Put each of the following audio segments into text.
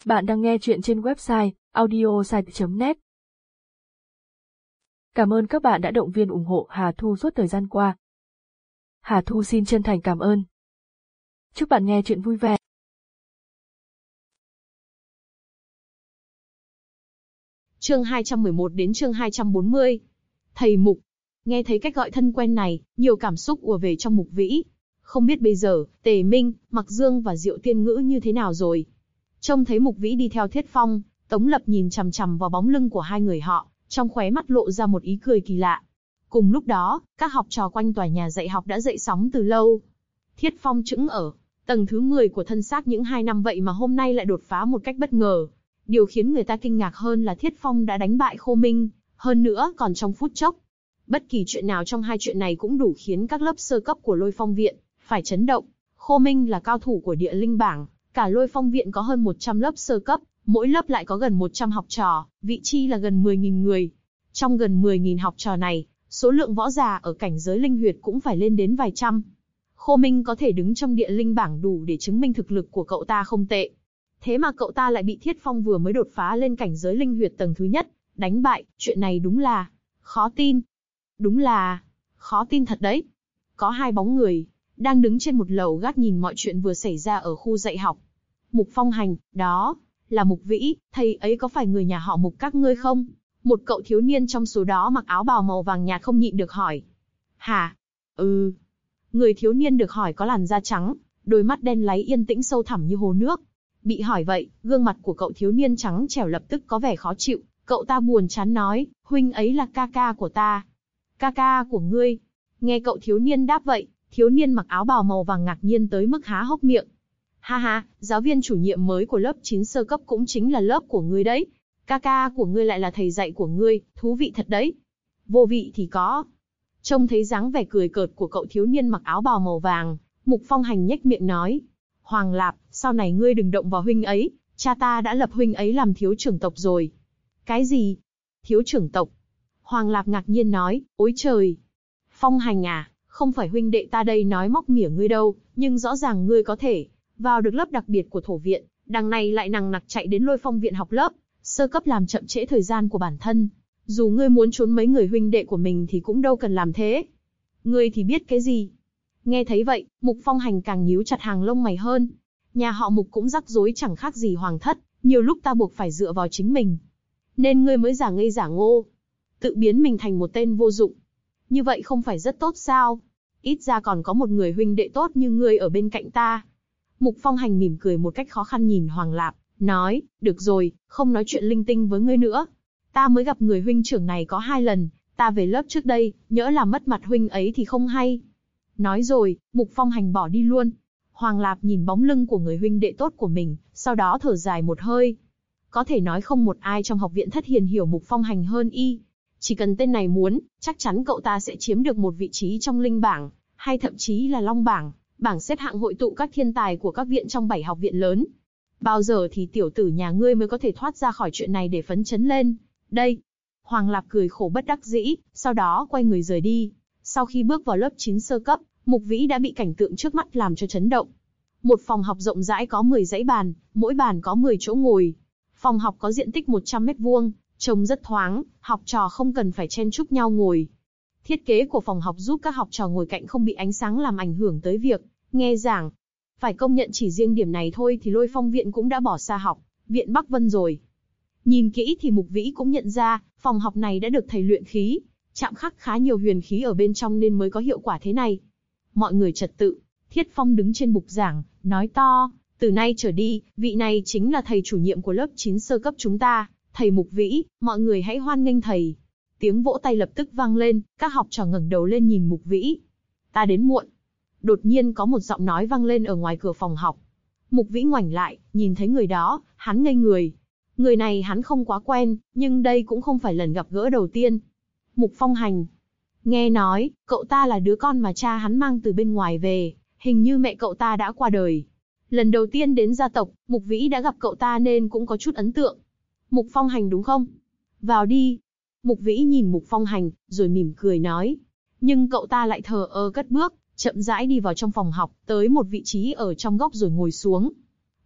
Bạn đang nghe chuyện trên website audiosite.net. Cảm ơn các bạn đã động viên ủng hộ Hà Thu suốt thời gian qua. Hà Thu xin chân thành cảm ơn. Chúc bạn nghe chuyện vui vẻ. Chương 211 đến chương 240. Thầy Mục. Nghe thấy cách gọi thân quen này, nhiều cảm xúc ùa về trong Mục Vĩ. Không biết bây giờ, Tề Minh, Mặc Dương và Diệu Tiên Ngữ như thế nào rồi. Trông thấy Mục Vĩ đi theo Thiết Phong, Tống Lập nhìn chằm chằm vào bóng lưng của hai người họ, trong khóe mắt lộ ra một ý cười kỳ lạ. Cùng lúc đó, các học trò quanh tòa nhà dạy học đã dậy sóng từ lâu. Thiết Phong chững ở tầng thứ 10 của thân xác những 2 năm vậy mà hôm nay lại đột phá một cách bất ngờ. Điều khiến người ta kinh ngạc hơn là Thiết Phong đã đánh bại Khô Minh, hơn nữa còn trong phút chốc. Bất kỳ chuyện nào trong hai chuyện này cũng đủ khiến các lớp sơ cấp của Lôi Phong Viện phải chấn động. Khô Minh là cao thủ của địa linh bảng, cả Lôi Phong Viện có hơn 100 lớp sơ cấp, mỗi lớp lại có gần 100 học trò, vị chi là gần 10.000 người. Trong gần 10.000 học trò này, số lượng võ giả ở cảnh giới linh huyệt cũng phải lên đến vài trăm. Khô Minh có thể đứng trong địa linh bảng đủ để chứng minh thực lực của cậu ta không tệ. Thế mà cậu ta lại bị Thiết Phong vừa mới đột phá lên cảnh giới linh huyệt tầng thứ nhất đánh bại, chuyện này đúng là khó tin. Đúng là khó tin thật đấy. Có hai bóng người đang đứng trên một lầu gác nhìn mọi chuyện vừa xảy ra ở khu dạy học. Mục Phong Hành, đó là Mục Vĩ, thầy ấy có phải người nhà họ Mục các ngươi không? Một cậu thiếu niên trong số đó mặc áo bào màu vàng nhạt không nhịn được hỏi. Hả? Ừ. Người thiếu niên được hỏi có làn da trắng, đôi mắt đen láy yên tĩnh sâu thẳm như hồ nước. Bị hỏi vậy, gương mặt của cậu thiếu niên trắng trẻo lập tức có vẻ khó chịu. Cậu ta buồn chán nói, huynh ấy là ca ca của ta. Ca ca của ngươi? Nghe cậu thiếu niên đáp vậy, thiếu niên mặc áo bào màu vàng ngạc nhiên tới mức há hốc miệng. Ha ha, giáo viên chủ nhiệm mới của lớp 9 sơ cấp cũng chính là lớp của ngươi đấy. Ca ca của ngươi lại là thầy dạy của ngươi, thú vị thật đấy. Vô vị thì có. Trông thấy dáng vẻ cười cợt của cậu thiếu niên mặc áo bào màu vàng, Mục Phong Hành nhếch miệng nói. Hoàng Lạp, sau này ngươi đừng động vào huynh ấy, cha ta đã lập huynh ấy làm thiếu trưởng tộc rồi. Cái gì? Thiếu trưởng tộc? Hoàng Lạp ngạc nhiên nói, ôi trời. Phong Hành à, không phải huynh đệ ta đây nói móc mỉa ngươi đâu, nhưng rõ ràng ngươi có thể vào được lớp đặc biệt của thổ viện, đằng này lại nằng nặc chạy đến Lôi Phong Viện học lớp sơ cấp làm chậm trễ thời gian của bản thân. Dù ngươi muốn trốn mấy người huynh đệ của mình thì cũng đâu cần làm thế. Ngươi thì biết cái gì? Nghe thấy vậy, Mục Phong Hành càng nhíu chặt hàng lông mày hơn. Nhà họ Mục cũng rắc rối chẳng khác gì hoàng thất, nhiều lúc ta buộc phải dựa vào chính mình. Nên ngươi mới giả ngây giả ngô, tự biến mình thành một tên vô dụng. Như vậy không phải rất tốt sao? Ít ra còn có một người huynh đệ tốt như ngươi ở bên cạnh ta. Mục Phong Hành mỉm cười một cách khó khăn nhìn Hoàng Lạp, nói, được rồi, không nói chuyện linh tinh với ngươi nữa. Ta mới gặp người huynh trưởng này có 2 lần, ta về lớp trước đây, nhỡ làm mất mặt huynh ấy thì không hay. Nói rồi, Mục Phong Hành bỏ đi luôn. Hoàng Lạp nhìn bóng lưng của người huynh đệ tốt của mình, sau đó thở dài một hơi. Có thể nói không một ai trong học viện Thất Hiền hiểu Mục Phong Hành hơn y. Chỉ cần tên này muốn, chắc chắn cậu ta sẽ chiếm được một vị trí trong linh bảng, hay thậm chí là long bảng, bảng xếp hạng hội tụ các thiên tài của các viện trong 7 học viện lớn. Bao giờ thì tiểu tử nhà ngươi mới có thể thoát ra khỏi chuyện này để phấn chấn lên? Đây. Hoàng Lạp cười khổ bất đắc dĩ, sau đó quay người rời đi. Sau khi bước vào lớp 9 sơ cấp, Mục Vĩ đã bị cảnh tượng trước mắt làm cho chấn động. Một phòng học rộng rãi có 10 dãy bàn, mỗi bàn có 10 chỗ ngồi. Phòng học có diện tích 100 mét vuông, trông rất thoáng, học trò không cần phải chen chúc nhau ngồi. Thiết kế của phòng học giúp các học trò ngồi cạnh không bị ánh sáng làm ảnh hưởng tới việc nghe giảng. Phải công nhận chỉ riêng điểm này thôi thì Lôi Phong Viện cũng đã bỏ xa học viện Bắc Vân rồi. Nhìn kỹ thì Mục Vĩ cũng nhận ra, phòng học này đã được thầy luyện khí, chạm khắc khá nhiều huyền khí ở bên trong nên mới có hiệu quả thế này. Mọi người trật tự, Thiết Phong đứng trên bục giảng, nói to, từ nay trở đi, vị này chính là thầy chủ nhiệm của lớp 9 sơ cấp chúng ta, thầy Mục Vĩ, mọi người hãy hoan nghênh thầy. Tiếng vỗ tay lập tức vang lên, các học trò ngẩng đầu lên nhìn Mục Vĩ. Ta đến muộn. Đột nhiên có một giọng nói vang lên ở ngoài cửa phòng học. Mục Vĩ ngoảnh lại, nhìn thấy người đó, hắn ngây người. Người này hắn không quá quen, nhưng đây cũng không phải lần gặp gỡ đầu tiên. Mục Phong Hành. Nghe nói, cậu ta là đứa con mà cha hắn mang từ bên ngoài về, hình như mẹ cậu ta đã qua đời. Lần đầu tiên đến gia tộc, Mục Vĩ đã gặp cậu ta nên cũng có chút ấn tượng. Mục Phong Hành đúng không? Vào đi. Mục Vĩ nhìn Mục Phong Hành, rồi mỉm cười nói. Nhưng cậu ta lại thờ ơ cất bước, chậm rãi đi vào trong phòng học, tới một vị trí ở trong góc rồi ngồi xuống.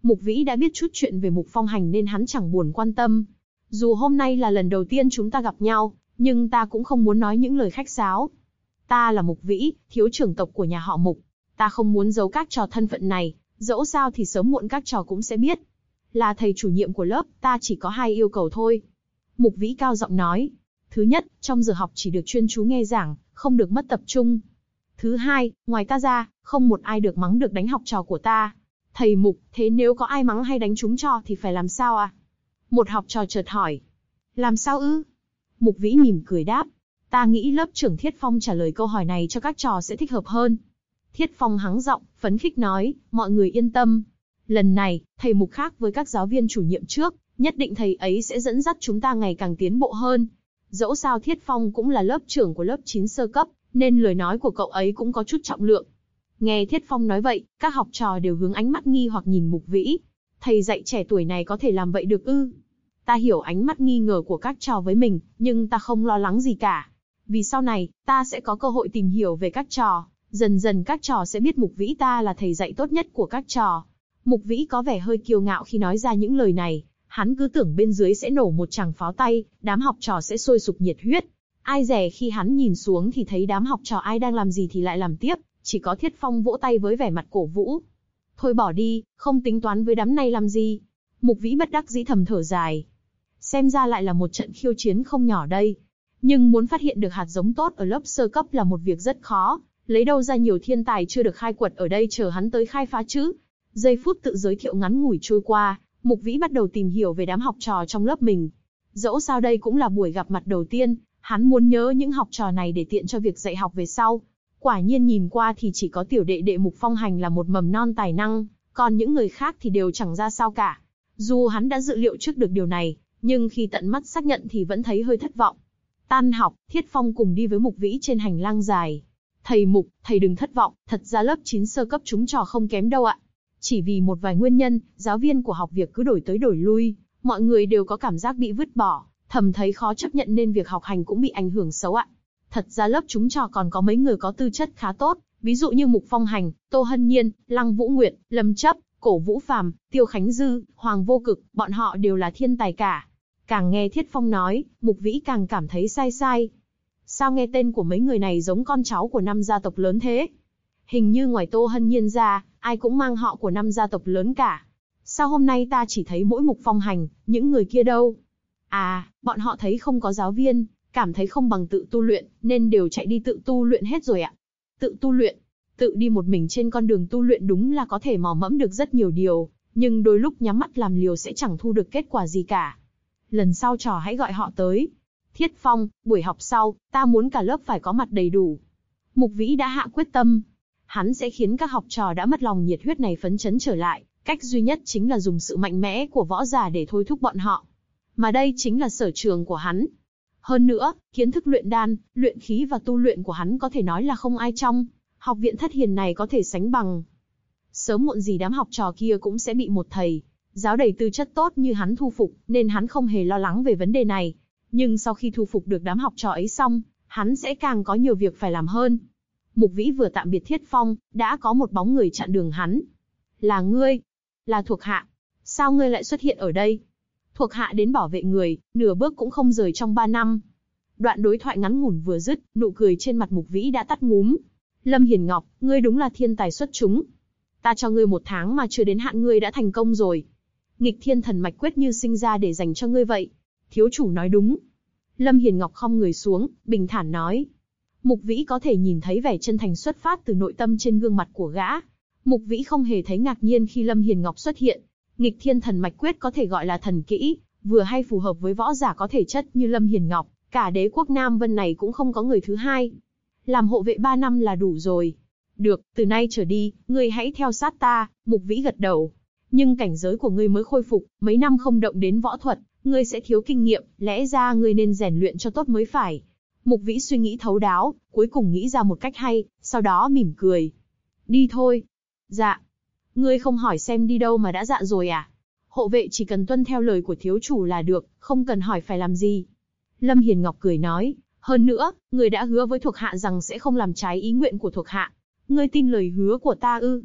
Mục Vĩ đã biết chút chuyện về Mục Phong Hành nên hắn chẳng buồn quan tâm. Dù hôm nay là lần đầu tiên chúng ta gặp nhau, nhưng ta cũng không muốn nói những lời khách sáo. Ta là Mục Vĩ, thiếu trưởng tộc của nhà họ Mục. Ta không muốn giấu các trò thân phận này, dẫu sao thì sớm muộn các trò cũng sẽ biết. Là thầy chủ nhiệm của lớp, ta chỉ có 2 yêu cầu thôi. Mục Vĩ cao giọng nói. Thứ nhất, trong giờ học chỉ được chuyên chú nghe giảng, không được mất tập trung. Thứ hai, ngoài ta ra, không một ai được mắng được đánh học trò của ta. Thầy Mục, thế nếu có ai mắng hay đánh chúng trò thì phải làm sao à? Một học trò chợt hỏi. Làm sao ư? Mục Vĩ mỉm cười đáp. Ta nghĩ lớp trưởng Thiết Phong trả lời câu hỏi này cho các trò sẽ thích hợp hơn. Thiết Phong hắng giọng, phấn khích nói, mọi người yên tâm. Lần này, thầy Mục khác với các giáo viên chủ nhiệm trước, nhất định thầy ấy sẽ dẫn dắt chúng ta ngày càng tiến bộ hơn. Dẫu sao Thiết Phong cũng là lớp trưởng của lớp 9 sơ cấp, nên lời nói của cậu ấy cũng có chút trọng lượng. Nghe Thiết Phong nói vậy, các học trò đều hướng ánh mắt nghi hoặc nhìn Mục Vĩ. Thầy dạy trẻ tuổi này có thể làm vậy được ư? Ta hiểu ánh mắt nghi ngờ của các trò với mình, nhưng ta không lo lắng gì cả. Vì sau này, ta sẽ có cơ hội tìm hiểu về các trò. Dần dần các trò sẽ biết Mục Vĩ ta là thầy dạy tốt nhất của các trò. Mục Vĩ có vẻ hơi kiêu ngạo khi nói ra những lời này. Hắn cứ tưởng bên dưới sẽ nổ một tràng pháo tay, đám học trò sẽ sôi sục nhiệt huyết. Ai dè khi hắn nhìn xuống thì thấy đám học trò ai đang làm gì thì lại làm tiếp, chỉ có Thiết Phong vỗ tay với vẻ mặt cổ vũ. Thôi bỏ đi, không tính toán với đám này làm gì. Mục Vĩ bất đắc dĩ thầm thở dài. Xem ra lại là một trận khiêu chiến không nhỏ đây. Nhưng muốn phát hiện được hạt giống tốt ở lớp sơ cấp là một việc rất khó, lấy đâu ra nhiều thiên tài chưa được khai quật ở đây chờ hắn tới khai phá chứ. Giây phút tự giới thiệu ngắn ngủi trôi qua, Mục Vĩ bắt đầu tìm hiểu về đám học trò trong lớp mình. Dẫu sao đây cũng là buổi gặp mặt đầu tiên, hắn muốn nhớ những học trò này để tiện cho việc dạy học về sau. Quả nhiên nhìn qua thì chỉ có tiểu đệ đệ Mục Phong Hành là một mầm non tài năng, còn những người khác thì đều chẳng ra sao cả. Dù hắn đã dự liệu trước được điều này, nhưng khi tận mắt xác nhận thì vẫn thấy hơi thất vọng. Tan học, Thiết Phong cùng đi với Mục Vĩ trên hành lang dài. Thầy Mục, thầy đừng thất vọng, thật ra lớp 9 sơ cấp chúng trò không kém đâu ạ. Chỉ vì một vài nguyên nhân, giáo viên của học việc cứ đổi tới đổi lui, mọi người đều có cảm giác bị vứt bỏ, thầm thấy khó chấp nhận nên việc học hành cũng bị ảnh hưởng xấu ạ. Thật ra lớp chúng trò còn có mấy người có tư chất khá tốt, ví dụ như Mục Phong Hành, Tô Hân Nhiên, Lăng Vũ Nguyệt, Lâm Chấp, Cổ Vũ Phàm, Tiêu Khánh Dư, Hoàng Vô Cực, bọn họ đều là thiên tài cả. Càng nghe Thiết Phong nói, Mục Vĩ càng cảm thấy sai sai. Sao nghe tên của mấy người này giống con cháu của 5 gia tộc lớn thế? Hình như ngoài Tô Hân Nhiên ra, ai cũng mang họ của 5 gia tộc lớn cả. Sao hôm nay ta chỉ thấy mỗi Mục Phong Hành, những người kia đâu? À, bọn họ thấy không có giáo viên, cảm thấy không bằng tự tu luyện, nên đều chạy đi tự tu luyện hết rồi ạ. Tự tu luyện, tự đi một mình trên con đường tu luyện đúng là có thể mò mẫm được rất nhiều điều, nhưng đôi lúc nhắm mắt làm liều sẽ chẳng thu được kết quả gì cả. Lần sau trò hãy gọi họ tới. Thiết Phong, buổi học sau, ta muốn cả lớp phải có mặt đầy đủ. Mục Vĩ đã hạ quyết tâm. Hắn sẽ khiến các học trò đã mất lòng nhiệt huyết này phấn chấn trở lại. Cách duy nhất chính là dùng sự mạnh mẽ của võ giả để thôi thúc bọn họ. Mà đây chính là sở trường của hắn. Hơn nữa, kiến thức luyện đan, luyện khí và tu luyện của hắn có thể nói là không ai trong học viện Thất Hiền này có thể sánh bằng. Sớm muộn gì đám học trò kia cũng sẽ bị một thầy giáo đầy tư chất tốt như hắn thu phục, nên hắn không hề lo lắng về vấn đề này. Nhưng sau khi thu phục được đám học trò ấy xong, hắn sẽ càng có nhiều việc phải làm hơn. Mục Vĩ vừa tạm biệt Thiết Phong, đã có một bóng người chặn đường hắn. Là ngươi? Là thuộc hạ? Sao ngươi lại xuất hiện ở đây? Thuộc hạ đến bảo vệ người, nửa bước cũng không rời trong 3 năm. Đoạn đối thoại ngắn ngủn vừa dứt, nụ cười trên mặt Mục Vĩ đã tắt ngúm. Lâm Hiền Ngọc, ngươi đúng là thiên tài xuất chúng. Ta cho ngươi 1 tháng mà chưa đến hạn ngươi đã thành công rồi. Nghịch thiên thần mạch quyết như sinh ra để dành cho ngươi vậy. Thiếu chủ nói đúng. Lâm Hiền Ngọc khom người xuống, bình thản nói. Mục Vĩ có thể nhìn thấy vẻ chân thành xuất phát từ nội tâm trên gương mặt của gã. Mục Vĩ không hề thấy ngạc nhiên khi Lâm Hiền Ngọc xuất hiện. Nghịch thiên thần mạch quyết có thể gọi là thần kỹ, vừa hay phù hợp với võ giả có thể chất như Lâm Hiền Ngọc. Cả đế quốc Nam Vân này cũng không có người thứ hai. Làm hộ vệ 3 năm là đủ rồi. Được, từ nay trở đi, ngươi hãy theo sát ta. Mục Vĩ gật đầu. Nhưng cảnh giới của ngươi mới khôi phục, mấy năm không động đến võ thuật, ngươi sẽ thiếu kinh nghiệm, lẽ ra ngươi nên rèn luyện cho tốt mới phải. Mục Vĩ suy nghĩ thấu đáo, cuối cùng nghĩ ra một cách hay, sau đó mỉm cười. Đi thôi. Dạ. Ngươi không hỏi xem đi đâu mà đã dạ rồi à? Hộ vệ chỉ cần tuân theo lời của thiếu chủ là được, không cần hỏi phải làm gì. Lâm Hiền Ngọc cười nói, hơn nữa, ngươi đã hứa với thuộc hạ rằng sẽ không làm trái ý nguyện của thuộc hạ. Ngươi tin lời hứa của ta ư?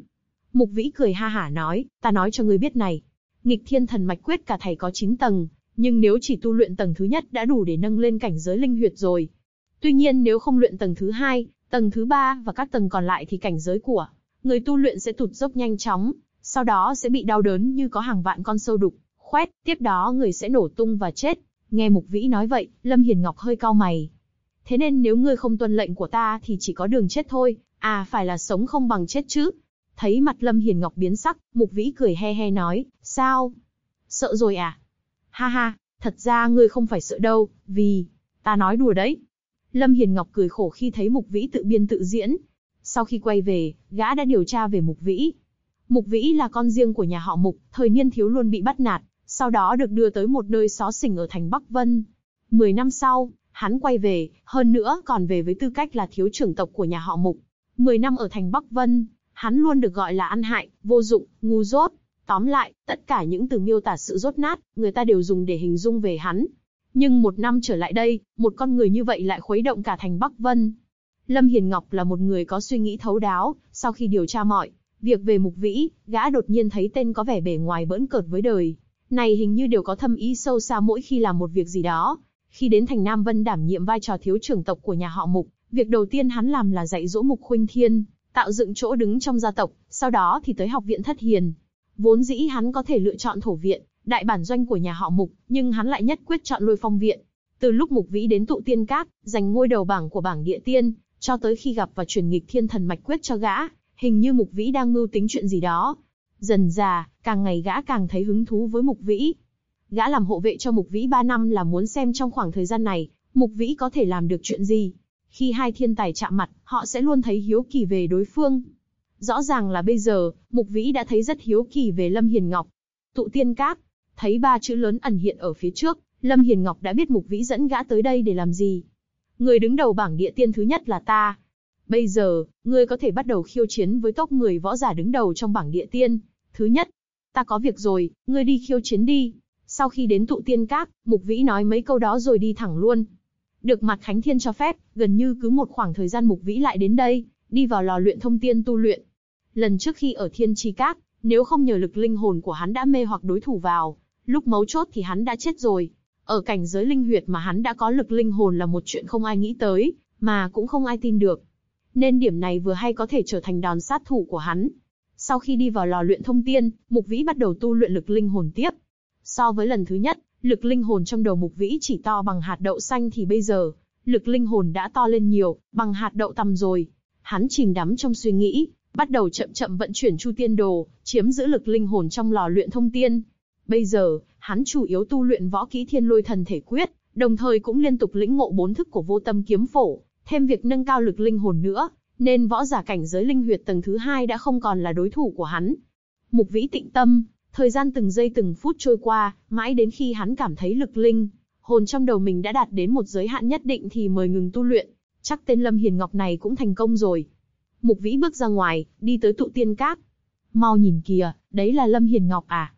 Mục Vĩ cười ha hả nói, ta nói cho ngươi biết này. Nghịch Thiên Thần Mạch Quyết cả thảy có 9 tầng, nhưng nếu chỉ tu luyện tầng thứ nhất đã đủ để nâng lên cảnh giới linh huyệt rồi. Tuy nhiên nếu không luyện tầng thứ 2, tầng thứ 3 và các tầng còn lại thì cảnh giới của người tu luyện sẽ tụt dốc nhanh chóng, sau đó sẽ bị đau đớn như có hàng vạn con sâu đục, khoét, tiếp đó người sẽ nổ tung và chết. Nghe Mục Vĩ nói vậy, Lâm Hiền Ngọc hơi cau mày. Thế nên nếu ngươi không tuân lệnh của ta thì chỉ có đường chết thôi, phải là sống không bằng chết chứ. Thấy mặt Lâm Hiền Ngọc biến sắc, Mục Vĩ cười he he nói, sao? Sợ rồi à? Ha ha, thật ra ngươi không phải sợ đâu, vì ta nói đùa đấy. Lâm Hiền Ngọc cười khổ khi thấy Mục Vĩ tự biên tự diễn. Sau khi quay về, gã đã điều tra về Mục Vĩ. Mục Vĩ là con riêng của nhà họ Mục, thời niên thiếu luôn bị bắt nạt, sau đó được đưa tới một nơi xó xỉnh ở thành Bắc Vân. 10 năm sau, hắn quay về, hơn nữa còn về với tư cách là thiếu trưởng tộc của nhà họ Mục. 10 năm ở thành Bắc Vân, hắn luôn được gọi là ăn hại, vô dụng, ngu dốt. Tóm lại, tất cả những từ miêu tả sự dốt nát, người ta đều dùng để hình dung về hắn. Nhưng 1 năm trở lại đây, một con người như vậy lại khuấy động cả thành Bắc Vân. Lâm Hiền Ngọc là một người có suy nghĩ thấu đáo, sau khi điều tra mọi việc về Mục Vĩ, gã đột nhiên thấy tên có vẻ bề ngoài bỡn cợt với đời này hình như đều có thâm ý sâu xa mỗi khi làm một việc gì đó. Khi đến thành Nam Vân đảm nhiệm vai trò thiếu trưởng tộc của nhà họ Mục, việc đầu tiên hắn làm là dạy dỗ Mục Khuynh Thiên, tạo dựng chỗ đứng trong gia tộc, sau đó thì tới học viện Thất Hiền. Vốn dĩ hắn có thể lựa chọn Thổ viện, đại bản doanh của nhà họ Mục, nhưng hắn lại nhất quyết chọn Lôi Phong viện. Từ lúc Mục Vĩ đến Tụ Tiên Các, giành ngôi đầu bảng của bảng địa tiên, cho tới khi gặp và truyền Nghịch Thiên Thần Mạch Quyết cho gã, hình như Mục Vĩ đang mưu tính chuyện gì đó. Dần dà, càng ngày gã càng thấy hứng thú với Mục Vĩ. Gã làm hộ vệ cho Mục Vĩ 3 năm là muốn xem trong khoảng thời gian này, Mục Vĩ có thể làm được chuyện gì. Khi hai thiên tài chạm mặt, họ sẽ luôn thấy hiếu kỳ về đối phương. Rõ ràng là bây giờ, Mục Vĩ đã thấy rất hiếu kỳ về Lâm Hiền Ngọc. Tụ Tiên Các, thấy 3 chữ lớn ẩn hiện ở phía trước, Lâm Hiền Ngọc đã biết Mục Vĩ dẫn gã tới đây để làm gì. Người đứng đầu bảng địa tiên thứ nhất là ta. Bây giờ, ngươi có thể bắt đầu khiêu chiến với top 10 võ giả đứng đầu trong bảng địa tiên. Thứ nhất, ta có việc rồi, ngươi đi khiêu chiến đi. Sau khi đến Tụ Tiên Các, Mục Vĩ nói mấy câu đó rồi đi thẳng luôn. Được Mạc Khánh Thiên cho phép, gần như cứ một khoảng thời gian Mục Vĩ lại đến đây, đi vào lò luyện thông tiên tu luyện. Lần trước khi ở Thiên Chi Các, nếu không nhờ lực linh hồn của hắn đã mê hoặc đối thủ vào, lúc mấu chốt thì hắn đã chết rồi. Ở cảnh giới linh huyệt mà hắn đã có lực linh hồn là một chuyện không ai nghĩ tới, mà cũng không ai tin được. Nên điểm này vừa hay có thể trở thành đòn sát thủ của hắn. Sau khi đi vào lò luyện thông tiên, Mục Vĩ bắt đầu tu luyện lực linh hồn tiếp. So với lần thứ nhất, lực linh hồn trong đầu Mục Vĩ chỉ to bằng hạt đậu xanh thì bây giờ, lực linh hồn đã to lên nhiều, bằng hạt đậu tằm rồi. Hắn chìm đắm trong suy nghĩ, bắt đầu chậm chậm vận chuyển Chu Tiên Đồ, chiếm giữ lực linh hồn trong lò luyện thông tiên. Bây giờ, hắn chủ yếu tu luyện võ kỹ Thiên Lôi Thần Thể Quyết, đồng thời cũng liên tục lĩnh ngộ 4 thức của Vô Tâm Kiếm Phổ, thêm việc nâng cao lực linh hồn nữa, nên võ giả cảnh giới linh huyệt tầng thứ 2 đã không còn là đối thủ của hắn. Mục Vĩ tĩnh tâm, thời gian từng giây từng phút trôi qua, mãi đến khi hắn cảm thấy lực linh hồn trong đầu mình đã đạt đến một giới hạn nhất định thì mời ngừng tu luyện. Chắc tên Lâm Hiền Ngọc này cũng thành công rồi. Mục Vĩ bước ra ngoài, đi tới Tụ Tiên Các. Mau nhìn kìa, đấy là Lâm Hiền Ngọc à?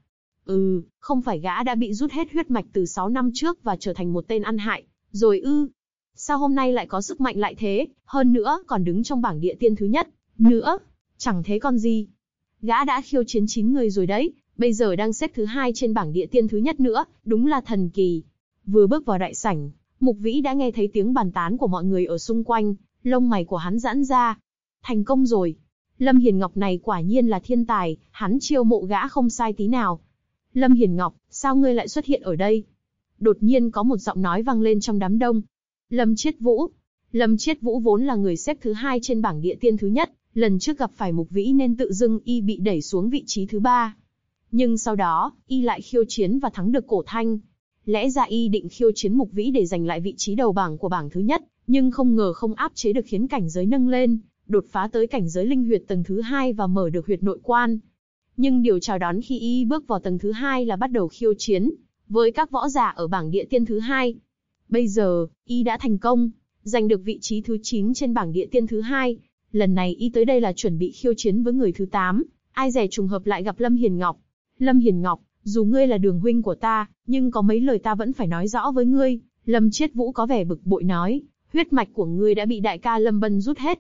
Không phải gã đã bị rút hết huyết mạch từ 6 năm trước và trở thành một tên ăn hại, rồi ư? Sao hôm nay lại có sức mạnh lại thế, hơn nữa còn đứng trong bảng địa tiên thứ nhất, nữa, chẳng thế còn gì. Gã đã khiêu chiến 9 người rồi đấy, bây giờ đang xếp thứ 2 trên bảng địa tiên thứ nhất nữa, đúng là thần kỳ. Vừa bước vào đại sảnh, Mục Vĩ đã nghe thấy tiếng bàn tán của mọi người ở xung quanh, lông mày của hắn giãn ra. Thành công rồi. Lâm Hiền Ngọc này quả nhiên là thiên tài, hắn chiêu mộ gã không sai tí nào. Lâm Hiền Ngọc, sao ngươi lại xuất hiện ở đây? Đột nhiên có một giọng nói vang lên trong đám đông. Lâm Chiết Vũ. Lâm Chiết Vũ vốn là người xếp thứ 2 trên bảng địa tiên thứ nhất, lần trước gặp phải Mục Vĩ nên tự dưng y bị đẩy xuống vị trí thứ 3. Nhưng sau đó, y lại khiêu chiến và thắng được Cổ Thanh. Lẽ ra y định khiêu chiến Mục Vĩ để giành lại vị trí đầu bảng của bảng thứ nhất, nhưng không ngờ không áp chế được khiến cảnh giới nâng lên, đột phá tới cảnh giới linh huyệt tầng thứ 2 và mở được huyệt nội quan. Nhưng điều chào đón khi y bước vào tầng thứ 2 là bắt đầu khiêu chiến với các võ giả ở bảng địa tiên thứ 2. Bây giờ, y đã thành công, giành được vị trí thứ 9 trên bảng địa tiên thứ 2. Lần này y tới đây là chuẩn bị khiêu chiến với người thứ 8, ai dè trùng hợp lại gặp Lâm Hiền Ngọc. Lâm Hiền Ngọc, dù ngươi là đường huynh của ta, nhưng có mấy lời ta vẫn phải nói rõ với ngươi. Lâm Chiết Vũ có vẻ bực bội nói, huyết mạch của ngươi đã bị đại ca Lâm Bân rút hết.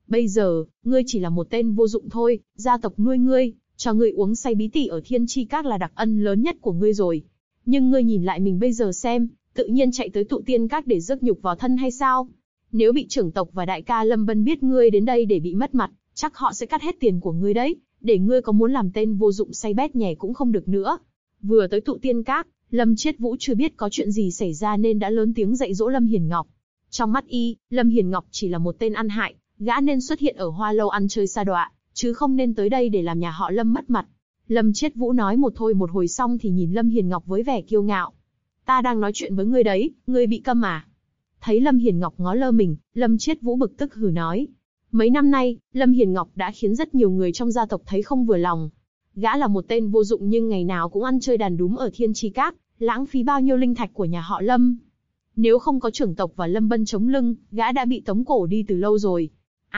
Bây giờ, ngươi chỉ là một tên vô dụng thôi, gia tộc nuôi ngươi, cho ngươi uống say bí tỉ ở Thiên Chi Các là đặc ân lớn nhất của ngươi rồi. Nhưng ngươi nhìn lại mình bây giờ xem, tự nhiên chạy tới tụ tiên các để rước nhục vào thân hay sao? Nếu bị trưởng tộc và đại ca Lâm Bân biết ngươi đến đây để bị mất mặt, chắc họ sẽ cắt hết tiền của ngươi đấy, để ngươi có muốn làm tên vô dụng say bét nhè cũng không được nữa. Vừa tới tụ tiên các, Lâm Chiết Vũ chưa biết có chuyện gì xảy ra nên đã lớn tiếng dạy dỗ Lâm Hiền Ngọc. Trong mắt y, Lâm Hiền Ngọc chỉ là một tên ăn hại, gã nên xuất hiện ở Hoa Lâu ăn chơi sa đọa, chứ không nên tới đây để làm nhà họ Lâm mất mặt. Lâm Chiết Vũ nói một thôi một hồi xong thì nhìn Lâm Hiền Ngọc với vẻ kiêu ngạo. Ta đang nói chuyện với ngươi đấy, ngươi bị câm à? Thấy Lâm Hiền Ngọc ngó lơ mình, Lâm Chiết Vũ bực tức hừ nói. Mấy năm nay, Lâm Hiền Ngọc đã khiến rất nhiều người trong gia tộc thấy không vừa lòng. Gã là một tên vô dụng nhưng ngày nào cũng ăn chơi đàn đúm ở Thiên Chi Các, lãng phí bao nhiêu linh thạch của nhà họ Lâm. Nếu không có trưởng tộc và Lâm Bân chống lưng, gã đã bị tống cổ đi từ lâu rồi.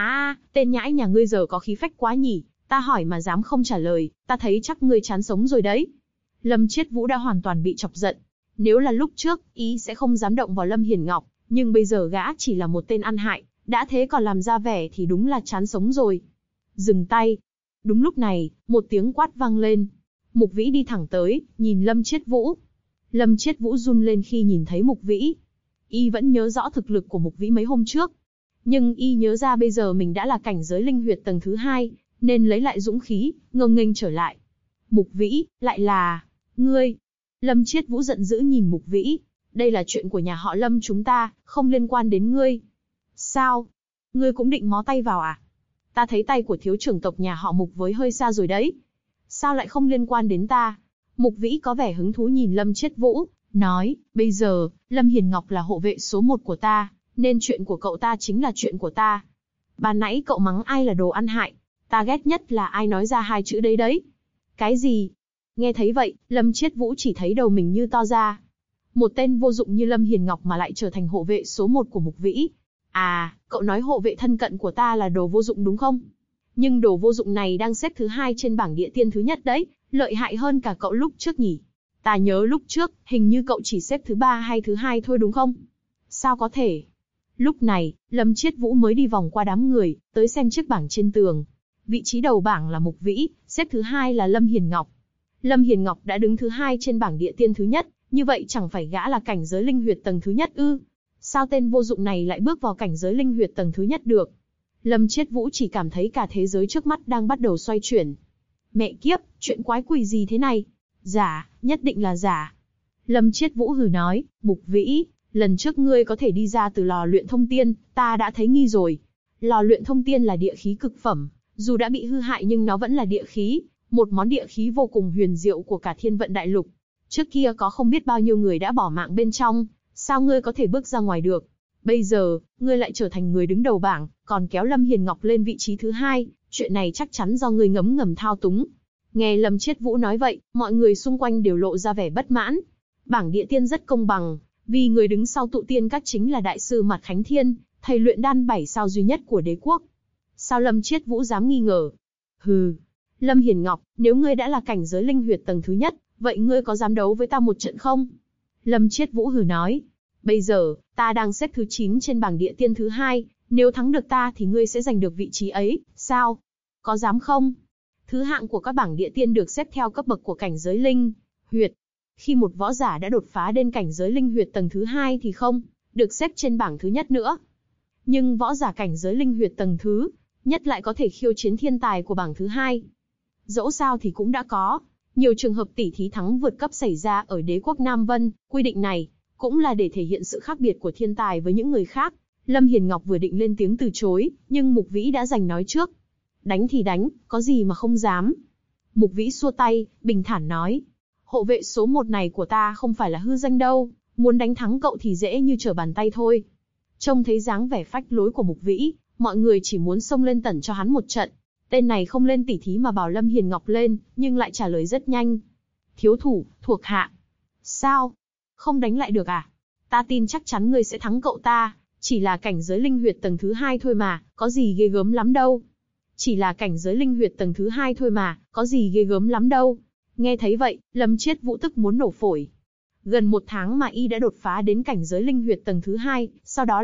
Tên nhãi nhà ngươi giờ có khí phách quá nhỉ, ta hỏi mà dám không trả lời, ta thấy chắc ngươi chán sống rồi đấy. Lâm Chiết Vũ đã hoàn toàn bị chọc giận. Nếu là lúc trước, ý sẽ không dám động vào Lâm Hiền Ngọc, nhưng bây giờ gã chỉ là một tên ăn hại, đã thế còn làm ra vẻ thì đúng là chán sống rồi. Dừng tay. Đúng lúc này, một tiếng quát vang lên. Mục Vĩ đi thẳng tới, nhìn Lâm Chiết Vũ. Lâm Chiết Vũ run lên khi nhìn thấy Mục Vĩ. Y vẫn nhớ rõ thực lực của Mục Vĩ mấy hôm trước. Nhưng y nhớ ra bây giờ mình đã là cảnh giới linh huyệt tầng thứ 2, nên lấy lại dũng khí, ngông nghênh trở lại. Mục Vĩ, lại là... ngươi. Lâm Chiết Vũ giận dữ nhìn Mục Vĩ. Đây là chuyện của nhà họ Lâm chúng ta, không liên quan đến ngươi. Sao? Ngươi cũng định mó tay vào à? Ta thấy tay của thiếu trưởng tộc nhà họ Mục với hơi xa rồi đấy. Sao lại không liên quan đến ta? Mục Vĩ có vẻ hứng thú nhìn Lâm Chiết Vũ, nói, bây giờ, Lâm Hiền Ngọc là hộ vệ số 1 của ta, nên chuyện của cậu ta chính là chuyện của ta. Ban nãy cậu mắng ai là đồ ăn hại, ta ghét nhất là ai nói ra hai chữ đấy đấy. Cái gì? Nghe thấy vậy, Lâm Chiết Vũ chỉ thấy đầu mình như to ra. Một tên vô dụng như Lâm Hiền Ngọc mà lại trở thành hộ vệ số 1 của Mục Vĩ. À, cậu nói hộ vệ thân cận của ta là đồ vô dụng đúng không? Nhưng đồ vô dụng này đang xếp thứ 2 trên bảng địa tiên thứ nhất đấy, lợi hại hơn cả cậu lúc trước nhỉ? Ta nhớ lúc trước, hình như cậu chỉ xếp thứ 3 hay thứ 2 thôi đúng không? Sao có thể? Lúc này, Lâm Chiết Vũ mới đi vòng qua đám người, tới xem chiếc bảng trên tường. Vị trí đầu bảng là Mục Vĩ, xếp thứ 2 là Lâm Hiền Ngọc. Lâm Hiền Ngọc đã đứng thứ 2 trên bảng địa tiên thứ nhất, như vậy chẳng phải gã là cảnh giới linh huyệt tầng thứ nhất ư? Sao tên vô dụng này lại bước vào cảnh giới linh huyệt tầng thứ nhất được? Lâm Chiết Vũ chỉ cảm thấy cả thế giới trước mắt đang bắt đầu xoay chuyển. Mẹ kiếp, chuyện quái quỷ gì thế này? Giả, nhất định là giả. Lâm Chiết Vũ hừ nói, Mục Vĩ, lần trước ngươi có thể đi ra từ lò luyện thông tiên, ta đã thấy nghi rồi. Lò luyện thông tiên là địa khí cực phẩm, dù đã bị hư hại nhưng nó vẫn là địa khí, một món địa khí vô cùng huyền diệu của cả Thiên Vận Đại Lục. Trước kia có không biết bao nhiêu người đã bỏ mạng bên trong, sao ngươi có thể bước ra ngoài được? Bây giờ, ngươi lại trở thành người đứng đầu bảng, còn kéo Lâm Hiền Ngọc lên vị trí thứ 2, chuyện này chắc chắn do ngươi ngấm ngầm thao túng. Nghe Lâm Chiết Vũ nói vậy, mọi người xung quanh đều lộ ra vẻ bất mãn. Bảng địa tiên rất công bằng, vì người đứng sau tụ tiên các chính là đại sư Mạt Khánh Thiên, thầy luyện đan 7 sao duy nhất của đế quốc. Sao Lâm Chiết Vũ dám nghi ngờ? Hừ, Lâm Hiền Ngọc, nếu ngươi đã là cảnh giới linh huyệt tầng thứ nhất, vậy ngươi có dám đấu với ta một trận không? Lâm Chiết Vũ hừ nói, bây giờ, ta đang xếp thứ 9 trên bảng địa tiên thứ 2, nếu thắng được ta thì ngươi sẽ giành được vị trí ấy, sao? Có dám không? Thứ hạng của các bảng địa tiên được xếp theo cấp bậc của cảnh giới linh huyệt. Khi một võ giả đã đột phá đến cảnh giới linh huyệt tầng thứ 2 thì không được xếp trên bảng thứ nhất nữa. Nhưng võ giả cảnh giới linh huyệt tầng thứ nhất lại có thể khiêu chiến thiên tài của bảng thứ 2. Dẫu sao thì cũng đã có nhiều trường hợp tỷ thí thắng vượt cấp xảy ra ở đế quốc Nam Vân, quy định này cũng là để thể hiện sự khác biệt của thiên tài với những người khác. Lâm Hiền Ngọc vừa định lên tiếng từ chối, nhưng Mục Vĩ đã giành nói trước. Đánh thì đánh, có gì mà không dám. Mục Vĩ xua tay, bình thản nói. Hộ vệ số 1 này của ta không phải là hư danh đâu, muốn đánh thắng cậu thì dễ như trở bàn tay thôi. Trông thấy dáng vẻ phách lối của Mục Vĩ, mọi người chỉ muốn xông lên tẩn cho hắn một trận. Tên này không lên tỉ thí mà bảo Lâm Hiền Ngọc lên, nhưng lại trả lời rất nhanh. Thiếu thủ, thuộc hạ. Sao? Không đánh lại được à? Ta tin chắc chắn ngươi sẽ thắng cậu ta, chỉ là cảnh giới linh huyệt tầng thứ 2 thôi mà, có gì ghê gớm lắm đâu. Chỉ là cảnh giới linh huyệt tầng thứ 2 thôi mà, có gì ghê gớm lắm đâu. Nghe thấy vậy, Lâm Chiết Vũ tức muốn nổ phổi. Gần 1 tháng mà y đã đột phá đến cảnh giới linh huyệt tầng thứ 2, sau đó lại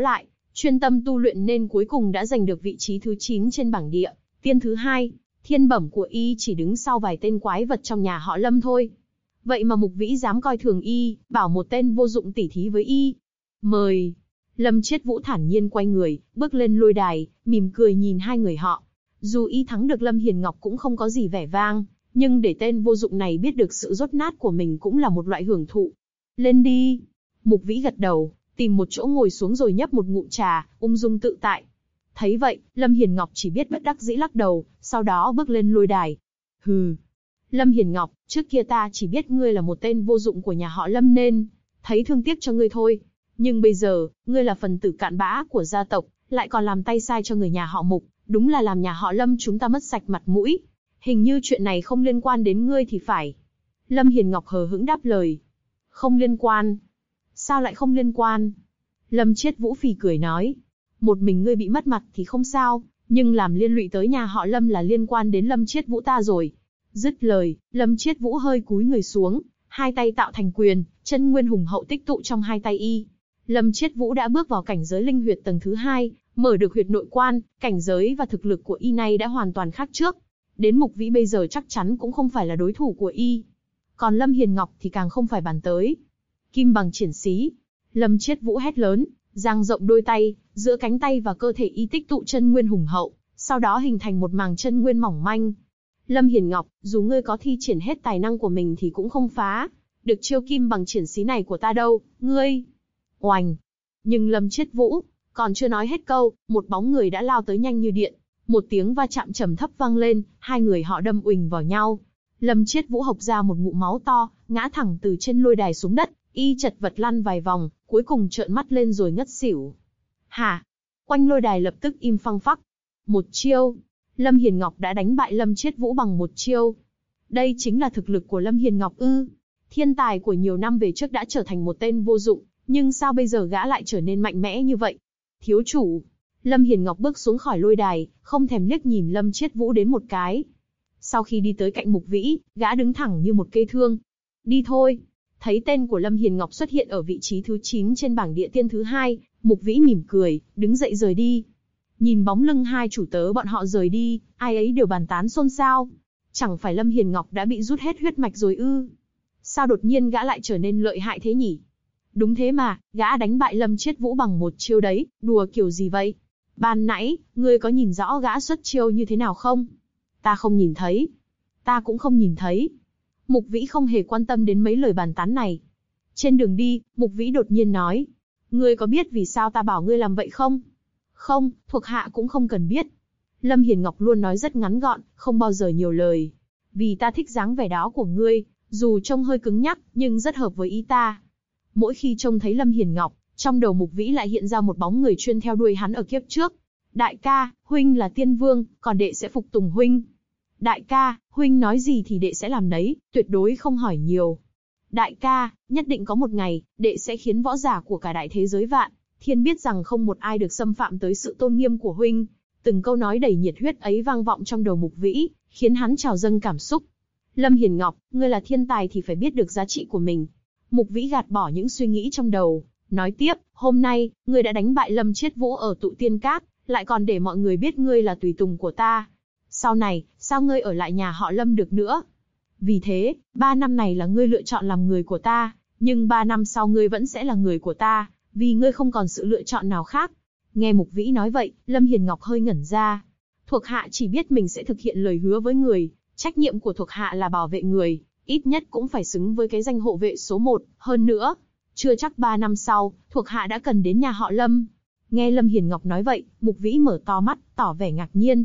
chuyên tâm tu luyện nên cuối cùng đã giành được vị trí thứ 9 trên bảng địa, tiên thứ 2. Thiên bẩm của y chỉ đứng sau vài tên quái vật trong nhà họ Lâm thôi. Vậy mà Mục Vĩ dám coi thường y, bảo một tên vô dụng tỉ thí với y. Mời. Lâm Chiết Vũ thản nhiên quay người, bước lên lôi đài, mỉm cười nhìn hai người họ. Dù y thắng được Lâm Hiền Ngọc cũng không có gì vẻ vang, nhưng để tên vô dụng này biết được sự dốt nát của mình cũng là một loại hưởng thụ. Lên đi. Mục Vĩ gật đầu, tìm một chỗ ngồi xuống rồi nhấp một ngụm trà, ung dung tự tại. Thấy vậy, Lâm Hiền Ngọc chỉ biết bất đắc dĩ lắc đầu, sau đó bước lên lôi đài. Hừ. Lâm Hiền Ngọc, trước kia ta chỉ biết ngươi là một tên vô dụng của nhà họ Lâm nên thấy thương tiếc cho ngươi thôi. Nhưng bây giờ, ngươi là phần tử cặn bã của gia tộc, lại còn làm tay sai cho người nhà họ Mục, đúng là làm nhà họ Lâm chúng ta mất sạch mặt mũi. Hình như chuyện này không liên quan đến ngươi thì phải. Lâm Hiền Ngọc hờ hững đáp lời. Không liên quan. Sao lại không liên quan? Lâm Chiết Vũ phì cười nói. Một mình ngươi bị mất mặt thì không sao, nhưng làm liên lụy tới nhà họ Lâm là liên quan đến Lâm Chiết Vũ ta rồi. Dứt lời, Lâm Chiết Vũ hơi cúi người xuống, hai tay tạo thành quyền, chân nguyên hùng hậu tích tụ trong hai tay y. Lâm Chiết Vũ đã bước vào cảnh giới linh huyệt tầng thứ 2, mở được huyệt nội quan, cảnh giới và thực lực của y này đã hoàn toàn khác trước. Đến Mục Vĩ bây giờ chắc chắn cũng không phải là đối thủ của y. Còn Lâm Hiền Ngọc thì càng không phải bàn tới. Kim bằng triển xí. Lâm Chiết Vũ hét lớn, dang rộng đôi tay, giữa cánh tay và cơ thể y tích tụ chân nguyên hùng hậu, sau đó hình thành một màng chân nguyên mỏng manh. Lâm Hiền Ngọc, dù ngươi có thi triển hết tài năng của mình thì cũng không phá được chiêu kim bằng triển xí này của ta đâu, ngươi. Oành. Nhưng Lâm Chiết Vũ còn chưa nói hết câu, một bóng người đã lao tới nhanh như điện. Một tiếng va chạm trầm thấp vang lên, hai người họ đâm uỳnh vào nhau. Lâm Chiết Vũ hộc ra một ngụm máu to, ngã thẳng từ trên lôi đài xuống đất, y chật vật lăn vài vòng, cuối cùng trợn mắt lên rồi ngất xỉu. Hả? Quanh lôi đài lập tức im phăng phắc. Một chiêu. Lâm Hiền Ngọc đã đánh bại Lâm Chiết Vũ bằng một chiêu. Đây chính là thực lực của Lâm Hiền Ngọc ư? Thiên tài của nhiều năm về trước đã trở thành một tên vô dụng, nhưng sao bây giờ gã lại trở nên mạnh mẽ như vậy? Thiếu chủ. Lâm Hiền Ngọc bước xuống khỏi lôi đài, không thèm liếc nhìn Lâm Chiết Vũ đến một cái. Sau khi đi tới cạnh Mục Vĩ, gã đứng thẳng như một cây thương. Đi thôi. Thấy tên của Lâm Hiền Ngọc xuất hiện ở vị trí thứ 9 trên bảng địa tiên thứ 2, Mục Vĩ mỉm cười, đứng dậy rời đi. Nhìn bóng lưng hai chủ tớ bọn họ rời đi, ai ấy đều bàn tán xôn xao. Chẳng phải Lâm Hiền Ngọc đã bị rút hết huyết mạch rồi ư? Sao đột nhiên gã lại trở nên lợi hại thế nhỉ? Đúng thế mà, gã đánh bại Lâm Chiết Vũ bằng một chiêu đấy, đùa kiểu gì vậy? Ban nãy, ngươi có nhìn rõ gã xuất chiêu như thế nào không? Ta không nhìn thấy. Ta cũng không nhìn thấy. Mục Vĩ không hề quan tâm đến mấy lời bàn tán này. Trên đường đi, Mục Vĩ đột nhiên nói. Ngươi có biết vì sao ta bảo ngươi làm vậy không? Không, thuộc hạ cũng không cần biết. Lâm Hiền Ngọc luôn nói rất ngắn gọn, không bao giờ nhiều lời. Vì ta thích dáng vẻ đó của ngươi, dù trông hơi cứng nhắc, nhưng rất hợp với ý ta. Mỗi khi trông thấy Lâm Hiền Ngọc, trong đầu Mục Vĩ lại hiện ra một bóng người chuyên theo đuôi hắn ở kiếp trước. Đại ca, huynh là tiên vương, còn đệ sẽ phục tùng huynh. Đại ca, huynh nói gì thì đệ sẽ làm nấy, tuyệt đối không hỏi nhiều. Đại ca, nhất định có một ngày, đệ sẽ khiến võ giả của cả đại thế giới vạn thiên biết rằng không một ai được xâm phạm tới sự tôn nghiêm của huynh. Từng câu nói đầy nhiệt huyết ấy vang vọng trong đầu Mục Vĩ, khiến hắn trào dâng cảm xúc. Lâm Hiền Ngọc, ngươi là thiên tài thì phải biết được giá trị của mình. Mục Vĩ gạt bỏ những suy nghĩ trong đầu, nói tiếp, hôm nay, ngươi đã đánh bại Lâm Chiết Vũ ở tụ tiên các, lại còn để mọi người biết ngươi là tùy tùng của ta. Sau này, sao ngươi ở lại nhà họ Lâm được nữa? Vì thế, 3 năm này là ngươi lựa chọn làm người của ta, nhưng 3 năm sau ngươi vẫn sẽ là người của ta, vì ngươi không còn sự lựa chọn nào khác. Nghe Mục Vĩ nói vậy, Lâm Hiền Ngọc hơi ngẩn ra. Thuộc hạ chỉ biết mình sẽ thực hiện lời hứa với người, trách nhiệm của thuộc hạ là bảo vệ người, ít nhất cũng phải xứng với cái danh hộ vệ số 1, hơn nữa. Chưa chắc 3 năm sau, thuộc hạ đã cần đến nhà họ Lâm. Nghe Lâm Hiền Ngọc nói vậy, Mục Vĩ mở to mắt, tỏ vẻ ngạc nhiên.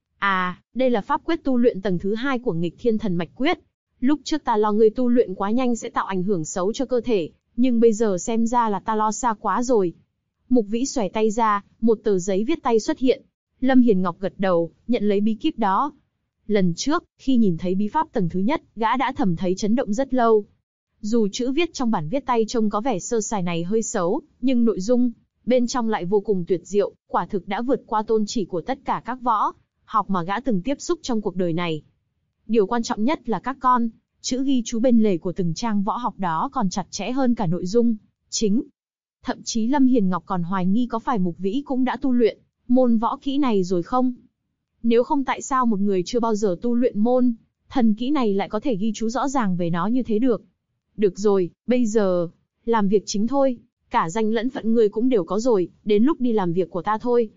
À, đây là pháp quyết tu luyện tầng thứ 2 của Nghịch Thiên Thần Mạch Quyết. Lúc trước ta lo ngươi tu luyện quá nhanh sẽ tạo ảnh hưởng xấu cho cơ thể, nhưng bây giờ xem ra là ta lo xa quá rồi. Mục Vĩ xòe tay ra, một tờ giấy viết tay xuất hiện. Lâm Hiền Ngọc gật đầu, nhận lấy bí kíp đó. Lần trước, khi nhìn thấy bí pháp tầng thứ nhất, gã đã thầm thấy chấn động rất lâu. Dù chữ viết trong bản viết tay trông có vẻ sơ sài này hơi xấu, nhưng nội dung bên trong lại vô cùng tuyệt diệu, quả thực đã vượt qua tôn chỉ của tất cả các võ học mà gã từng tiếp xúc trong cuộc đời này. Điều quan trọng nhất là các con chữ ghi chú bên lề của từng trang võ học đó còn chặt chẽ hơn cả nội dung chính. Thậm chí Lâm Hiền Ngọc còn hoài nghi có phải Mục Vĩ cũng đã tu luyện môn võ kỹ này rồi không? Nếu không tại sao một người chưa bao giờ tu luyện môn thần kỹ này lại có thể ghi chú rõ ràng về nó như thế được? Được rồi, bây giờ, làm việc chính thôi. Cả danh lẫn phận ngươi cũng đều có rồi, đến lúc đi làm việc của ta thôi.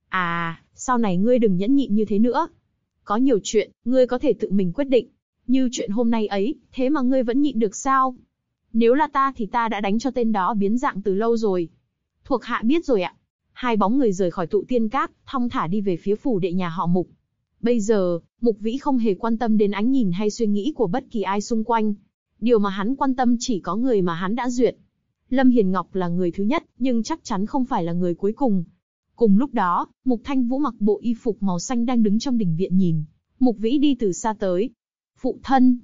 À, sau này ngươi đừng nhẫn nhịn như thế nữa. Có nhiều chuyện, ngươi có thể tự mình quyết định. Như chuyện hôm nay ấy, thế mà ngươi vẫn nhịn được sao? Nếu là ta thì ta đã đánh cho tên đó biến dạng từ lâu rồi. Thuộc hạ biết rồi ạ. Hai bóng người rời khỏi tụ tiên các, thong thả đi về phía phủ đệ nhà họ Mục. Bây giờ, Mục Vĩ không hề quan tâm đến ánh nhìn hay suy nghĩ của bất kỳ ai xung quanh. Điều mà hắn quan tâm chỉ có người mà hắn đã duyệt. Lâm Hiền Ngọc là người thứ nhất, nhưng chắc chắn không phải là người cuối cùng. Cùng lúc đó, Mục Thanh Vũ mặc bộ y phục màu xanh đang đứng trong đình viện nhìn. Mục Vĩ đi từ xa tới. Phụ thân,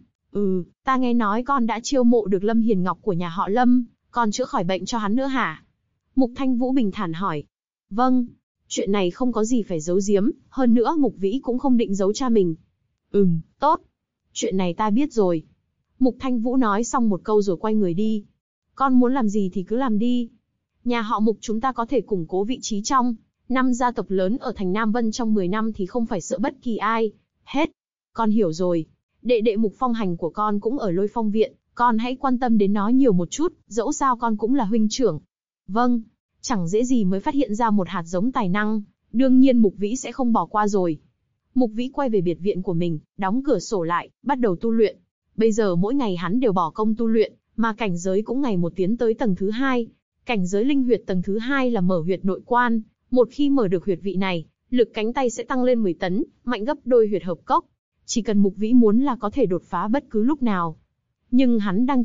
ta nghe nói con đã chiêu mộ được Lâm Hiền Ngọc của nhà họ Lâm, còn chữa khỏi bệnh cho hắn nữa hả? Mục Thanh Vũ bình thản hỏi. Vâng, chuyện này không có gì phải giấu giếm, hơn nữa Mục Vĩ cũng không định giấu cha mình. Tốt. Chuyện này ta biết rồi. Mục Thanh Vũ nói xong một câu rồi quay người đi. Con muốn làm gì thì cứ làm đi. Nhà họ Mục chúng ta có thể củng cố vị trí trong 5 gia tộc lớn ở thành Nam Vân trong 10 năm thì không phải sợ bất kỳ ai. Hết. Con hiểu rồi. Đệ đệ Mục Phong Hành của con cũng ở Lôi Phong Viện, con hãy quan tâm đến nó nhiều một chút, dẫu sao con cũng là huynh trưởng. Vâng, chẳng dễ gì mới phát hiện ra một hạt giống tài năng, đương nhiên Mục Vĩ sẽ không bỏ qua rồi. Mục Vĩ quay về biệt viện của mình, đóng cửa sổ lại, bắt đầu tu luyện. Bây giờ mỗi ngày hắn đều bỏ công tu luyện, mà cảnh giới cũng ngày một tiến tới tầng thứ 2. Cảnh giới linh huyệt tầng thứ 2 là mở huyệt nội quan, một khi mở được huyệt vị này, lực cánh tay sẽ tăng lên 10 tấn, mạnh gấp đôi huyệt hợp cốc. Chỉ cần Mục Vĩ muốn là có thể đột phá bất cứ lúc nào. Nhưng hắn đang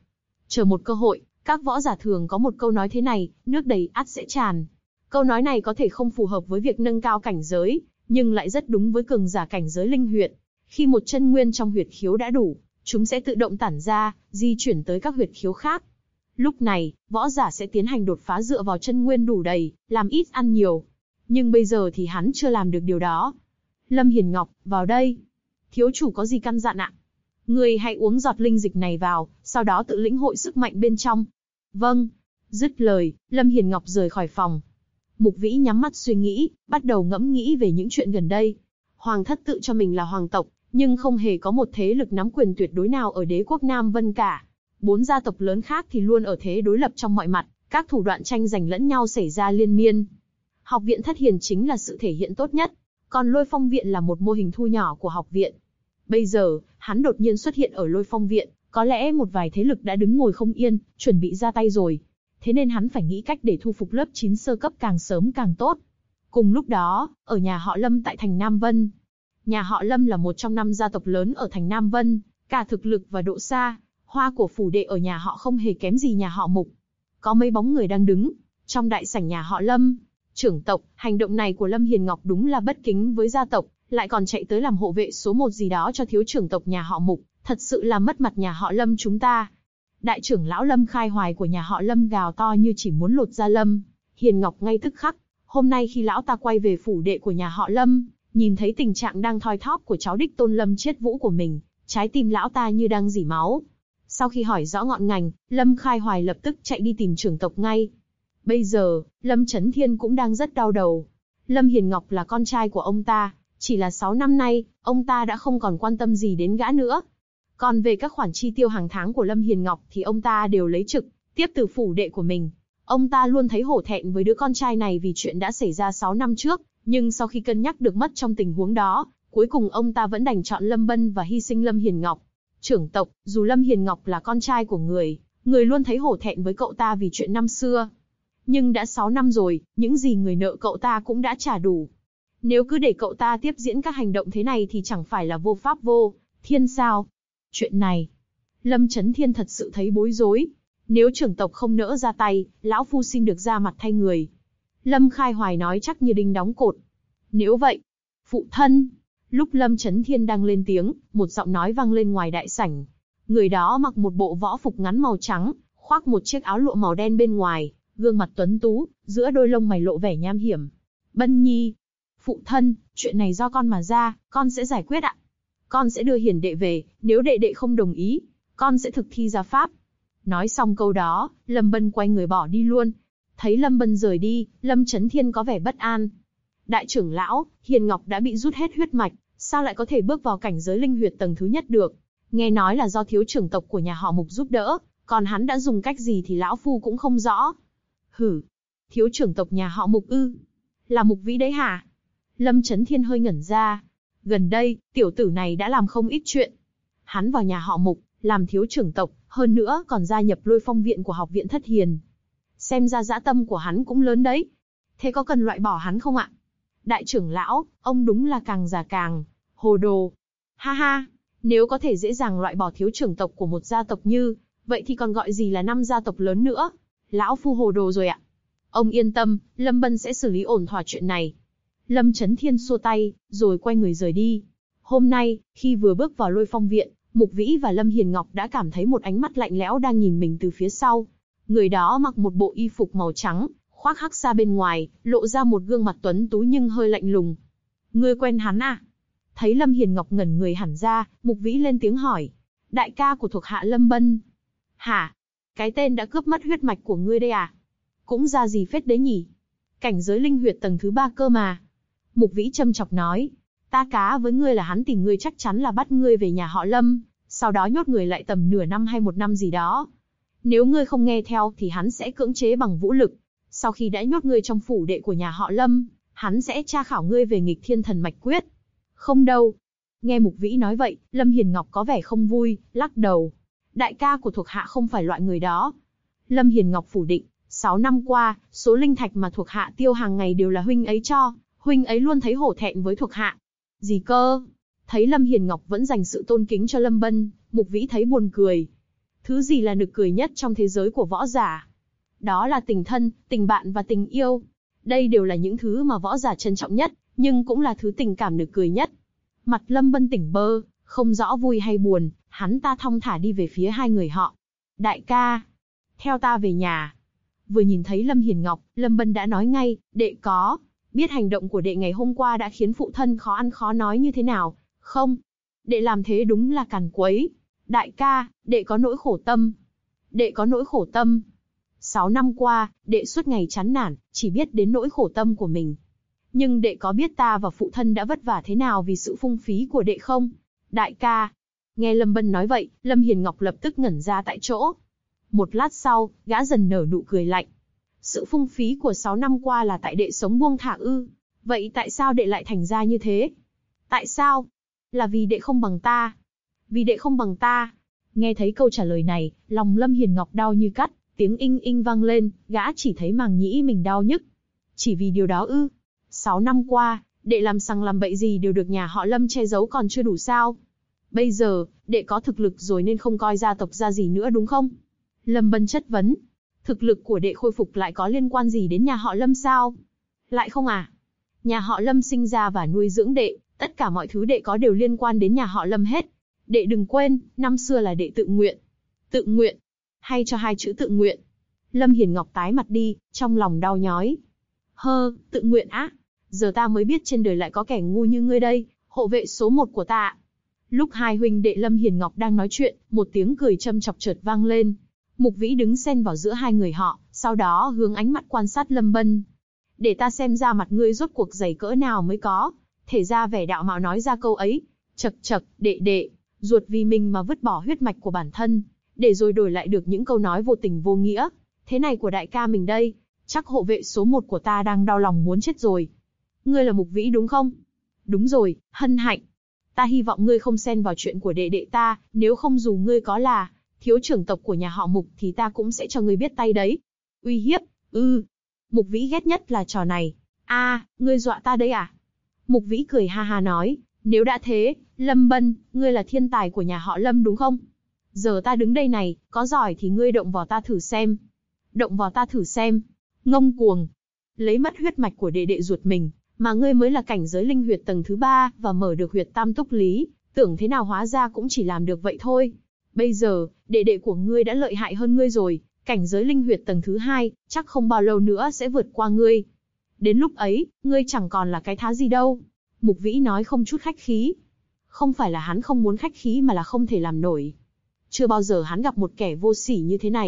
chờ một cơ hội. Các võ giả thường có một câu nói thế này, nước đầy ắt sẽ tràn. Câu nói này có thể không phù hợp với việc nâng cao cảnh giới, nhưng lại rất đúng với cường giả cảnh giới linh huyệt. Khi một chân nguyên trong huyệt khiếu đã đủ, chúng sẽ tự động tản ra, di chuyển tới các huyệt khiếu khác. Lúc này, võ giả sẽ tiến hành đột phá dựa vào chân nguyên đủ đầy, làm ít ăn nhiều. Nhưng bây giờ thì hắn chưa làm được điều đó. Lâm Hiền Ngọc, vào đây. Thiếu chủ có gì căn dặn ạ? Người hãy uống giọt linh dịch này vào, sau đó tự lĩnh hội sức mạnh bên trong. Vâng. Dứt lời, Lâm Hiền Ngọc rời khỏi phòng. Mục Vĩ nhắm mắt suy nghĩ, bắt đầu ngẫm nghĩ về những chuyện gần đây. Hoàng thất tự cho mình là hoàng tộc, nhưng không hề có một thế lực nắm quyền tuyệt đối nào ở đế quốc Nam Vân cả. 4 gia tộc lớn khác thì luôn ở thế đối lập trong mọi mặt, các thủ đoạn tranh giành lẫn nhau xảy ra liên miên. Học viện Thất Hiền chính là sự thể hiện tốt nhất, còn Lôi Phong Viện là một mô hình thu nhỏ của học viện. Bây giờ, hắn đột nhiên xuất hiện ở Lôi Phong Viện, có lẽ một vài thế lực đã đứng ngồi không yên, chuẩn bị ra tay rồi. Thế nên hắn phải nghĩ cách để thu phục lớp 9 sơ cấp càng sớm càng tốt. Cùng lúc đó, ở nhà họ Lâm tại thành Nam Vân. Nhà họ Lâm là một trong 5 gia tộc lớn ở thành Nam Vân, cả thực lực và độ xa, hoa của phủ đệ ở nhà họ không hề kém gì nhà họ Mục. Có mấy bóng người đang đứng trong đại sảnh nhà họ Lâm. Trưởng tộc, hành động này của Lâm Hiền Ngọc đúng là bất kính với gia tộc, lại còn chạy tới làm hộ vệ số 1 gì đó cho thiếu trưởng tộc nhà họ Mục, thật sự là mất mặt nhà họ Lâm chúng ta. Đại trưởng lão Lâm Khai Hoài của nhà họ Lâm gào to như chỉ muốn lột da Lâm Hiền Ngọc ngay tức khắc. Hôm nay khi lão ta quay về phủ đệ của nhà họ Lâm, nhìn thấy tình trạng đang thoi thóp của cháu đích tôn Lâm Chiết Vũ của mình, trái tim lão ta như đang rỉ máu. Sau khi hỏi rõ ngọn ngành, Lâm Khai Hoài lập tức chạy đi tìm trưởng tộc ngay. Bây giờ, Lâm Chấn Thiên cũng đang rất đau đầu. Lâm Hiền Ngọc là con trai của ông ta, chỉ là 6 năm nay, ông ta đã không còn quan tâm gì đến gã nữa. Còn về các khoản chi tiêu hàng tháng của Lâm Hiền Ngọc thì ông ta đều lấy trực tiếp từ phủ đệ của mình. Ông ta luôn thấy hổ thẹn với đứa con trai này vì chuyện đã xảy ra 6 năm trước, nhưng sau khi cân nhắc được mất trong tình huống đó, cuối cùng ông ta vẫn đành chọn Lâm Bân và hy sinh Lâm Hiền Ngọc. Trưởng tộc, dù Lâm Hiền Ngọc là con trai của người luôn thấy hổ thẹn với cậu ta vì chuyện năm xưa. Nhưng đã 6 năm rồi, những gì người nợ cậu ta cũng đã trả đủ. Nếu cứ để cậu ta tiếp diễn các hành động thế này thì chẳng phải là vô pháp vô thiên sao? Chuyện này, Lâm Chấn Thiên thật sự thấy bối rối. Nếu trưởng tộc không nỡ ra tay, lão phu xin được ra mặt thay người. Lâm Khai Hoài nói chắc như đinh đóng cột. Nếu vậy, phụ thân. Lúc Lâm Chấn Thiên đang lên tiếng, một giọng nói vang lên ngoài đại sảnh. Người đó mặc một bộ võ phục ngắn màu trắng, khoác một chiếc áo lụa màu đen bên ngoài, gương mặt tuấn tú, giữa đôi lông mày lộ vẻ nham hiểm. Bân Nhi. Phụ thân, chuyện này do con mà ra, con sẽ giải quyết ạ. Con sẽ đưa Hiền đệ về, nếu đệ đệ không đồng ý, con sẽ thực thi gia pháp. Nói xong câu đó, Lâm Bân quay người bỏ đi luôn. Thấy Lâm Bân rời đi, Lâm Chấn Thiên có vẻ bất an. Đại trưởng lão, Hiền Ngọc đã bị rút hết huyết mạch, sao lại có thể bước vào cảnh giới linh huyệt tầng thứ nhất được? Nghe nói là do thiếu trưởng tộc của nhà họ Mục giúp đỡ, còn hắn đã dùng cách gì thì lão phu cũng không rõ. Hử, thiếu trưởng tộc nhà họ Mục ư? Là Mục Vĩ đấy hả? Lâm Chấn Thiên hơi ngẩn ra. Gần đây, tiểu tử này đã làm không ít chuyện. Hắn vào nhà họ Mục, làm thiếu trưởng tộc, hơn nữa còn gia nhập Lôi Phong viện của học viện Thất Hiền. Xem ra dã tâm của hắn cũng lớn đấy. Thế có cần loại bỏ hắn không ạ? Đại trưởng lão, ông đúng là càng già càng hồ đồ. Ha ha, nếu có thể dễ dàng loại bỏ thiếu trưởng tộc của một gia tộc như, vậy thì còn gọi gì là 5 gia tộc lớn nữa. Lão phu hồ đồ rồi ạ. Ông yên tâm, Lâm Bân sẽ xử lý ổn thỏa chuyện này. Lâm Chấn Thiên xua tay, rồi quay người rời đi. Hôm nay, khi vừa bước vào Lôi Phong viện, Mục Vĩ và Lâm Hiền Ngọc đã cảm thấy một ánh mắt lạnh lẽo đang nhìn mình từ phía sau. Người đó mặc một bộ y phục màu trắng, khoác hắc sa bên ngoài, lộ ra một gương mặt tuấn tú nhưng hơi lạnh lùng. Ngươi quen hắn à? Thấy Lâm Hiền Ngọc ngẩn người hẳn ra, Mục Vĩ lên tiếng hỏi. Đại ca của thuộc hạ Lâm Bân. Hả? Cái tên đã cướp mất huyết mạch của ngươi đây à? Cũng ra gì phết đấy nhỉ? Cảnh giới linh huyệt tầng thứ 3 cơ mà. Mục Vĩ châm chọc nói. Ta cá với ngươi là hắn tìm ngươi chắc chắn là bắt ngươi về nhà họ Lâm, sau đó nhốt người lại tầm nửa năm hay 1 năm gì đó. Nếu ngươi không nghe theo thì hắn sẽ cưỡng chế bằng vũ lực. Sau khi đã nhốt ngươi trong phủ đệ của nhà họ Lâm, hắn sẽ tra khảo ngươi về nghịch thiên thần mạch quyết. Không đâu. Nghe Mục Vĩ nói vậy, Lâm Hiền Ngọc có vẻ không vui, lắc đầu. Đại ca của thuộc hạ không phải loại người đó. Lâm Hiền Ngọc phủ định, 6 năm qua, số linh thạch mà thuộc hạ tiêu hàng ngày đều là huynh ấy cho, huynh ấy luôn thấy hổ thẹn với thuộc hạ. Gì cơ? Thấy Lâm Hiền Ngọc vẫn dành sự tôn kính cho Lâm Bân, Mục Vĩ thấy buồn cười. Thứ gì là nực cười nhất trong thế giới của võ giả? Đó là tình thân, tình bạn và tình yêu. Đây đều là những thứ mà võ giả trân trọng nhất, nhưng cũng là thứ tình cảm nực cười nhất. Mặt Lâm Bân tỉnh bơ, không rõ vui hay buồn, hắn ta thong thả đi về phía hai người họ. Đại ca, theo ta về nhà. Vừa nhìn thấy Lâm Hiền Ngọc, Lâm Bân đã nói ngay, đệ có biết hành động của đệ ngày hôm qua đã khiến phụ thân khó ăn khó nói như thế nào, không? Đệ làm thế đúng là càn quấy. Đại ca, đệ có nỗi khổ tâm. Đệ có nỗi khổ tâm. 6 năm qua, đệ suốt ngày chán nản, chỉ biết đến nỗi khổ tâm của mình. Nhưng đệ có biết ta và phụ thân đã vất vả thế nào vì sự phung phí của đệ không? Đại ca. Nghe Lâm Bân nói vậy, Lâm Hiền Ngọc lập tức ngẩn ra tại chỗ. Một lát sau, gã dần nở nụ cười lạnh. Sự phung phí của 6 năm qua là tại đệ sống buông thả ư? Vậy tại sao đệ lại thành ra như thế? Tại sao? Là vì đệ không bằng ta. Vì đệ không bằng ta. Nghe thấy câu trả lời này, lòng Lâm Hiền Ngọc đau như cắt, tiếng inh inh vang lên, gã chỉ thấy màng nhĩ mình đau nhức. Chỉ vì điều đó ư? 6 năm qua, đệ làm sằng làm bậy gì đều được nhà họ Lâm che giấu còn chưa đủ sao? Bây giờ, đệ có thực lực rồi nên không coi gia tộc ra gì nữa đúng không? Lâm Bân chất vấn. Thực lực của đệ khôi phục lại có liên quan gì đến nhà họ Lâm sao? Lại không à? Nhà họ Lâm sinh ra và nuôi dưỡng đệ, tất cả mọi thứ đệ có đều liên quan đến nhà họ Lâm hết. Đệ đừng quên, năm xưa là đệ tự nguyện. Tự nguyện? Hay cho 2 chữ tự nguyện? Lâm Hiền Ngọc tái mặt đi, trong lòng đau nhói. Tự nguyện á? Giờ ta mới biết trên đời lại có kẻ ngu như ngươi đây, hộ vệ số 1 của ta. Lúc hai huynh đệ Lâm Hiền Ngọc đang nói chuyện, một tiếng cười châm chọc chợt vang lên. Mục Vĩ đứng xen vào giữa hai người họ, sau đó hướng ánh mắt quan sát Lâm Bân. Để ta xem ra mặt ngươi rốt cuộc dày cỡ nào mới có. Thể ra vẻ đạo mạo nói ra câu ấy. Chậc chậc, đệ, ruột vì mình mà vứt bỏ huyết mạch của bản thân, để rồi đổi lại được những câu nói vô tình vô nghĩa. Thế này của đại ca mình đây, chắc hộ vệ số 1 của ta đang đau lòng muốn chết rồi. Ngươi là Mục Vĩ đúng không? Đúng rồi, hân hạnh. Ta hy vọng ngươi không xen vào chuyện của đệ đệ ta, nếu không dù ngươi có là thiếu trưởng tộc của nhà họ Mục thì ta cũng sẽ cho ngươi biết tay đấy. Uy hiếp, Mục Vĩ ghét nhất là trò này. Ngươi dọa ta đấy à? Mục Vĩ cười ha ha nói, nếu đã thế, Lâm Bân, ngươi là thiên tài của nhà họ Lâm đúng không? Giờ ta đứng đây này, có giỏi thì ngươi động vào ta thử xem. Động vào ta thử xem. Ngông cuồng. Lấy mất huyết mạch của đệ đệ ruột mình, mà ngươi mới là cảnh giới linh huyệt tầng thứ 3 và mở được huyệt tam túc lý, tưởng thế nào hóa ra cũng chỉ làm được vậy thôi. Bây giờ, đệ đệ của ngươi đã lợi hại hơn ngươi rồi, cảnh giới linh huyệt tầng thứ 2, chắc không bao lâu nữa sẽ vượt qua ngươi. Đến lúc ấy, ngươi chẳng còn là cái thá gì đâu. Mục Vĩ nói không chút khách khí. Không phải là hắn không muốn khách khí mà là không thể làm nổi. Chưa bao giờ hắn gặp một kẻ vô sỉ như thế này.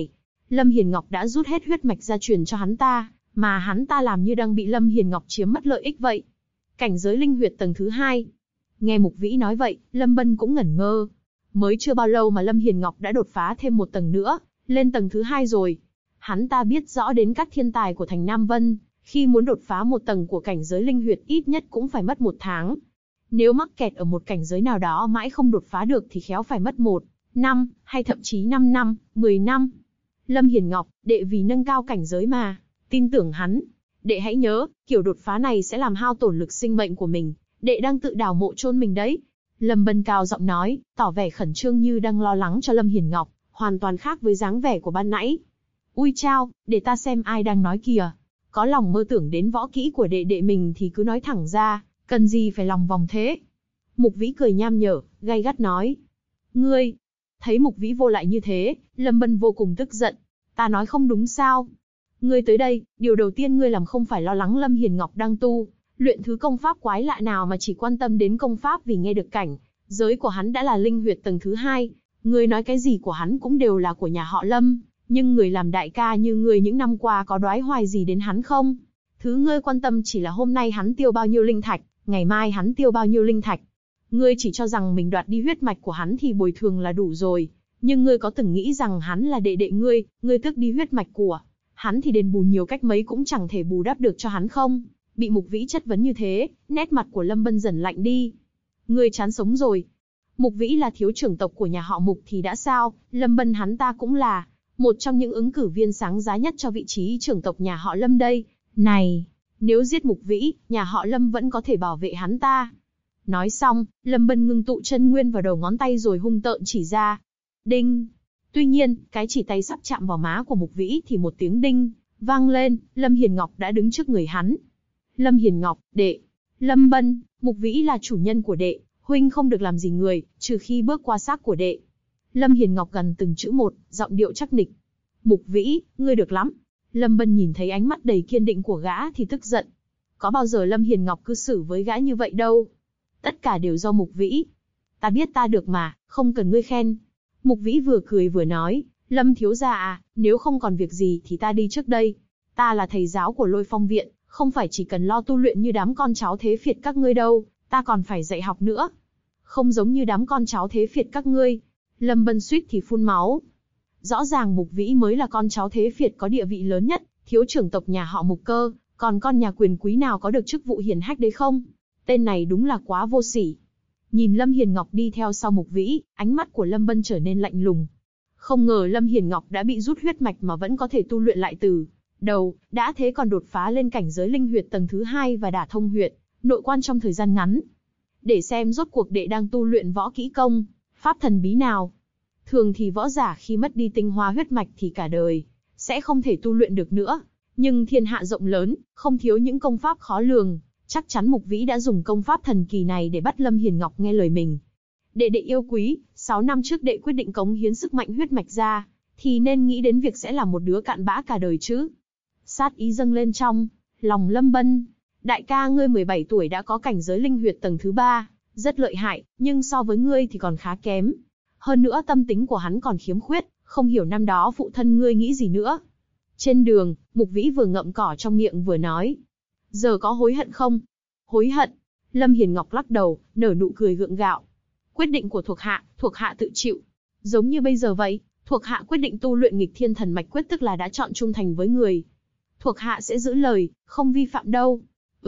Lâm Hiền Ngọc đã rút hết huyết mạch gia truyền cho hắn ta, mà hắn ta làm như đang bị Lâm Hiền Ngọc chiếm mất lợi ích vậy. Cảnh giới linh huyệt tầng thứ 2. Nghe Mục Vĩ nói vậy, Lâm Bân cũng ngẩn ngơ. Mới chưa bao lâu mà Lâm Hiền Ngọc đã đột phá thêm một tầng nữa, lên tầng thứ 2 rồi. Hắn ta biết rõ đến các thiên tài của thành Nam Vân, khi muốn đột phá một tầng của cảnh giới linh huyệt ít nhất cũng phải mất 1 tháng. Nếu mắc kẹt ở một cảnh giới nào đó mãi không đột phá được thì khéo phải mất 1 năm, hay thậm chí 5 năm, 10 năm. Lâm Hiền Ngọc, đệ vì nâng cao cảnh giới mà, tin tưởng hắn. Đệ hãy nhớ, kiểu đột phá này sẽ làm hao tổn lực sinh mệnh của mình, đệ đang tự đào mộ chôn mình đấy. Lâm Bân cao giọng nói, tỏ vẻ khẩn trương như đang lo lắng cho Lâm Hiền Ngọc, hoàn toàn khác với dáng vẻ của ban nãy. Ui chao, để ta xem ai đang nói kìa. Có lòng mơ tưởng đến võ kỹ của đệ đệ mình thì cứ nói thẳng ra, cần gì phải lòng vòng thế. Mục Vĩ cười nham nhở, gay gắt nói. Ngươi! Thấy Mục Vĩ vô lại như thế, Lâm Bân vô cùng tức giận. Ta nói không đúng sao? Ngươi tới đây, điều đầu tiên ngươi làm không phải lo lắng Lâm Hiền Ngọc đang tu luyện thứ công pháp quái lạ nào mà chỉ quan tâm đến công pháp vì nghe được cảnh giới của hắn đã là linh huyệt tầng thứ 2. Ngươi nói cái gì của hắn cũng đều là của nhà họ Lâm, nhưng người làm đại ca như ngươi những năm qua có đoái hoài gì đến hắn không? Thứ ngươi quan tâm chỉ là hôm nay hắn tiêu bao nhiêu linh thạch, ngày mai hắn tiêu bao nhiêu linh thạch. Ngươi chỉ cho rằng mình đoạt đi huyết mạch của hắn thì bồi thường là đủ rồi, nhưng ngươi có từng nghĩ rằng hắn là đệ đệ ngươi tước đi huyết mạch của hắn thì đền bù nhiều cách mấy cũng chẳng thể bù đắp được cho hắn không? Bị Mục Vĩ chất vấn như thế, nét mặt của Lâm Bân dần lạnh đi. Ngươi chán sống rồi. Mục Vĩ là thiếu trưởng tộc của nhà họ Mục thì đã sao, Lâm Bân hắn ta cũng là một trong những ứng cử viên sáng giá nhất cho vị trí trưởng tộc nhà họ Lâm đây. Này, nếu giết Mục Vĩ, nhà họ Lâm vẫn có thể bảo vệ hắn ta. Nói xong, Lâm Bân ngưng tụ chân nguyên vào đầu ngón tay rồi hung tợn chỉ ra. Đinh! Tuy nhiên, cái chỉ tay sắp chạm vào má của Mục Vĩ thì một tiếng đinh vang lên, Lâm Hiền Ngọc đã đứng trước người hắn. Lâm Hiền Ngọc, đệ. Lâm Bân, Mục Vĩ là chủ nhân của đệ, huynh không được làm gì người, trừ khi bước qua xác của đệ. Lâm Hiền Ngọc gần từng chữ một, giọng điệu chắc nịch. Mục Vĩ, ngươi được lắm. Lâm Bân nhìn thấy ánh mắt đầy kiên định của gã thì tức giận. Có bao giờ Lâm Hiền Ngọc cư xử với gã như vậy đâu. Tất cả đều do Mục Vĩ. Ta biết ta được mà, không cần ngươi khen. Mục Vĩ vừa cười vừa nói, Lâm thiếu gia à, nếu không còn việc gì thì ta đi trước đây. Ta là thầy giáo của Lôi Phong Viện, không phải chỉ cần lo tu luyện như đám con cháu thế Việt các ngươi đâu, ta còn phải dạy học nữa. Không giống như đám con cháu thế Việt các ngươi. Lâm Bân suýt thì phun máu. Rõ ràng Mục Vĩ mới là con cháu thế Việt có địa vị lớn nhất, thiếu trưởng tộc nhà họ Mục cơ, còn con nhà quyền quý nào có được chức vụ hiển hách đấy không? Tên này đúng là quá vô sỉ. Nhìn Lâm Hiền Ngọc đi theo sau Mục Vĩ, ánh mắt của Lâm Bân trở nên lạnh lùng. Không ngờ Lâm Hiền Ngọc đã bị rút huyết mạch mà vẫn có thể tu luyện lại từ đầu, đã thế còn đột phá lên cảnh giới linh huyệt tầng thứ 2 và đả thông huyệt nội quan trong thời gian ngắn. Để xem rốt cuộc đệ đang tu luyện võ kỹ công, pháp thần bí nào. Thường thì võ giả khi mất đi tinh hoa huyết mạch thì cả đời sẽ không thể tu luyện được nữa, nhưng thiên hạ rộng lớn, không thiếu những công pháp khó lường, chắc chắn Mục Vĩ đã dùng công pháp thần kỳ này để bắt Lâm Hiền Ngọc nghe lời mình. Đệ yêu quý, 6 năm trước đệ quyết định cống hiến sức mạnh huyết mạch ra, thì nên nghĩ đến việc sẽ là một đứa cặn bã cả đời chứ. Sát ý dâng lên trong lòng Lâm Bân. Đại ca ngươi 17 tuổi đã có cảnh giới linh huyệt tầng thứ 3, rất lợi hại, nhưng so với ngươi thì còn khá kém. Hơn nữa tâm tính của hắn còn khiếm khuyết, không hiểu năm đó phụ thân ngươi nghĩ gì nữa. Trên đường, Mục Vĩ vừa ngậm cỏ trong miệng vừa nói. Giờ có hối hận không? Hối hận? Lâm Hiền Ngọc lắc đầu, nở nụ cười gượng gạo. Quyết định của thuộc hạ tự chịu. Giống như bây giờ vậy, thuộc hạ quyết định tu luyện nghịch thiên thần mạch quyết, tức là đã chọn trung thành với người. Thuộc hạ sẽ giữ lời, không vi phạm đâu.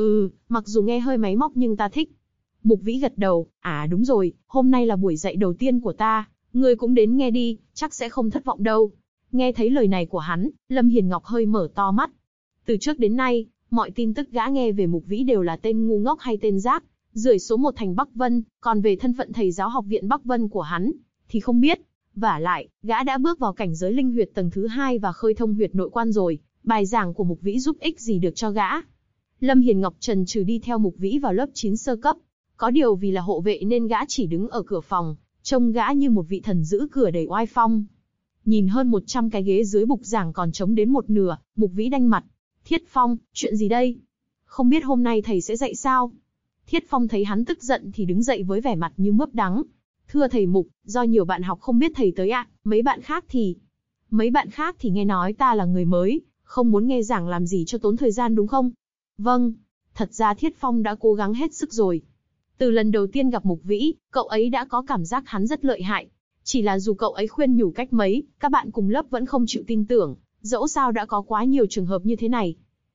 Mặc dù nghe hơi máy móc nhưng ta thích. Mục Vĩ gật đầu, đúng rồi, hôm nay là buổi dạy đầu tiên của ta, ngươi cũng đến nghe đi, chắc sẽ không thất vọng đâu. Nghe thấy lời này của hắn, Lâm Hiền Ngọc hơi mở to mắt. Từ trước đến nay, mọi tin tức gã nghe về Mục Vĩ đều là tên ngu ngốc hay tên rác, rưởi số 1 thành Bắc Vân, còn về thân phận thầy giáo học viện Bắc Vân của hắn, thì không biết. Vả lại, gã đã bước vào cảnh giới linh huyệt tầng thứ 2 và khơi thông huyệt nội quan rồi, bài giảng của Mục Vĩ giúp ích gì được cho gã. Lâm Hiền Ngọc chần chừ đi theo Mục Vĩ vào lớp 9 sơ cấp. Có điều vì là hộ vệ nên gã chỉ đứng ở cửa phòng, trông gã như một vị thần giữ cửa đầy oai phong. Nhìn hơn 100 cái ghế dưới bục giảng còn trống đến một nửa, Mục Vĩ đanh mặt. Thiết Phong, chuyện gì đây? Không biết hôm nay thầy sẽ dạy sao? Thiết Phong thấy hắn tức giận thì đứng dậy với vẻ mặt như mướp đắng. Thưa thầy Mục, do nhiều bạn học không biết thầy tới ạ, mấy bạn khác thì... Mấy bạn khác thì nghe nói ta là người mới, không muốn nghe giảng làm gì cho tốn thời gian đúng không? Vâng, thật ra Thiết Phong đã cố gắng hết sức rồi. Từ lần đầu tiên gặp Mục Vĩ, cậu ấy đã có cảm giác hắn rất lợi hại. Chỉ là dù cậu ấy khuyên nhủ cách mấy, các bạn cùng lớp vẫn không chịu tin tưởng, dẫu sao đã có quá nhiều trường hợp như thế này.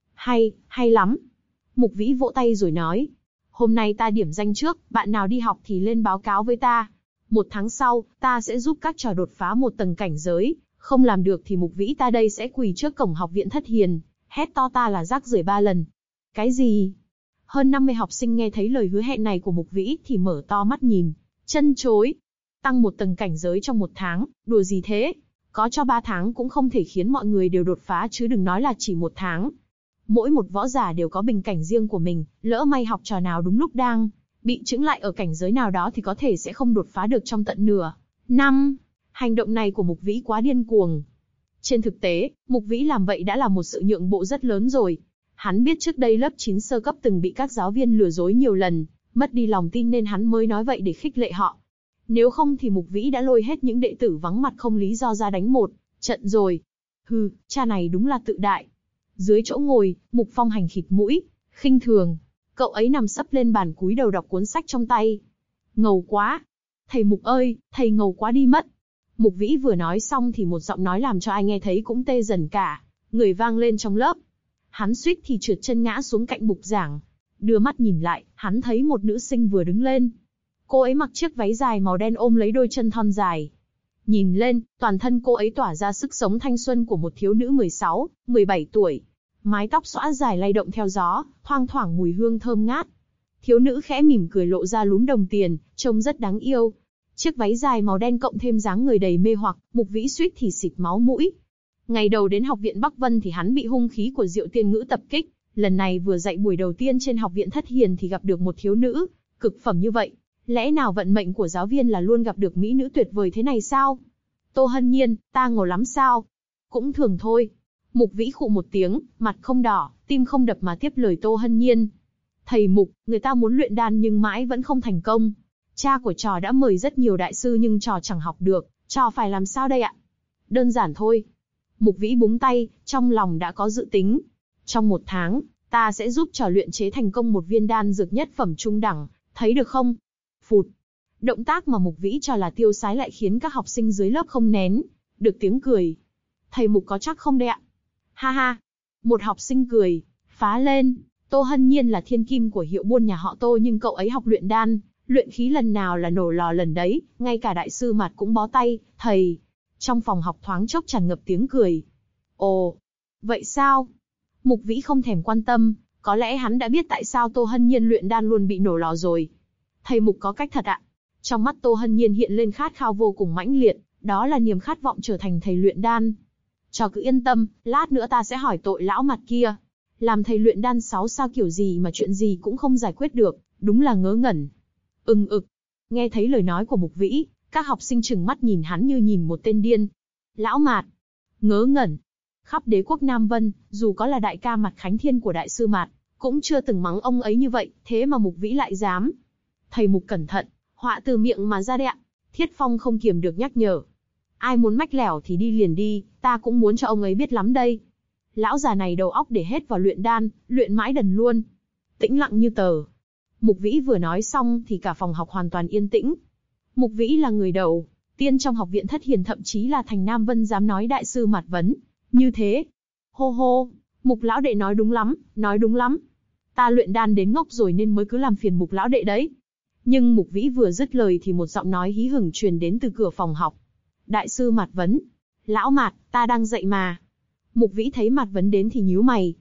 Hay lắm. Mục Vĩ vỗ tay rồi nói. Hôm nay ta điểm danh trước, bạn nào đi học thì lên báo cáo với ta. 1 tháng sau, ta sẽ giúp các trò đột phá 1 tầng cảnh giới, không làm được thì Mục Vĩ ta đây sẽ quỳ trước cổng học viện Thất Hiền, hét to ta là rác rưởi 3 lần. Cái gì? Hơn 50 học sinh nghe thấy lời hứa hẹn này của Mục Vĩ thì mở to mắt nhìn, chân chối. Tăng 1 tầng cảnh giới trong 1 tháng, đùa gì thế? Có cho 3 tháng cũng không thể khiến mọi người đều đột phá chứ đừng nói là chỉ 1 tháng. Mỗi một võ giả đều có bình cảnh riêng của mình, lỡ may học trò nào đúng lúc đang bị chững lại ở cảnh giới nào đó thì có thể sẽ không đột phá được trong tận nửa năm. Hành động này của Mục Vĩ quá điên cuồng. Trên thực tế, Mục Vĩ làm vậy đã là một sự nhượng bộ rất lớn rồi. Hắn biết trước đây lớp 9 sơ cấp từng bị các giáo viên lừa dối nhiều lần, mất đi lòng tin nên hắn mới nói vậy để khích lệ họ. Nếu không thì Mục Vĩ đã lôi hết những đệ tử vắng mặt không lý do ra đánh một trận rồi. Hừ, cha này đúng là tự đại. Dưới chỗ ngồi, Mục Phong Hành khịt mũi, khinh thường. Cậu ấy nằm sấp lên bàn cúi đầu đọc cuốn sách trong tay. Ngầu quá. Thầy Mục ơi, thầy ngầu quá đi mất. Mục Vĩ vừa nói xong thì một giọng nói làm cho ai nghe thấy cũng tê dần cả, người vang lên trong lớp. Hắn suýt thì trượt chân ngã xuống cạnh bục giảng. Đưa mắt nhìn lại, hắn thấy một nữ sinh vừa đứng lên. Cô ấy mặc chiếc váy dài màu đen ôm lấy đôi chân thon dài. Nhìn lên, toàn thân cô ấy tỏa ra sức sống thanh xuân của một thiếu nữ 16, 17 tuổi. Mái tóc xõa dài lay động theo gió, thoang thoảng mùi hương thơm ngát. Thiếu nữ khẽ mỉm cười lộ ra lúm đồng tiền, trông rất đáng yêu. Chiếc váy dài màu đen cộng thêm dáng người đầy mê hoặc, Mục Vĩ suýt thì xịt máu mũi. Ngày đầu đến học viện Bắc Vân thì hắn bị hung khí của Diệu Tiên Ngữ tập kích. Lần này vừa dạy buổi đầu tiên trên học viện Thất Hiền thì gặp được một thiếu nữ cực phẩm như vậy. Lẽ nào vận mệnh của giáo viên là luôn gặp được mỹ nữ tuyệt vời thế này sao? Tô Hân Nhiên, ta ngầu lắm sao? Cũng thường thôi. Mục Vĩ khụ một tiếng, mặt không đỏ, tim không đập mà tiếp lời Tô Hân Nhiên. Thầy Mục, người ta muốn luyện đan nhưng mãi vẫn không thành công. Cha của trò đã mời rất nhiều đại sư nhưng trò chẳng học được, trò phải làm sao đây ạ? Đơn giản thôi. Mục Vĩ búng tay, trong lòng đã có dự tính. Trong 1 tháng, ta sẽ giúp trò luyện chế thành công một viên đan dược nhất phẩm trung đẳng, thấy được không? Phụt. Động tác mà Mục Vĩ cho là tiêu sái lại khiến các học sinh dưới lớp không nén được tiếng cười. Thầy Mục có chắc không đây ạ? Ha ha. Một học sinh cười, phá lên. Tô Hân Nhiên là thiên kim của hiệu buôn nhà họ Tô nhưng cậu ấy học luyện đan, luyện khí lần nào là nổ lò lần đấy, ngay cả đại sư Mạt cũng bó tay, thầy. Trong phòng học thoáng chốc tràn ngập tiếng cười. Ồ, vậy sao? Mục Vĩ không thèm quan tâm, có lẽ hắn đã biết tại sao Tô Hân Nhiên luyện đan luôn bị nổ lò rồi. Thầy Mục có cách thật ạ. Trong mắt Tô Hân Nhiên hiện lên khát khao vô cùng mãnh liệt, đó là niềm khát vọng trở thành thầy luyện đan. Trò cứ yên tâm, lát nữa ta sẽ hỏi tội lão mặt kia. Làm thầy luyện đan 6 sao kiểu gì mà chuyện gì cũng không giải quyết được, đúng là ngớ ngẩn. Ực. Nghe thấy lời nói của Mục Vĩ, các học sinh trừng mắt nhìn hắn như nhìn một tên điên. Lão Mạt. Ngớ ngẩn. Khắp đế quốc Nam Vân, dù có là đại ca Mạt Khánh Thiên của đại sư Mạt, cũng chưa từng mắng ông ấy như vậy, thế mà Mục Vĩ lại dám. Thầy Mục cẩn thận, họa từ miệng mà ra đấy ạ. Thiết Phong không kiềm được nhắc nhở. Ai muốn mách lẻo thì đi liền đi, ta cũng muốn cho ông ấy biết lắm đây. Lão già này đầu óc để hết vào luyện đan, luyện mãi đần luôn. Tĩnh lặng như tờ. Mục Vĩ vừa nói xong thì cả phòng học hoàn toàn yên tĩnh. Mục Vĩ là người đầu tiên trong học viện Thất Hiền, thậm chí là thành Nam Vân dám nói đại sư Mạt vấn như thế. Hô hô, Mục lão đệ nói đúng lắm, nói đúng lắm. Ta luyện đan đến ngốc rồi nên mới cứ làm phiền Mục lão đệ đấy. Nhưng Mục Vĩ vừa dứt lời thì một giọng nói hí hửng truyền đến từ cửa phòng học. Đại sư Mạt vấn. Lão Mạt, ta đang dạy mà. Mục Vĩ thấy Mạt vấn đến thì nhíu mày.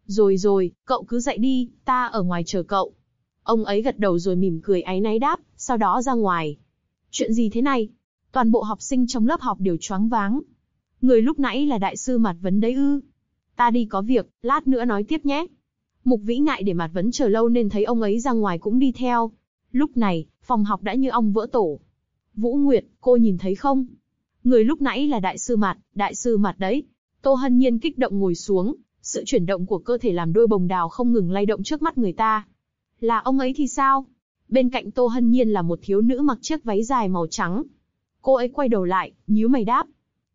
Rồi, cậu cứ dạy đi, ta ở ngoài chờ cậu. Ông ấy gật đầu rồi mỉm cười áy náy đáp, sau đó ra ngoài. Chuyện gì thế này? Toàn bộ học sinh trong lớp học đều choáng váng. Người lúc nãy là đại sư Mạt vấn đấy ư? Ta đi có việc, lát nữa nói tiếp nhé. Mục Vĩ ngại để Mạt vấn chờ lâu nên thấy ông ấy ra ngoài cũng đi theo. Lúc này, phòng học đã như ong vỡ tổ. Vũ Nguyệt, cô nhìn thấy không? Người lúc nãy là đại sư Mạt đấy. Tô Hân Nhiên kích động ngồi xuống, sự chuyển động của cơ thể làm đôi bồng đào không ngừng lay động trước mắt người ta. Là ông ấy thì sao? Bên cạnh Tô Hân Nhiên là một thiếu nữ mặc chiếc váy dài màu trắng. Cô ấy quay đầu lại, nhíu mày đáp.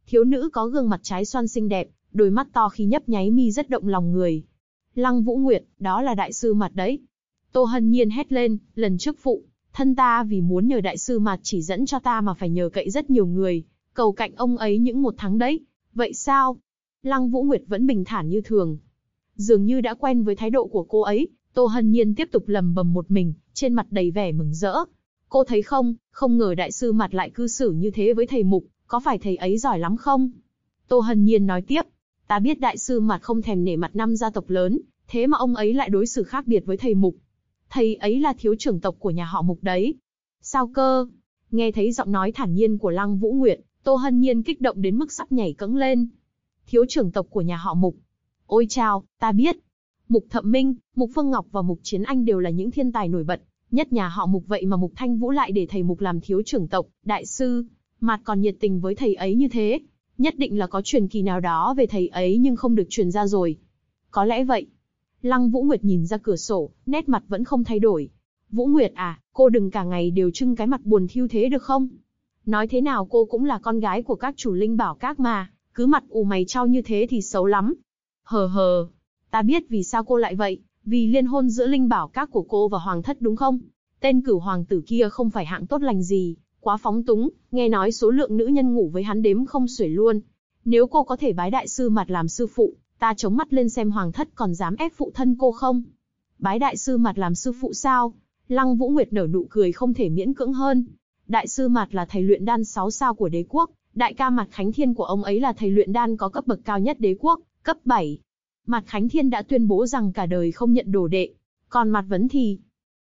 Thiếu nữ có gương mặt trái xoan xinh đẹp, đôi mắt to khi nhấp nháy mi rất động lòng người. Lăng Vũ Nguyệt, đó là đại sư Mạt đấy. Tô Hân Nhiên hét lên, lần trước phụ thân ta vì muốn nhờ đại sư Mạt chỉ dẫn cho ta mà phải nhờ cậy rất nhiều người, cầu cạnh ông ấy những 1 tháng đấy. Vậy sao? Lăng Vũ Nguyệt vẫn bình thản như thường. Dường như đã quen với thái độ của cô ấy, Tô Hân Nhiên tiếp tục lầm bầm một mình, trên mặt đầy vẻ mừng rỡ. Cô thấy không, không ngờ đại sư Mạt lại cư xử như thế với thầy Mục, có phải thầy ấy giỏi lắm không? Tô Hân Nhiên nói tiếp, ta biết đại sư Mạt không thèm nể mặt 5 gia tộc lớn, thế mà ông ấy lại đối xử khác biệt với thầy Mục. Thầy ấy là thiếu trưởng tộc của nhà họ Mục đấy. Sao cơ? Nghe thấy giọng nói thản nhiên của Lăng Vũ Nguyệt, Tô Hân Nhiên kích động đến mức sắp nhảy cẫng lên. Thiếu trưởng tộc của nhà họ Mục. Ôi chao, ta biết. Mục Thậm Minh, Mục Phương Ngọc và Mục Chiến Anh đều là những thiên tài nổi bật nhất nhà họ Mục, vậy mà Mục Thanh Vũ lại để thầy Mục làm thiếu trưởng tộc, đại sư Mạt còn nhiệt tình với thầy ấy như thế. Nhất định là có truyền kỳ nào đó về thầy ấy nhưng không được truyền ra rồi. Có lẽ vậy. Lăng Vũ Nguyệt nhìn ra cửa sổ, nét mặt vẫn không thay đổi. Vũ Nguyệt à, cô đừng cả ngày đều trưng cái mặt buồn thiu thế được không? Nói thế nào cô cũng là con gái của các chủ Linh Bảo Các mà, cứ mặt ù mày chau như thế thì xấu lắm. Hờ hờ, ta biết vì sao cô lại vậy, vì liên hôn giữa Linh Bảo Các của cô và Hoàng thất đúng không? Tên Cửu hoàng tử kia không phải hạng tốt lành gì, quá phóng túng, nghe nói số lượng nữ nhân ngủ với hắn đếm không xuể luôn. Nếu cô có thể bái đại sư Mạt làm sư phụ, ta chống mắt lên xem Hoàng thất còn dám ép phụ thân cô không? Bái đại sư Mạt làm sư phụ sao? Lăng Vũ Nguyệt nở nụ cười không thể miễn cưỡng hơn. Đại sư Mạt là thầy luyện đan 6 sao của đế quốc, đại ca Mạt Khánh Thiên của ông ấy là thầy luyện đan có cấp bậc cao nhất đế quốc, cấp 7. Mạt Khánh Thiên đã tuyên bố rằng cả đời không nhận đồ đệ. Còn Mạt Vấn thì...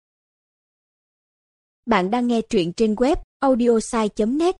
Bạn đang nghe truyện trên web audiosai.net.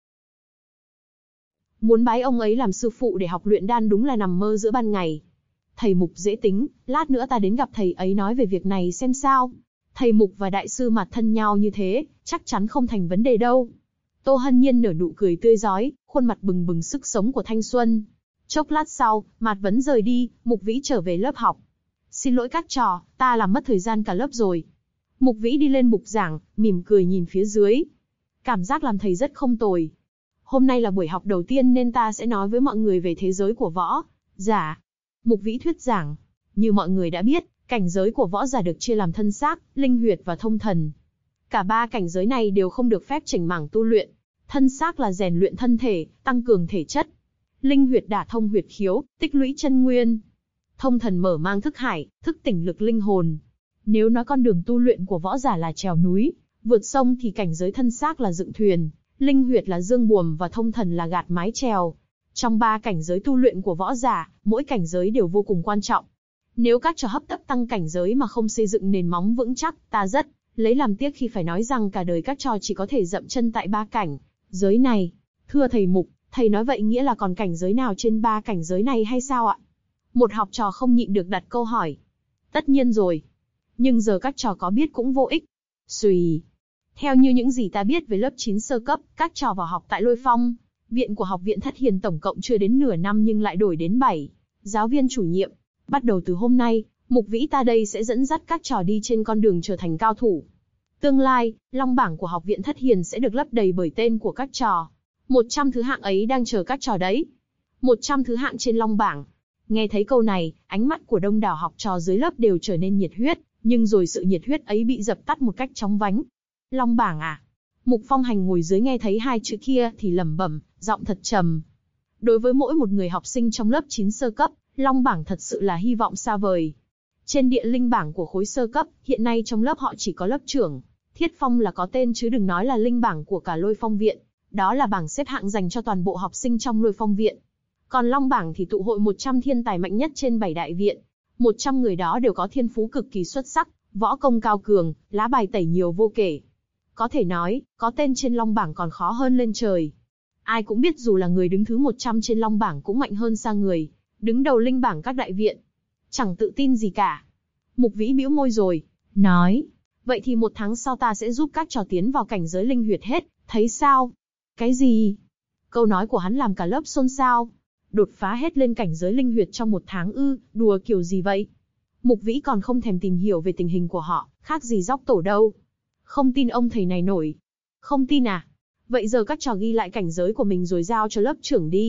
Muốn bái ông ấy làm sư phụ để học luyện đan đúng là nằm mơ giữa ban ngày. Thầy Mục dễ tính, lát nữa ta đến gặp thầy ấy nói về việc này xem sao. Thầy Mục và đại sư Mạt thân nhau như thế, chắc chắn không thành vấn đề đâu. Tô Hân Nhiên nở nụ cười tươi rói, khuôn mặt bừng bừng sức sống của thanh xuân. Chốc lát sau, Mạt Vấn rời đi, Mục Vĩ trở về lớp học. Xin lỗi các trò, ta làm mất thời gian cả lớp rồi. Mục Vĩ đi lên bục giảng, mỉm cười nhìn phía dưới. Cảm giác làm thầy rất không tồi. Hôm nay là buổi học đầu tiên nên ta sẽ nói với mọi người về thế giới của võ giả. Mục Vĩ thuyết giảng. Như mọi người đã biết, cảnh giới của võ giả được chia làm thân xác, linh huyệt và thông thần. Cả 3 cảnh giới này đều không được phép chỉnh mảng tu luyện. Thân xác là rèn luyện thân thể, tăng cường thể chất. Linh huyệt đả thông huyệt khiếu, tích lũy chân nguyên. Thông thần mở mang thức hải, thức tỉnh lực linh hồn. Nếu nói con đường tu luyện của võ giả là trèo núi, vượt sông thì cảnh giới thân xác là dựng thuyền, linh huyệt là dương buồm và thông thần là gạt mái chèo. Trong 3 cảnh giới tu luyện của võ giả, mỗi cảnh giới đều vô cùng quan trọng. Nếu các trò hấp tấp tăng cảnh giới mà không xây dựng nền móng vững chắc, ta rất lấy làm tiếc khi phải nói rằng cả đời các trò chỉ có thể dậm chân tại 3 cảnh giới này. Thưa thầy Mục, thầy nói vậy nghĩa là còn cảnh giới nào trên 3 cảnh giới này hay sao ạ? Một học trò không nhịn được đặt câu hỏi. Tất nhiên rồi. Nhưng giờ các trò có biết cũng vô ích. Xùy. Theo như những gì ta biết về lớp 9 sơ cấp, các trò vào học tại Lôi Phong viện của học viện Thất Hiền tổng cộng chưa đến nửa năm nhưng lại đổi đến 7 giáo viên chủ nhiệm. Bắt đầu từ hôm nay, Mục Vĩ ta đây sẽ dẫn dắt các trò đi trên con đường trở thành cao thủ. Tương lai, long bảng của học viện Thất Hiền sẽ được lấp đầy bởi tên của các trò. 100 thứ hạng ấy đang chờ các trò đấy. 100 thứ hạng trên long bảng. Nghe thấy câu này, ánh mắt của đông đảo học trò dưới lớp đều trở nên nhiệt huyết, nhưng rồi sự nhiệt huyết ấy bị dập tắt một cách chóng vánh. Long bảng à? Mục Phong Hành ngồi dưới nghe thấy 2 chữ kia thì lẩm bẩm, giọng thật trầm. Đối với mỗi một người học sinh trong lớp 9 sơ cấp, long bảng thật sự là hy vọng xa vời. Trên địa linh bảng của khối sơ cấp, hiện nay trong lớp họ chỉ có lớp trưởng Thiết Phong là có tên chứ đừng nói là linh bảng của cả Lôi Phong viện. Đó là bảng xếp hạng dành cho toàn bộ học sinh trong Lôi Phong viện. Còn long bảng thì tụ hội 100 thiên tài mạnh nhất trên 7 đại viện. 100 người đó đều có thiên phú cực kỳ xuất sắc, võ công cao cường, lá bài tẩy nhiều vô kể. Có thể nói, có tên trên long bảng còn khó hơn lên trời. Ai cũng biết dù là người đứng thứ 100 trên long bảng cũng mạnh hơn xa người đứng đầu linh bảng các đại viện. Chẳng tự tin gì cả. Mục Vĩ bĩu môi rồi, nói, vậy thì 1 tháng sau ta sẽ giúp các trò tiến vào cảnh giới linh huyệt hết, thấy sao? Cái gì? Câu nói của hắn làm cả lớp xôn xao. Đột phá hết lên cảnh giới linh huyệt trong 1 tháng ư, đùa kiểu gì vậy? Mục Vĩ còn không thèm tìm hiểu về tình hình của họ, khác gì dóc tổ đâu. Không tin ông thầy này nổi. Không tin à? Vậy giờ các trò ghi lại cảnh giới của mình rồi giao cho lớp trưởng đi,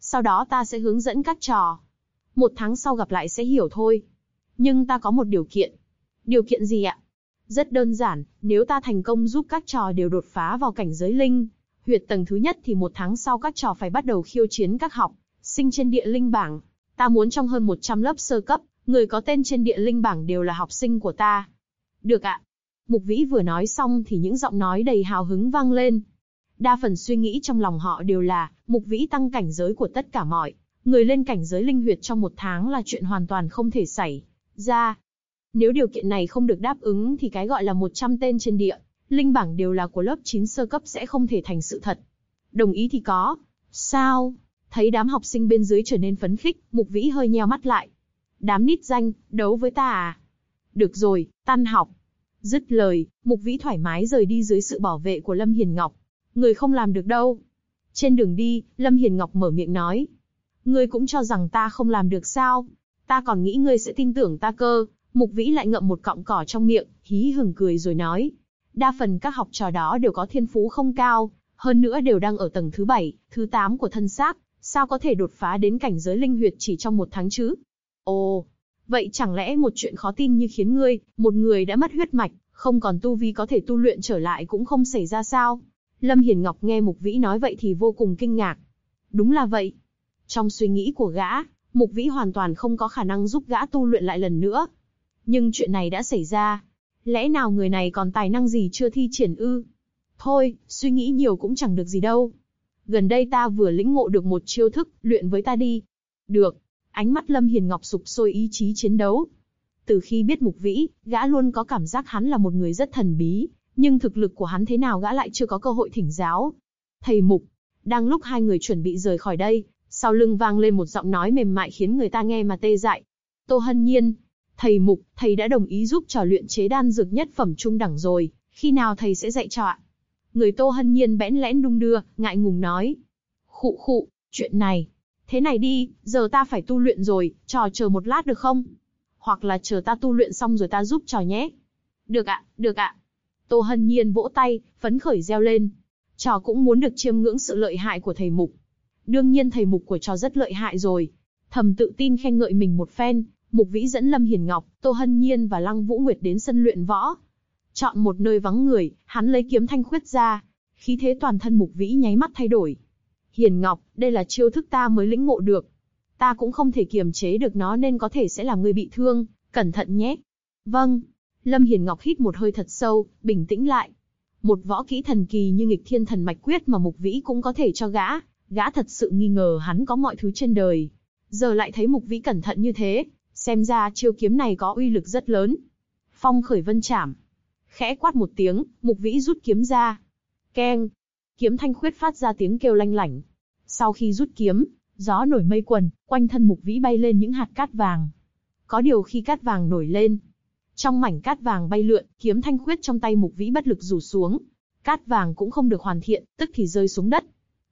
sau đó ta sẽ hướng dẫn các trò. 1 tháng sau gặp lại sẽ hiểu thôi. Nhưng ta có một điều kiện. Điều kiện gì ạ? Rất đơn giản, nếu ta thành công giúp các trò đều đột phá vào cảnh giới linh huyệt tầng thứ nhất thì 1 tháng sau các trò phải bắt đầu khiêu chiến các học sinh trên địa linh bảng. Ta muốn trong hơn 100 lớp sơ cấp, người có tên trên địa linh bảng đều là học sinh của ta. Được ạ. Mục Vĩ vừa nói xong thì những giọng nói đầy hào hứng vang lên. Đa phần suy nghĩ trong lòng họ đều là, Mục Vĩ tăng cảnh giới của tất cả mọi người lên cảnh giới linh huyệt trong 1 tháng là chuyện hoàn toàn không thể xảy ra. Nếu điều kiện này không được đáp ứng thì cái gọi là 100 tên trên địa linh bảng đều là của lớp 9 sơ cấp sẽ không thể thành sự thật. Đồng ý thì có. Sao? Thấy đám học sinh bên dưới trở nên phấn khích, Mục Vĩ hơi nheo mắt lại. Đám nít danh, đấu với ta à? Được rồi, tan học. Dứt lời, Mục Vĩ thoải mái rời đi dưới sự bảo vệ của Lâm Hiền Ngọc. Người không làm được đâu. Trên đường đi, Lâm Hiền Ngọc mở miệng nói. Ngươi cũng cho rằng ta không làm được sao? Ta còn nghĩ ngươi sẽ tin tưởng ta cơ. Mục Vĩ lại ngậm một cọng cỏ trong miệng, hí hửng cười rồi nói. Đa phần các học trò đó đều có thiên phú không cao, hơn nữa đều đang ở tầng thứ 7, thứ 8 của thân xác, sao có thể đột phá đến cảnh giới linh huyệt chỉ trong 1 tháng chứ? Ồ, vậy chẳng lẽ một chuyện khó tin như khiến ngươi, một người đã mất huyết mạch, không còn tu vi có thể tu luyện trở lại cũng không xảy ra sao? Lâm Hiền Ngọc nghe Mục Vĩ nói vậy thì vô cùng kinh ngạc. Đúng là vậy. Trong suy nghĩ của gã, Mục Vĩ hoàn toàn không có khả năng giúp gã tu luyện lại lần nữa. Nhưng chuyện này đã xảy ra. Lẽ nào người này còn tài năng gì chưa thi triển ư? Thôi, suy nghĩ nhiều cũng chẳng được gì đâu. Gần đây ta vừa lĩnh ngộ được một chiêu thức, luyện với ta đi. Được. Ánh mắt Lâm Hiền Ngọc sục sôi ý chí chiến đấu. Từ khi biết Mục Vĩ, gã luôn có cảm giác hắn là một người rất thần bí, nhưng thực lực của hắn thế nào gã lại chưa có cơ hội thỉnh giáo. Thầy Mục. Đang lúc hai người chuẩn bị rời khỏi đây, sau lưng vang lên một giọng nói mềm mại khiến người ta nghe mà tê dại. Tô Hân Nhiên. Thầy Mục, thầy đã đồng ý giúp trò luyện chế đan dược nhất phẩm trung đẳng rồi, khi nào thầy sẽ dạy trò ạ? Người Tô Hân Nhiên bẽn lẽn đung đưa, ngại ngùng nói. Khụ khụ, chuyện này. Thế này đi, giờ ta phải tu luyện rồi, trò chờ một lát được không? Hoặc là chờ ta tu luyện xong rồi ta giúp trò nhé. Được ạ, được ạ. Tô Hân Nhiên vỗ tay, phấn khởi reo lên. Trò cũng muốn được chiêm ngưỡng sự lợi hại của thầy Mục. Đương nhiên thầy Mục của trò rất lợi hại rồi. Thầm tự tin khen ngợi mình một phen, Mục Vĩ dẫn Lâm Hiền Ngọc, Tô Hân Nhiên và Lăng Vũ Nguyệt đến sân luyện võ. Chọn một nơi vắng người, hắn lấy kiếm thanh khuyết ra. Khí thế toàn thân Mục Vĩ nháy mắt thay đổi. Hiền Ngọc, đây là chiêu thức ta mới lĩnh ngộ được. Ta cũng không thể kiềm chế được nó nên có thể sẽ làm ngươi bị thương, cẩn thận nhé. Vâng. Lâm Hiền Ngọc hít một hơi thật sâu, bình tĩnh lại. Một võ kỹ thần kỳ như nghịch thiên thần mạch quyết mà Mục Vĩ cũng có thể cho gã thật sự nghi ngờ hắn có mọi thứ trên đời. Giờ lại thấy Mục Vĩ cẩn thận như thế, xem ra chiêu kiếm này có uy lực rất lớn. Phong khởi vân chảm. Khẽ quát một tiếng, Mục Vĩ rút kiếm ra. Keng. Kiếm thanh khuyết phát ra tiếng kêu lanh lảnh. Sau khi rút kiếm, gió nổi mây quần, quanh thân Mục Vĩ bay lên những hạt cát vàng. Có điều khi cát vàng nổi lên, trong mảnh cát vàng bay lượn, kiếm thanh khuyết trong tay Mục Vĩ bất lực rủ xuống. Cát vàng cũng không được hoàn thiện, tức thì rơi xuống đất.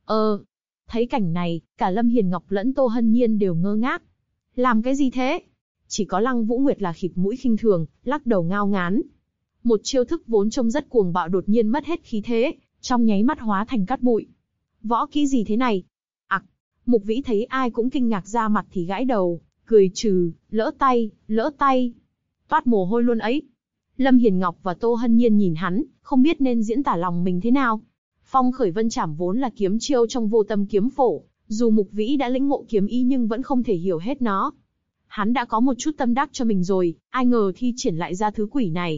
Thấy cảnh này, cả Lâm Hiền Ngọc lẫn Tô Hân Nhiên đều ngơ ngác. Làm cái gì thế? Chỉ có Lăng Vũ Nguyệt là khịt mũi khinh thường, lắc đầu ngao ngán. Một chiêu thức vốn trông rất cuồng bạo đột nhiên mất hết khí thế, trong nháy mắt hóa thành cát bụi. Võ kỹ gì thế này? Mục Vĩ thấy ai cũng kinh ngạc ra mặt thì gãi đầu, cười trừ, lỡ tay. Toát mồ hôi luôn ấy. Lâm Hiền Ngọc và Tô Hân Nhiên nhìn hắn, không biết nên diễn tả lòng mình thế nào. Phong khởi vân chảm vốn là kiếm chiêu trong vô tâm kiếm phổ, dù Mục Vĩ đã lĩnh ngộ kiếm ý nhưng vẫn không thể hiểu hết nó. Hắn đã có một chút tâm đắc cho mình rồi, ai ngờ thi triển lại ra thứ quỷ này.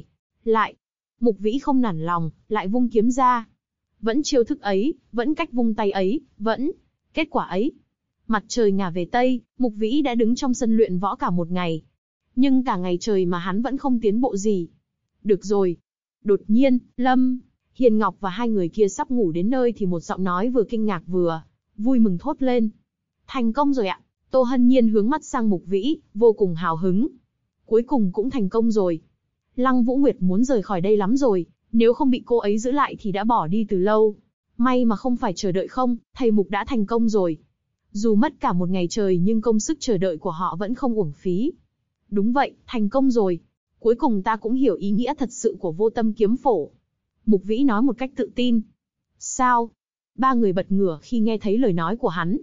Mục Vĩ không nản lòng, lại vung kiếm ra. Vẫn chiêu thức ấy, vẫn cách vung tay ấy, vẫn kết quả ấy. Mặt trời ngả về Tây, Mục Vĩ đã đứng trong sân luyện võ cả một ngày. Nhưng cả ngày trời mà hắn vẫn không tiến bộ gì. Được rồi. Đột nhiên, Lâm Hiền Ngọc và hai người kia sắp ngủ đến nơi thì một giọng nói vừa kinh ngạc vừa vui mừng thốt lên. Thành công rồi ạ. Tô Hân Nhiên hướng mắt sang Mục Vĩ, vô cùng hào hứng. Cuối cùng cũng thành công rồi. Lăng Vũ Nguyệt muốn rời khỏi đây lắm rồi, nếu không bị cô ấy giữ lại thì đã bỏ đi từ lâu. May mà không phải chờ đợi không, thầy Mục đã thành công rồi. Dù mất cả một ngày trời nhưng công sức chờ đợi của họ vẫn không uổng phí. Đúng vậy, thành công rồi. Cuối cùng ta cũng hiểu ý nghĩa thật sự của vô tâm kiếm phổ. Mục Vĩ nói một cách tự tin. Sao? Ba người bật ngửa khi nghe thấy lời nói của hắn.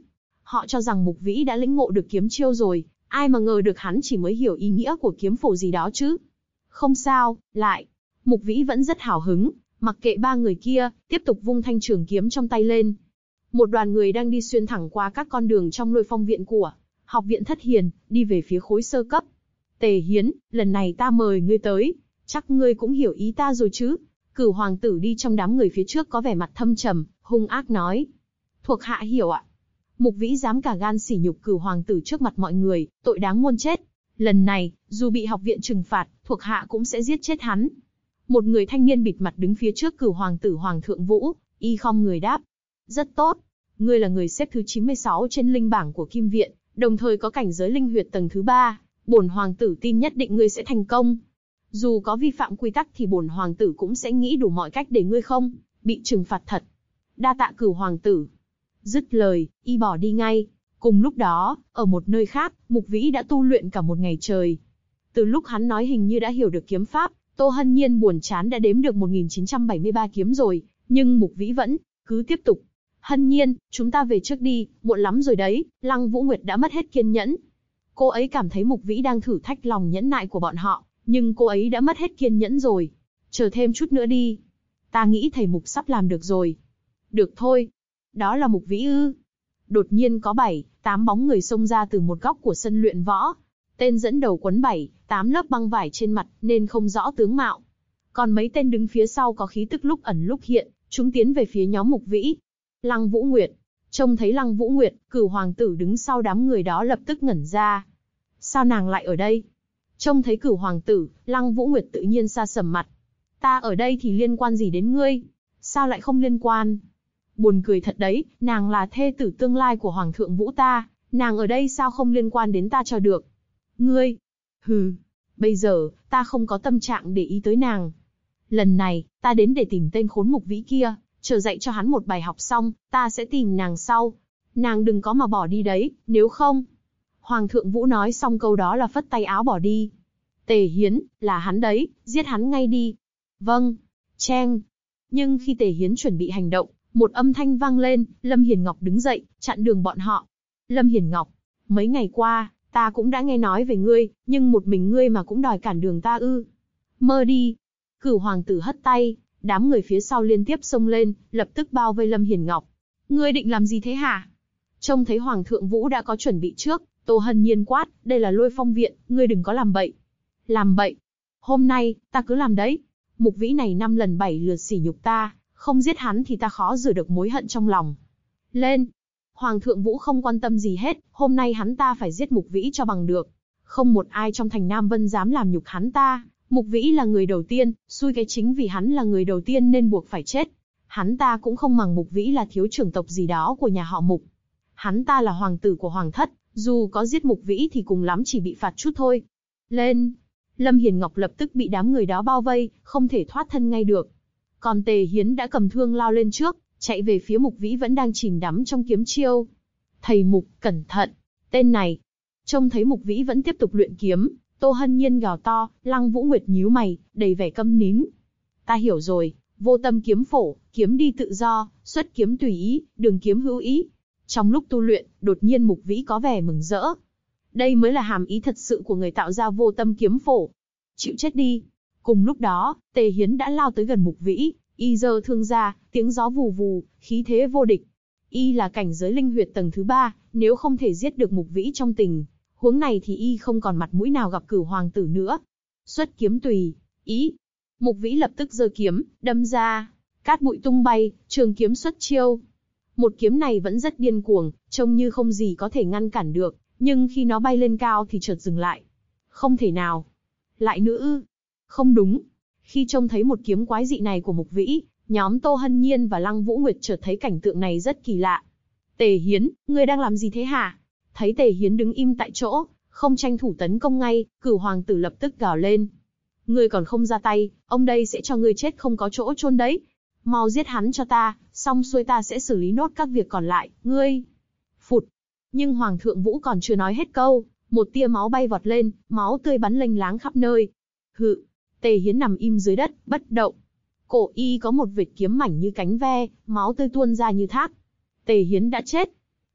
Họ cho rằng Mục Vĩ đã lĩnh ngộ được kiếm chiêu rồi, ai mà ngờ được hắn chỉ mới hiểu ý nghĩa của kiếm phổ gì đó chứ. Không sao, lại. Mục Vĩ vẫn rất hào hứng, mặc kệ ba người kia, tiếp tục vung thanh trường kiếm trong tay lên. Một đoàn người đang đi xuyên thẳng qua các con đường trong Lôi Phong viện của Học viện Thất Hiền, đi về phía khối sơ cấp. Tề Hiến, lần này ta mời ngươi tới, chắc ngươi cũng hiểu ý ta rồi chứ. Cửu hoàng tử đi trong đám người phía trước có vẻ mặt thâm trầm, hung ác nói. Thuộc hạ hiểu ạ. Mục Vĩ dám cả gan sỉ nhục Cửu hoàng tử trước mặt mọi người, tội đáng muôn chết. Lần này, dù bị học viện trừng phạt, thuộc hạ cũng sẽ giết chết hắn. Một người thanh niên bịt mặt đứng phía trước Cửu hoàng tử Hoàng thượng Vũ, y khom người đáp. Rất tốt. Ngươi là người xếp thứ 96 trên linh bảng của Kim viện, đồng thời có cảnh giới linh huyệt tầng thứ 3. Bổn hoàng tử tin nhất định ngươi sẽ thành công. Dù có vi phạm quy tắc thì bổn hoàng tử cũng sẽ nghĩ đủ mọi cách để ngươi không bị trừng phạt thật. Đa tạ Cửu hoàng tử. Dứt lời, y bỏ đi ngay. Cùng lúc đó, ở một nơi khác, Mục Vĩ đã tu luyện cả một ngày trời. Từ lúc hắn nói hình như đã hiểu được kiếm pháp, Tô Hân Nhiên buồn chán đã đếm được 1973 kiếm rồi, nhưng Mục Vĩ vẫn cứ tiếp tục. Hân Nhiên, chúng ta về trước đi, muộn lắm rồi đấy. Lăng Vũ Nguyệt đã mất hết kiên nhẫn. Cô ấy cảm thấy Mục Vĩ đang thử thách lòng nhẫn nại của bọn họ, nhưng cô ấy đã mất hết kiên nhẫn rồi. Chờ thêm chút nữa đi. Ta nghĩ thầy Mục sắp làm được rồi. Được thôi. Đó là Mục Vĩ ư? Đột nhiên có 7-8 bóng người xông ra từ một góc của sân luyện võ. Tên dẫn đầu quấn 7-8 lớp băng vải trên mặt nên không rõ tướng mạo. Còn mấy tên đứng phía sau có khí tức lúc ẩn lúc hiện, chúng tiến về phía nhóm Mục Vĩ. Lăng Vũ Nguyệt. Trông thấy Lăng Vũ Nguyệt, Cửu hoàng tử đứng sau đám người đó lập tức ngẩn ra. Sao nàng lại ở đây? Trông thấy Cửu hoàng tử, Lăng Vũ Nguyệt tự nhiên sa sầm mặt. Ta ở đây thì liên quan gì đến ngươi? Sao lại không liên quan? Buồn cười thật đấy, nàng là thê tử tương lai của Hoàng thượng Vũ ta, nàng ở đây sao không liên quan đến ta cho được? Ngươi? Hừ, bây giờ, ta không có tâm trạng để ý tới nàng. Lần này, ta đến để tìm tên khốn Mục Vĩ kia, chờ dạy cho hắn một bài học xong, ta sẽ tìm nàng sau. Nàng đừng có mà bỏ đi đấy, nếu không. Hoàng thượng Vũ nói xong câu đó là phất tay áo bỏ đi. Tề Hiến, là hắn đấy, giết hắn ngay đi. Vâng. Cheng. Nhưng khi Tề Hiến chuẩn bị hành động, một âm thanh vang lên, Lâm Hiền Ngọc đứng dậy, chặn đường bọn họ. Lâm Hiền Ngọc, mấy ngày qua, ta cũng đã nghe nói về ngươi, nhưng một mình ngươi mà cũng đòi cản đường ta ư? Mơ đi. Cửu hoàng tử hất tay, đám người phía sau liên tiếp xông lên, lập tức bao vây Lâm Hiền Ngọc. Ngươi định làm gì thế hả? Trông thấy Hoàng thượng Vũ đã có chuẩn bị trước, Tô Hân Nhiên quát, đây là Lôi Phong viện, ngươi đừng có làm bậy. Làm bậy? Hôm nay, ta cứ làm đấy. Mục Vĩ này 5 lần 7 lượt sỉ nhục ta, không giết hắn thì ta khó rửa được mối hận trong lòng. Lên! Hoàng thượng Vũ không quan tâm gì hết, hôm nay hắn ta phải giết Mục Vĩ cho bằng được. Không một ai trong thành Nam Vân dám làm nhục hắn ta. Mục Vĩ là người đầu tiên, xui cái chính vì hắn là người đầu tiên nên buộc phải chết. Hắn ta cũng không màng Mục Vĩ là thiếu trưởng tộc gì đó của nhà họ Mục. Hắn ta là hoàng tử của Hoàng thất, dù có giết Mục Vĩ thì cùng lắm chỉ bị phạt chút thôi. Lên! Lâm Hiền Ngọc lập tức bị đám người đó bao vây, không thể thoát thân ngay được. Còn Tề Hiến đã cầm thương lao lên trước, chạy về phía Mục Vĩ vẫn đang chìm đắm trong kiếm chiêu. Thầy Mục, cẩn thận! Tên này! Trông thấy Mục Vĩ vẫn tiếp tục luyện kiếm, Tô Hân Nhiên gào to, Lăng Vũ Nguyệt nhíu mày, đầy vẻ câm nín. Ta hiểu rồi, vô tâm kiếm phổ, kiếm đi tự do, xuất kiếm tùy ý, đường kiếm hữu ý. Trong lúc tu luyện, đột nhiên Mục Vĩ có vẻ mừng rỡ. Đây mới là hàm ý thật sự của người tạo ra vô tâm kiếm phổ. Chịu chết đi! Cùng lúc đó, Tề Hiến đã lao tới gần Mục Vĩ, y giơ thương ra, tiếng gió vù vù, khí thế vô địch. Y là cảnh giới linh huyệt tầng thứ 3, nếu không thể giết được Mục Vĩ trong tình huống này thì y không còn mặt mũi nào gặp Cửu hoàng tử nữa. Xuất kiếm tùy ý. Mục Vĩ lập tức giơ kiếm, đâm ra, cát bụi tung bay, trường kiếm xuất chiêu. Một kiếm này vẫn rất điên cuồng, trông như không gì có thể ngăn cản được, nhưng khi nó bay lên cao thì chợt dừng lại. Không thể nào. Lại nữa ư? Không đúng. Khi trông thấy một kiếm quái dị này của Mục Vĩ, nhóm Tô Hân Nhiên và Lăng Vũ Nguyệt chợt thấy cảnh tượng này rất kỳ lạ. Tề Hiến, ngươi đang làm gì thế hả? Thấy Tề Hiến đứng im tại chỗ, không tranh thủ tấn công ngay, Cửu hoàng tử lập tức gào lên. Ngươi còn không ra tay, ông đây sẽ cho ngươi chết không có chỗ chôn đấy. Mau giết hắn cho ta, xong xuôi ta sẽ xử lý nốt các việc còn lại, ngươi. Phụt. Nhưng Hoàng thượng Vũ còn chưa nói hết câu, một tia máu bay vọt lên, máu tươi bắn lênh láng khắp nơi. Hự. Tề Hiến nằm im dưới đất, bất động. Cổ y có một vệt kiếm mảnh như cánh ve, máu tươi tuôn ra như thác. Tề Hiến đã chết.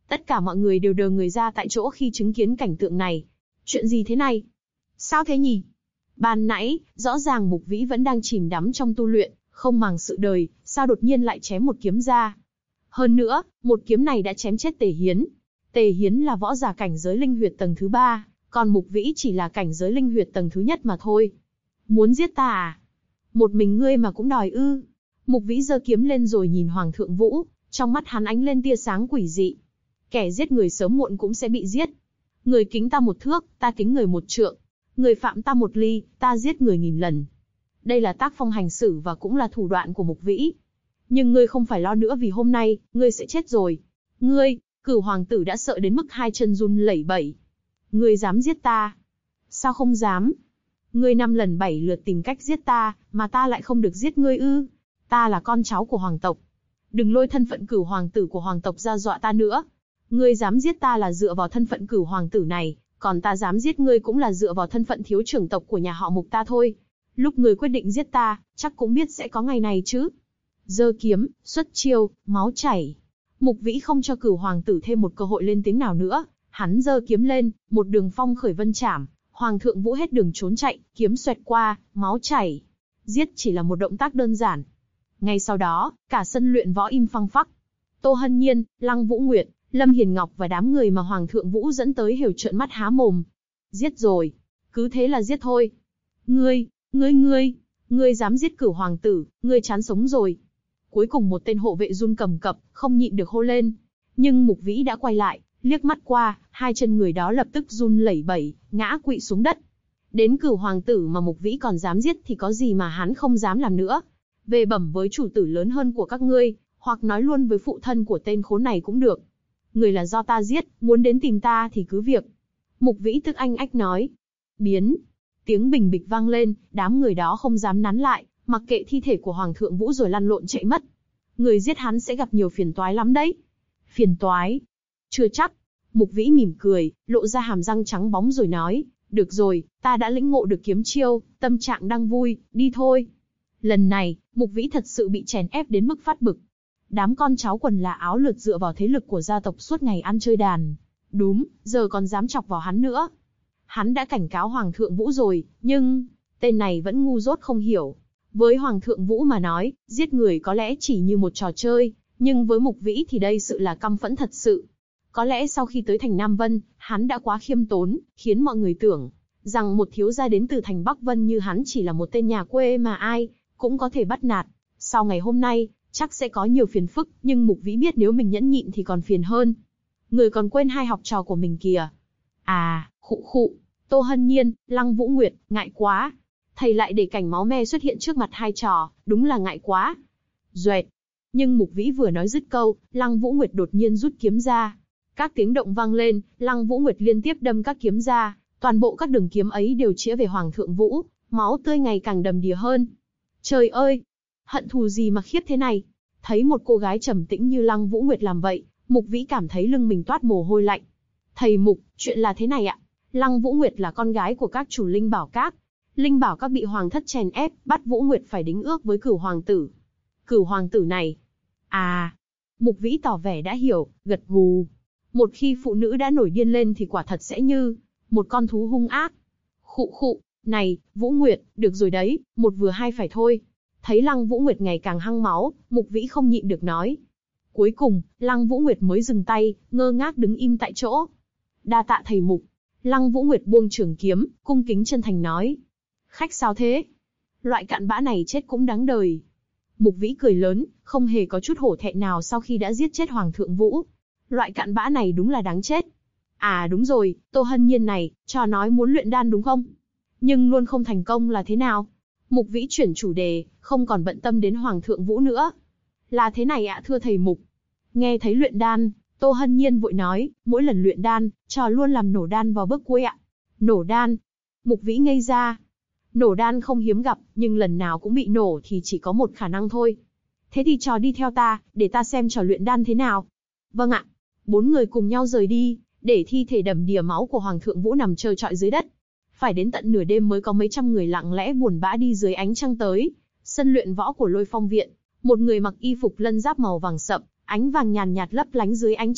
Tất cả mọi người đều đờ người ra tại chỗ khi chứng kiến cảnh tượng này. Chuyện gì thế này? Sao thế nhỉ? Ban nãy, rõ ràng Mục Vĩ vẫn đang chìm đắm trong tu luyện, không màng sự đời, sao đột nhiên lại chém một kiếm ra? Hơn nữa, một kiếm này đã chém chết Tề Hiến. Tề Hiến là võ giả cảnh giới linh huyệt tầng thứ 3, còn Mục Vĩ chỉ là cảnh giới linh huyệt tầng thứ nhất mà thôi. Muốn giết ta à? Một mình ngươi mà cũng đòi ư? Mục Vĩ giơ kiếm lên rồi nhìn Hoàng thượng Vũ, trong mắt hắn ánh lên tia sáng quỷ dị. Kẻ giết người sớm muộn cũng sẽ bị giết. Người kính ta 1 thước, ta kính người 1 trượng. Người phạm ta 1 ly, ta giết người 1000 lần. Đây là tác phong hành xử và cũng là thủ đoạn của Mục Vĩ. Nhưng ngươi không phải lo nữa vì hôm nay, ngươi sẽ chết rồi. Ngươi, Cửu hoàng tử đã sợ đến mức 2 chân run lẩy bẩy. Ngươi dám giết ta? Sao không dám? Ngươi 5 lần 7 lượt tìm cách giết ta, mà ta lại không được giết ngươi ư? Ta là con cháu của hoàng tộc. Đừng lôi thân phận Cửu hoàng tử của hoàng tộc ra dọa ta nữa. Ngươi dám giết ta là dựa vào thân phận Cửu hoàng tử này, còn ta dám giết ngươi cũng là dựa vào thân phận thiếu trưởng tộc của nhà họ Mục ta thôi. Lúc ngươi quyết định giết ta, chắc cũng biết sẽ có ngày này chứ. Giơ kiếm, xuất chiêu, máu chảy. Mục Vĩ không cho Cửu hoàng tử thêm một cơ hội lên tiếng nào nữa, hắn giơ kiếm lên, một đường phong khởi vân chảm, Hoàng thượng Vũ hết đường trốn chạy, kiếm xoẹt qua, máu chảy. Giết chỉ là một động tác đơn giản. Ngay sau đó, cả sân luyện võ im phăng phắc. Tô Hân Nhiên, Lăng Vũ Nguyệt, Lâm Hiền Ngọc và đám người mà Hoàng thượng Vũ dẫn tới đều trợn mắt há mồm. Giết rồi, cứ thế là giết thôi. Ngươi dám giết Cửu hoàng tử, ngươi chán sống rồi. Cuối cùng một tên hộ vệ run cầm cập, không nhịn được hô lên. Nhưng Mục Vĩ đã quay lại, liếc mắt qua, 2 chân người đó lập tức run lẩy bẩy, ngã quỵ xuống đất. Đến Cửu hoàng tử mà Mục Vĩ còn dám giết thì có gì mà hắn không dám làm nữa. Về bẩm với chủ tử lớn hơn của các ngươi, hoặc nói luôn với phụ thân của tên khốn này cũng được. Người là do ta giết, muốn đến tìm ta thì cứ việc. Mục Vĩ tức anh ách nói. Biến. Tiếng bình bịch vang lên, đám người đó không dám nắn lại, mặc kệ thi thể của Hoàng thượng Vũ rồi lăn lộn chạy mất. Người giết hắn sẽ gặp nhiều phiền toái lắm đấy. Phiền toái? Chưa chắc. Mục Vĩ mỉm cười, lộ ra hàm răng trắng bóng rồi nói. Được rồi, ta đã lĩnh ngộ được kiếm chiêu, tâm trạng đang vui, đi thôi. Lần này, Mục Vĩ thật sự bị chèn ép đến mức phát bực. Đám con cháu quần là áo lượt dựa vào thế lực của gia tộc suốt ngày ăn chơi đàn. Đúng, giờ còn dám chọc vào hắn nữa. Hắn đã cảnh cáo Hoàng thượng Vũ rồi, nhưng tên này vẫn ngu dốt không hiểu. Với Hoàng thượng Vũ mà nói, giết người có lẽ chỉ như một trò chơi, nhưng với Mục Vĩ thì đây sự là căm phẫn thật sự. Có lẽ sau khi tới thành Nam Vân, hắn đã quá khiêm tốn, khiến mọi người tưởng rằng một thiếu gia đến từ thành Bắc Vân như hắn chỉ là một tên nhà quê mà ai cũng có thể bắt nạt. Sau ngày hôm nay, chắc sẽ có nhiều phiền phức, nhưng Mục Vĩ biết nếu mình nhẫn nhịn thì còn phiền hơn. Người còn quên 2 học trò của mình kìa. À, khụ. Tô Hân Nhiên, Lăng Vũ Nguyệt, ngại quá. Thầy lại để cảnh máu me xuất hiện trước mặt 2 trò, đúng là ngại quá. Duệt. Nhưng Mục Vĩ vừa nói dứt câu, Lăng Vũ Nguyệt đột nhiên rút kiếm ra. Các tiếng động vang lên, Lăng Vũ Nguyệt liên tiếp đâm các kiếm ra, toàn bộ các đường kiếm ấy đều chĩa về Hoàng thượng Vũ, máu tươi ngày càng đầm đìa hơn. Trời ơi, hận thù gì mà khiếp thế này? Thấy một cô gái trầm tĩnh như Lăng Vũ Nguyệt làm vậy, Mục Vĩ cảm thấy lưng mình toát mồ hôi lạnh. Thầy Mục, chuyện là thế này ạ. Lăng Vũ Nguyệt là con gái của các chủ Linh Bảo Các. Linh Bảo Các bị hoàng thất chèn ép, bắt Vũ Nguyệt phải đính ước với Cửu hoàng tử. Cửu hoàng tử này. À, Mục Vĩ tỏ vẻ đã hiểu, gật gù. Một khi phụ nữ đã nổi điên lên thì quả thật sẽ như một con thú hung ác. Khụ, này, Vũ Nguyệt, được rồi đấy, một vừa hai phải thôi. Thấy Lăng Vũ Nguyệt ngày càng hăng máu, Mục Vĩ không nhịn được nói. Cuối cùng, Lăng Vũ Nguyệt mới dừng tay, ngơ ngác đứng im tại chỗ. Đa tạ thầy Mục. Lăng Vũ Nguyệt buông trường kiếm, cung kính chân thành nói. Khách sao thế? Loại cặn bã này chết cũng đáng đời. Mục Vĩ cười lớn, không hề có chút hổ thẹn nào sau khi đã giết chết Hoàng thượng Vũ. Loại cặn bã này đúng là đáng chết. À đúng rồi, Tô Hân Nhiên này, cho nói muốn luyện đan đúng không? Nhưng luôn không thành công là thế nào? Mục Vĩ chuyển chủ đề, không còn bận tâm đến Hoàng thượng Vũ nữa. Là thế này ạ thưa thầy Mục. Nghe thấy luyện đan, Tô Hân Nhiên vội nói, mỗi lần luyện đan, trò luôn làm nổ đan vào bước cuối ạ. Nổ đan? Mục Vĩ ngây ra. Nổ đan không hiếm gặp, nhưng lần nào cũng bị nổ thì chỉ có một khả năng thôi. Thế thì trò đi theo ta, để ta xem trò luyện đan thế nào. Vâng ạ. 4 người cùng nhau rời đi, để thi thể đầm đìa máu của Hoàng thượng Vũ nằm trơ trọi dưới đất. Phải đến tận nửa đêm mới có mấy trăm người lặng lẽ buồn bã đi dưới ánh trăng tới sân luyện võ của Lôi Phong viện. Một người mặc y phục lân giáp màu vàng sậm, ánh vàng nhàn nhạt lấp lánh dưới ánh trăng,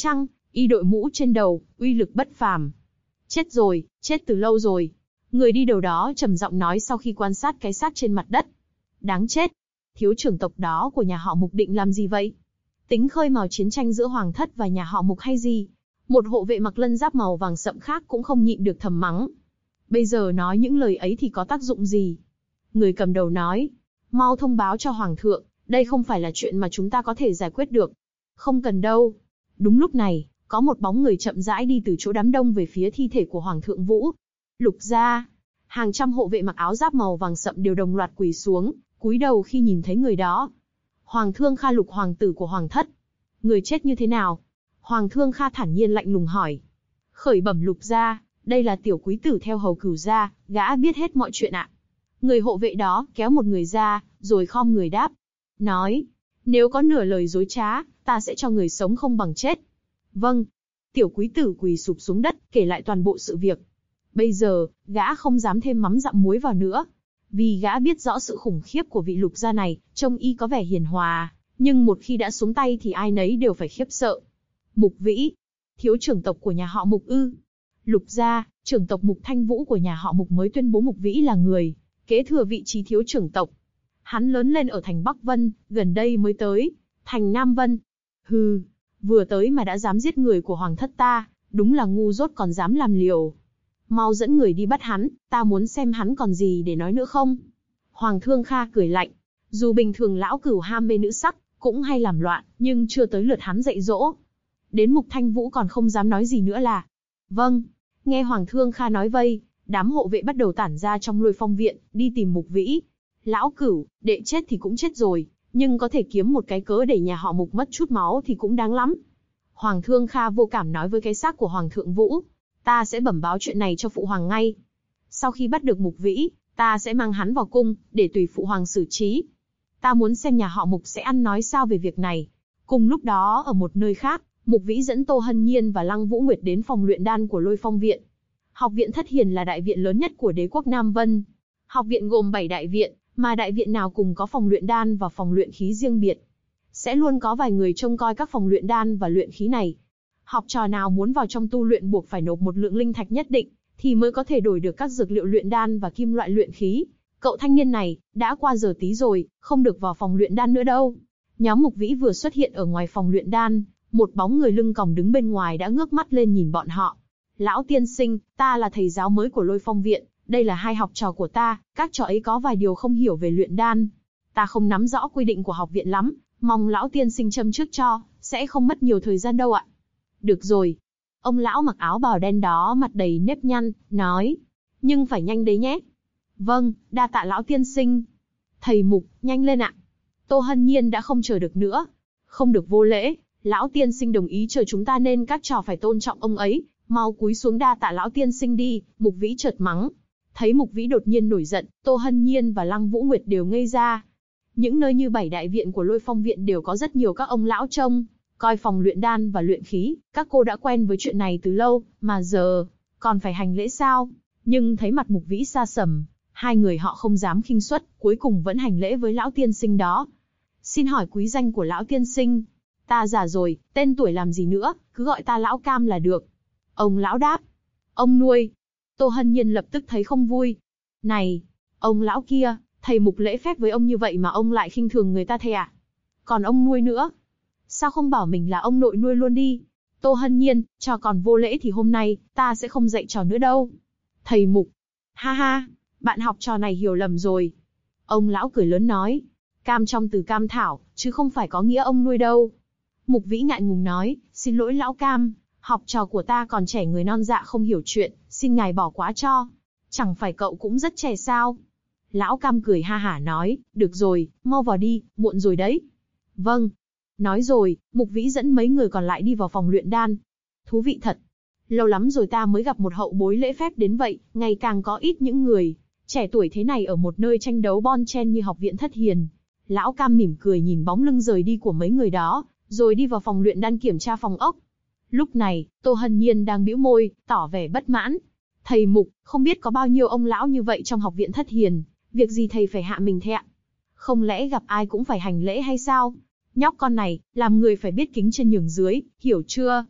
y đội mũ trên đầu, uy lực bất phàm. Chết rồi, chết từ lâu rồi. Người đi đầu đó trầm giọng nói sau khi quan sát cái xác trên mặt đất. Đáng chết. Thiếu trưởng tộc đó của nhà họ Mục định làm gì vậy? Tính khơi mào chiến tranh giữa Hoàng thất và nhà họ Mục hay gì? Một hộ vệ mặc lân giáp màu vàng sậm khác cũng không nhịn được thầm mắng. Bây giờ nói những lời ấy thì có tác dụng gì? Người cầm đầu nói, mau thông báo cho Hoàng thượng, đây không phải là chuyện mà chúng ta có thể giải quyết được. Không cần đâu. Đúng lúc này, có một bóng người chậm rãi đi từ chỗ đám đông về phía thi thể của Hoàng thượng Vũ. Lục gia. Hàng trăm hộ vệ mặc áo giáp màu vàng sậm đều đồng loạt quỳ xuống, cúi đầu khi nhìn thấy người đó. Hoàng Thương Kha, Lục hoàng tử của Hoàng thất. Người chết như thế nào? Hoàng Thương Kha thản nhiên lạnh lùng hỏi. Khởi bẩm Lục gia, đây là tiểu quý tử theo hầu Cửu gia, gã biết hết mọi chuyện ạ. Người hộ vệ đó kéo một người ra, rồi khom người đáp. Nói, nếu có nửa lời dối trá, ta sẽ cho người sống không bằng chết. Vâng. Tiểu quý tử quỳ sụp xuống đất, kể lại toàn bộ sự việc. Bây giờ, gã không dám thêm mắm dặm muối vào nữa. Vì gã biết rõ sự khủng khiếp của vị Lục gia này, trông y có vẻ hiền hòa, nhưng một khi đã xuống tay thì ai nấy đều phải khiếp sợ. Mục Vĩ, thiếu trưởng tộc của nhà họ Mục ư? Lục gia, trưởng tộc Mục Thanh Vũ của nhà họ Mục mới tuyên bố Mục Vĩ là người kế thừa vị trí thiếu trưởng tộc. Hắn lớn lên ở thành Bắc Vân, gần đây mới tới thành Nam Vân. Hừ, vừa tới mà đã dám giết người của Hoàng thất ta, đúng là ngu dốt còn dám làm liều. Mau dẫn người đi bắt hắn, ta muốn xem hắn còn gì để nói nữa không. Hoàng Thương Kha cười lạnh. Dù bình thường lão Cửu ham mê nữ sắc, cũng hay làm loạn, nhưng chưa tới lượt hắn dạy dỗ. Đến Mục Thanh Vũ còn không dám nói gì nữa là. Vâng. Nghe Hoàng Thương Kha nói vây, đám hộ vệ bắt đầu tản ra trong Lôi Phong viện, đi tìm Mục Vĩ. Lão Cửu, đệ chết thì cũng chết rồi, nhưng có thể kiếm một cái cớ để nhà họ Mục mất chút máu thì cũng đáng lắm. Hoàng Thương Kha vô cảm nói với cái xác của Hoàng thượng Vũ. Ta sẽ bẩm báo chuyện này cho phụ hoàng ngay. Sau khi bắt được Mục Vĩ, ta sẽ mang hắn vào cung, để tùy phụ hoàng xử trí. Ta muốn xem nhà họ Mục sẽ ăn nói sao về việc này. Cùng lúc đó ở một nơi khác, Mục Vĩ dẫn Tô Hân Nhiên và Lăng Vũ Nguyệt đến phòng luyện đan của Lôi Phong viện. Học viện Thất Hiền là đại viện lớn nhất của đế quốc Nam Vân. Học viện gồm 7 đại viện, mà đại viện nào cùng có phòng luyện đan và phòng luyện khí riêng biệt. Sẽ luôn có vài người trông coi các phòng luyện đan và luyện khí này. Học trò nào muốn vào trong tu luyện buộc phải nộp một lượng linh thạch nhất định, thì mới có thể đổi được các dược liệu luyện đan và kim loại luyện khí. Cậu thanh niên này, đã qua giờ tí rồi, không được vào phòng luyện đan nữa đâu. Nhóm Mục Vĩ vừa xuất hiện ở ngoài phòng luyện đan, một bóng người lưng còng đứng bên ngoài đã ngước mắt lên nhìn bọn họ. Lão tiên sinh, ta là thầy giáo mới của Lôi Phong viện, đây là 2 học trò của ta, các trò ấy có vài điều không hiểu về luyện đan. Ta không nắm rõ quy định của học viện lắm, mong lão tiên sinh châm trước cho, sẽ không mất nhiều thời gian đâu ạ. Được rồi. Ông lão mặc áo bào đen đó mặt đầy nếp nhăn, nói. Nhưng phải nhanh đấy nhé. Vâng, đa tạ lão tiên sinh. Thầy Mục, nhanh lên ạ. Tô Hân Nhiên đã không chờ được nữa. Không được vô lễ, lão tiên sinh đồng ý chờ chúng ta nên các trò phải tôn trọng ông ấy. Mau cúi xuống đa tạ lão tiên sinh đi, Mục Vĩ chợt mắng. Thấy Mục Vĩ đột nhiên nổi giận, Tô Hân Nhiên và Lăng Vũ Nguyệt đều ngây ra. Những nơi như 7 đại viện của Lôi Phong viện đều có rất nhiều các ông lão trông coi phòng luyện đan và luyện khí, các cô đã quen với chuyện này từ lâu, mà giờ còn phải hành lễ sao? Nhưng thấy mặt Mục Vĩ xa sầm, 2 người họ không dám khinh suất, cuối cùng vẫn hành lễ với lão tiên sinh đó. Xin hỏi quý danh của lão tiên sinh? Ta già rồi, tên tuổi làm gì nữa, cứ gọi ta lão Cam là được. Ông lão đáp. Ông nuôi. Tô Hân Nhiên lập tức thấy không vui. Này, ông lão kia, thầy Mục lễ phép với ông như vậy mà ông lại khinh thường người ta thế à? Còn ông nuôi nữa? Sao không bảo mình là ông nội nuôi luôn đi? Tô Hân Nhiên, trò còn vô lễ thì hôm nay, ta sẽ không dạy trò nữa đâu. Thầy Mục. Ha ha, bạn học trò này hiểu lầm rồi. Ông lão cười lớn nói. Cam trong từ cam thảo, chứ không phải có nghĩa ông nuôi đâu. Mục Vĩ ngại ngùng nói, xin lỗi lão Cam, học trò của ta còn trẻ người non dạ không hiểu chuyện, xin ngài bỏ quá cho. Chẳng phải cậu cũng rất trẻ sao? Lão Cam cười ha hả nói, được rồi, mau vào đi, muộn rồi đấy. Vâng. Nói rồi, Mục Vĩ dẫn mấy người còn lại đi vào phòng luyện đan. Thú vị thật. Lâu lắm rồi ta mới gặp một hậu bối lễ phép đến vậy, ngày càng có ít những người trẻ tuổi thế này ở một nơi tranh đấu bon chen như học viện Thất Hiền. Lão Cam mỉm cười nhìn bóng lưng rời đi của mấy người đó, rồi đi vào phòng luyện đan kiểm tra phòng ốc. Lúc này, Tô Hân Nhiên đang bĩu môi, tỏ vẻ bất mãn. Thầy Mục, không biết có bao nhiêu ông lão như vậy trong học viện Thất Hiền, việc gì thầy phải hạ mình thế ạ? Không lẽ gặp ai cũng phải hành lễ hay sao? Nhóc con này, làm người phải biết kính trên nhường dưới, hiểu chưa?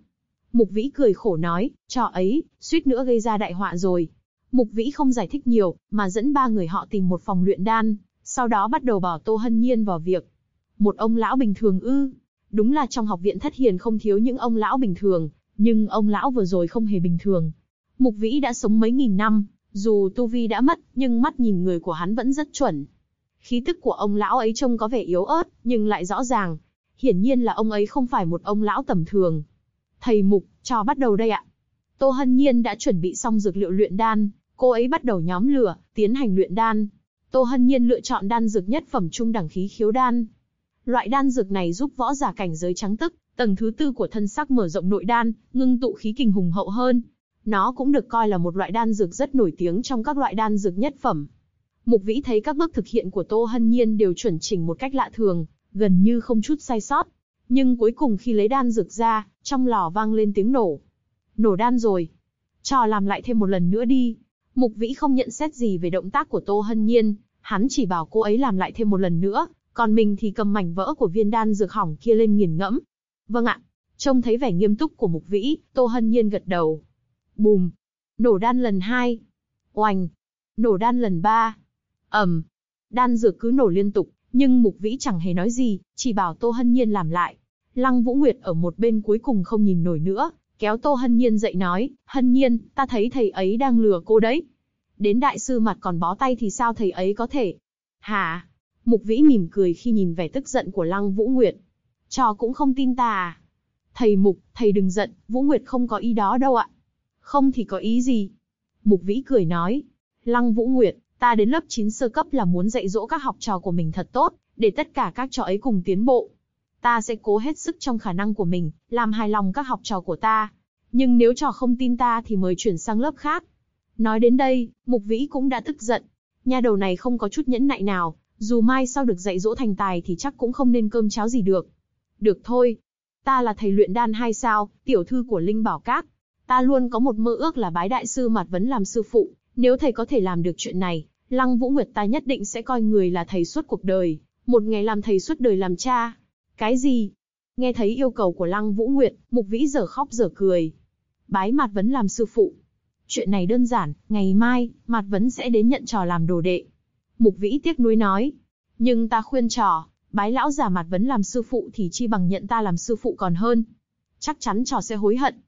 Mục Vĩ cười khổ nói, trò ấy, suýt nữa gây ra đại họa rồi. Mục Vĩ không giải thích nhiều, mà dẫn ba người họ tìm một phòng luyện đan, sau đó bắt đầu bảo Tô Hân Nhiên vào việc. Một ông lão bình thường ư? Đúng là trong học viện Thất Hiền không thiếu những ông lão bình thường, nhưng ông lão vừa rồi không hề bình thường. Mục Vĩ đã sống mấy nghìn năm, dù tu vi đã mất, nhưng mắt nhìn người của hắn vẫn rất chuẩn. Khí tức của ông lão ấy trông có vẻ yếu ớt, nhưng lại rõ ràng. Hiển nhiên là ông ấy không phải một ông lão tầm thường. Thầy Mục, trò bắt đầu đây ạ. Tô Hân Nhiên đã chuẩn bị xong dược liệu luyện đan, cô ấy bắt đầu nhóm lửa, tiến hành luyện đan. Tô Hân Nhiên lựa chọn đan dược nhất phẩm trung đẳng khí khiếu đan. Loại đan dược này giúp võ giả cảnh giới trắng tức, tầng thứ 4 của thân sắc mở rộng nội đan, ngưng tụ khí kình hùng hậu hơn. Nó cũng được coi là một loại đan dược rất nổi tiếng trong các loại đan dược nhất phẩm. Mục Vĩ thấy các bước thực hiện của Tô Hân Nhiên đều chuẩn chỉnh một cách lạ thường, gần như không chút sai sót. Nhưng cuối cùng khi lấy đan dược ra, trong lò vang lên tiếng nổ. Nổ đan rồi. Trò làm lại thêm một lần nữa đi. Mục Vĩ không nhận xét gì về động tác của Tô Hân Nhiên, hắn chỉ bảo cô ấy làm lại thêm một lần nữa, còn mình thì cầm mảnh vỡ của viên đan dược hỏng kia lên nghiền ngẫm. Vâng ạ. Trông thấy vẻ nghiêm túc của Mục Vĩ, Tô Hân Nhiên gật đầu. Bùm. Nổ đan lần 2. Oành. Nổ đan lần 3. Ầm. Đan dược cứ nổ liên tục, nhưng Mục Vĩ chẳng hề nói gì, chỉ bảo Tô Hân Nhiên làm lại. Lăng Vũ Nguyệt ở một bên cuối cùng không nhìn nổi nữa, kéo Tô Hân Nhiên dậy nói, Hân Nhiên, ta thấy thầy ấy đang lừa cô đấy. Đến đại sư mặt còn bó tay thì sao thầy ấy có thể? Hả? Mục Vĩ mỉm cười khi nhìn vẻ tức giận của Lăng Vũ Nguyệt. Trò cũng không tin ta à? Thầy Mục, thầy đừng giận, Vũ Nguyệt không có ý đó đâu ạ. Không thì có ý gì? Mục Vĩ cười nói, Lăng Vũ Nguyệt, ta đến lớp 9 sơ cấp là muốn dạy dỗ các học trò của mình thật tốt, để tất cả các trò ấy cùng tiến bộ. Ta sẽ cố hết sức trong khả năng của mình, làm hài lòng các học trò của ta. Nhưng nếu trò không tin ta thì mời chuyển sang lớp khác. Nói đến đây, Mục Vĩ cũng đã tức giận. Nha đầu này không có chút nhẫn nại nào, dù mai sau được dạy dỗ thành tài thì chắc cũng không nên cơm cháo gì được. Được thôi. Ta là thầy luyện đan 2 sao, tiểu thư của Linh Bảo Các. Ta luôn có một mơ ước là bái đại sư Mạt Vấn làm sư phụ. Nếu thầy có thể làm được chuyện này, Lăng Vũ Nguyệt ta nhất định sẽ coi người là thầy suốt cuộc đời. Một ngày làm thầy suốt đời làm cha. Cái gì? Nghe thấy yêu cầu của Lăng Vũ Nguyệt, Mục Vĩ dở khóc dở cười. Bái Mạt Vấn làm sư phụ. Chuyện này đơn giản, ngày mai, Mạt Vấn sẽ đến nhận trò làm đồ đệ. Mục Vĩ tiếc nuối nói. Nhưng ta khuyên trò, bái lão già Mạt Vấn làm sư phụ thì chi bằng nhận ta làm sư phụ còn hơn. Chắc chắn trò sẽ hối hận.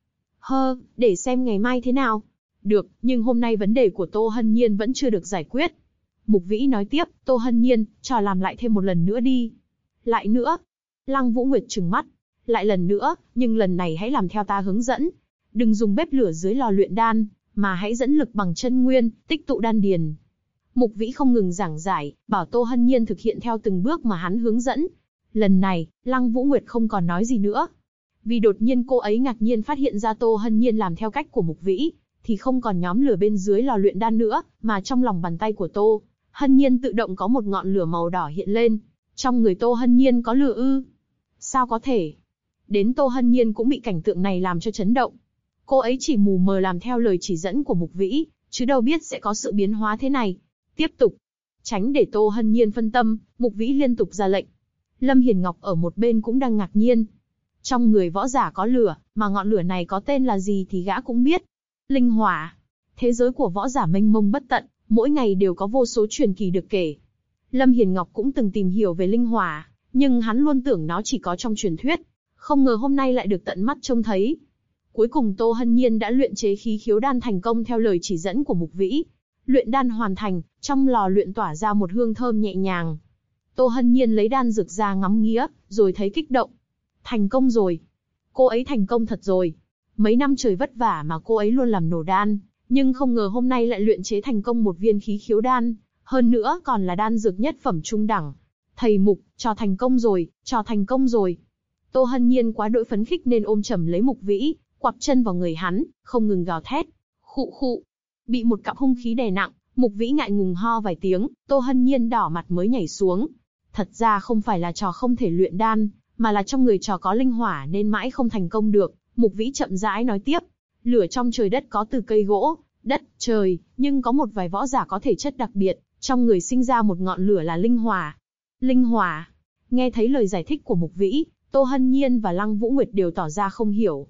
Để xem ngày mai thế nào. Được, nhưng hôm nay vấn đề của Tô Hân Nhiên vẫn chưa được giải quyết. Mục Vĩ nói tiếp, Tô Hân Nhiên, trò làm lại thêm một lần nữa đi. Lại nữa. Lăng Vũ Nguyệt trừng mắt. Lại lần nữa, nhưng lần này hãy làm theo ta hướng dẫn. Đừng dùng bếp lửa dưới lò luyện đan, mà hãy dẫn lực bằng chân nguyên, tích tụ đan điền. Mục Vĩ không ngừng giảng giải, bảo Tô Hân Nhiên thực hiện theo từng bước mà hắn hướng dẫn. Lần này, Lăng Vũ Nguyệt không còn nói gì nữa. Vì đột nhiên cô ấy ngạc nhiên phát hiện ra Tô Hân Nhiên làm theo cách của Mục Vĩ, thì không còn nhóm lửa bên dưới lò luyện đan nữa, mà trong lòng bàn tay của Tô Hân Nhiên tự động có một ngọn lửa màu đỏ hiện lên. Trong người Tô Hân Nhiên có lửa ư? Sao có thể? Đến Tô Hân Nhiên cũng bị cảnh tượng này làm cho chấn động. Cô ấy chỉ mù mờ làm theo lời chỉ dẫn của Mục Vĩ, chứ đâu biết sẽ có sự biến hóa thế này. Tiếp tục. Tránh để Tô Hân Nhiên phân tâm, Mục Vĩ liên tục ra lệnh. Lâm Hiền Ngọc ở một bên cũng đang ngạc nhiên. Trong người võ giả có lửa, mà ngọn lửa này có tên là gì thì gã cũng biết. Linh hỏa. Thế giới của võ giả mênh mông bất tận, mỗi ngày đều có vô số truyền kỳ được kể. Lâm Hiền Ngọc cũng từng tìm hiểu về linh hỏa, nhưng hắn luôn tưởng nó chỉ có trong truyền thuyết. Không ngờ hôm nay lại được tận mắt trông thấy. Cuối cùng Tô Hân Nhiên đã luyện chế khí khiếu đan thành công theo lời chỉ dẫn của Mục Vĩ. Luyện đan hoàn thành, trong lò luyện tỏa ra một hương thơm nhẹ nhàng. Tô Hân Nhiên lấy đan dược ra ngắm nghía, rồi thấy kích động. Thành công rồi. Cô ấy thành công thật rồi. Mấy năm trời vất vả mà cô ấy luôn làm nổ đan, nhưng không ngờ hôm nay lại luyện chế thành công một viên khí khiếu đan, hơn nữa còn là đan dược nhất phẩm trung đẳng. Thầy Mục, trò thành công rồi, trò thành công rồi. Tô Hân Nhiên quá đỗi phấn khích nên ôm chầm lấy Mục Vĩ, quặp chân vào người hắn, không ngừng gào thét. Khụ khụ. Bị một cặp hung khí đè nặng, Mục Vĩ ngại ngùng ho vài tiếng, Tô Hân Nhiên đỏ mặt mới nhảy xuống. Thật ra không phải là trò không thể luyện đan, mà là trong người trò có linh hỏa nên mãi không thành công được. Mục Vĩ chậm rãi nói tiếp. Lửa trong trời đất có từ cây gỗ, đất, trời, nhưng có một vài võ giả có thể chất đặc biệt, trong người sinh ra một ngọn lửa là linh hỏa. Linh hỏa. Nghe thấy lời giải thích của Mục Vĩ, Tô Hân Nhiên và Lăng Vũ Nguyệt đều tỏ ra không hiểu.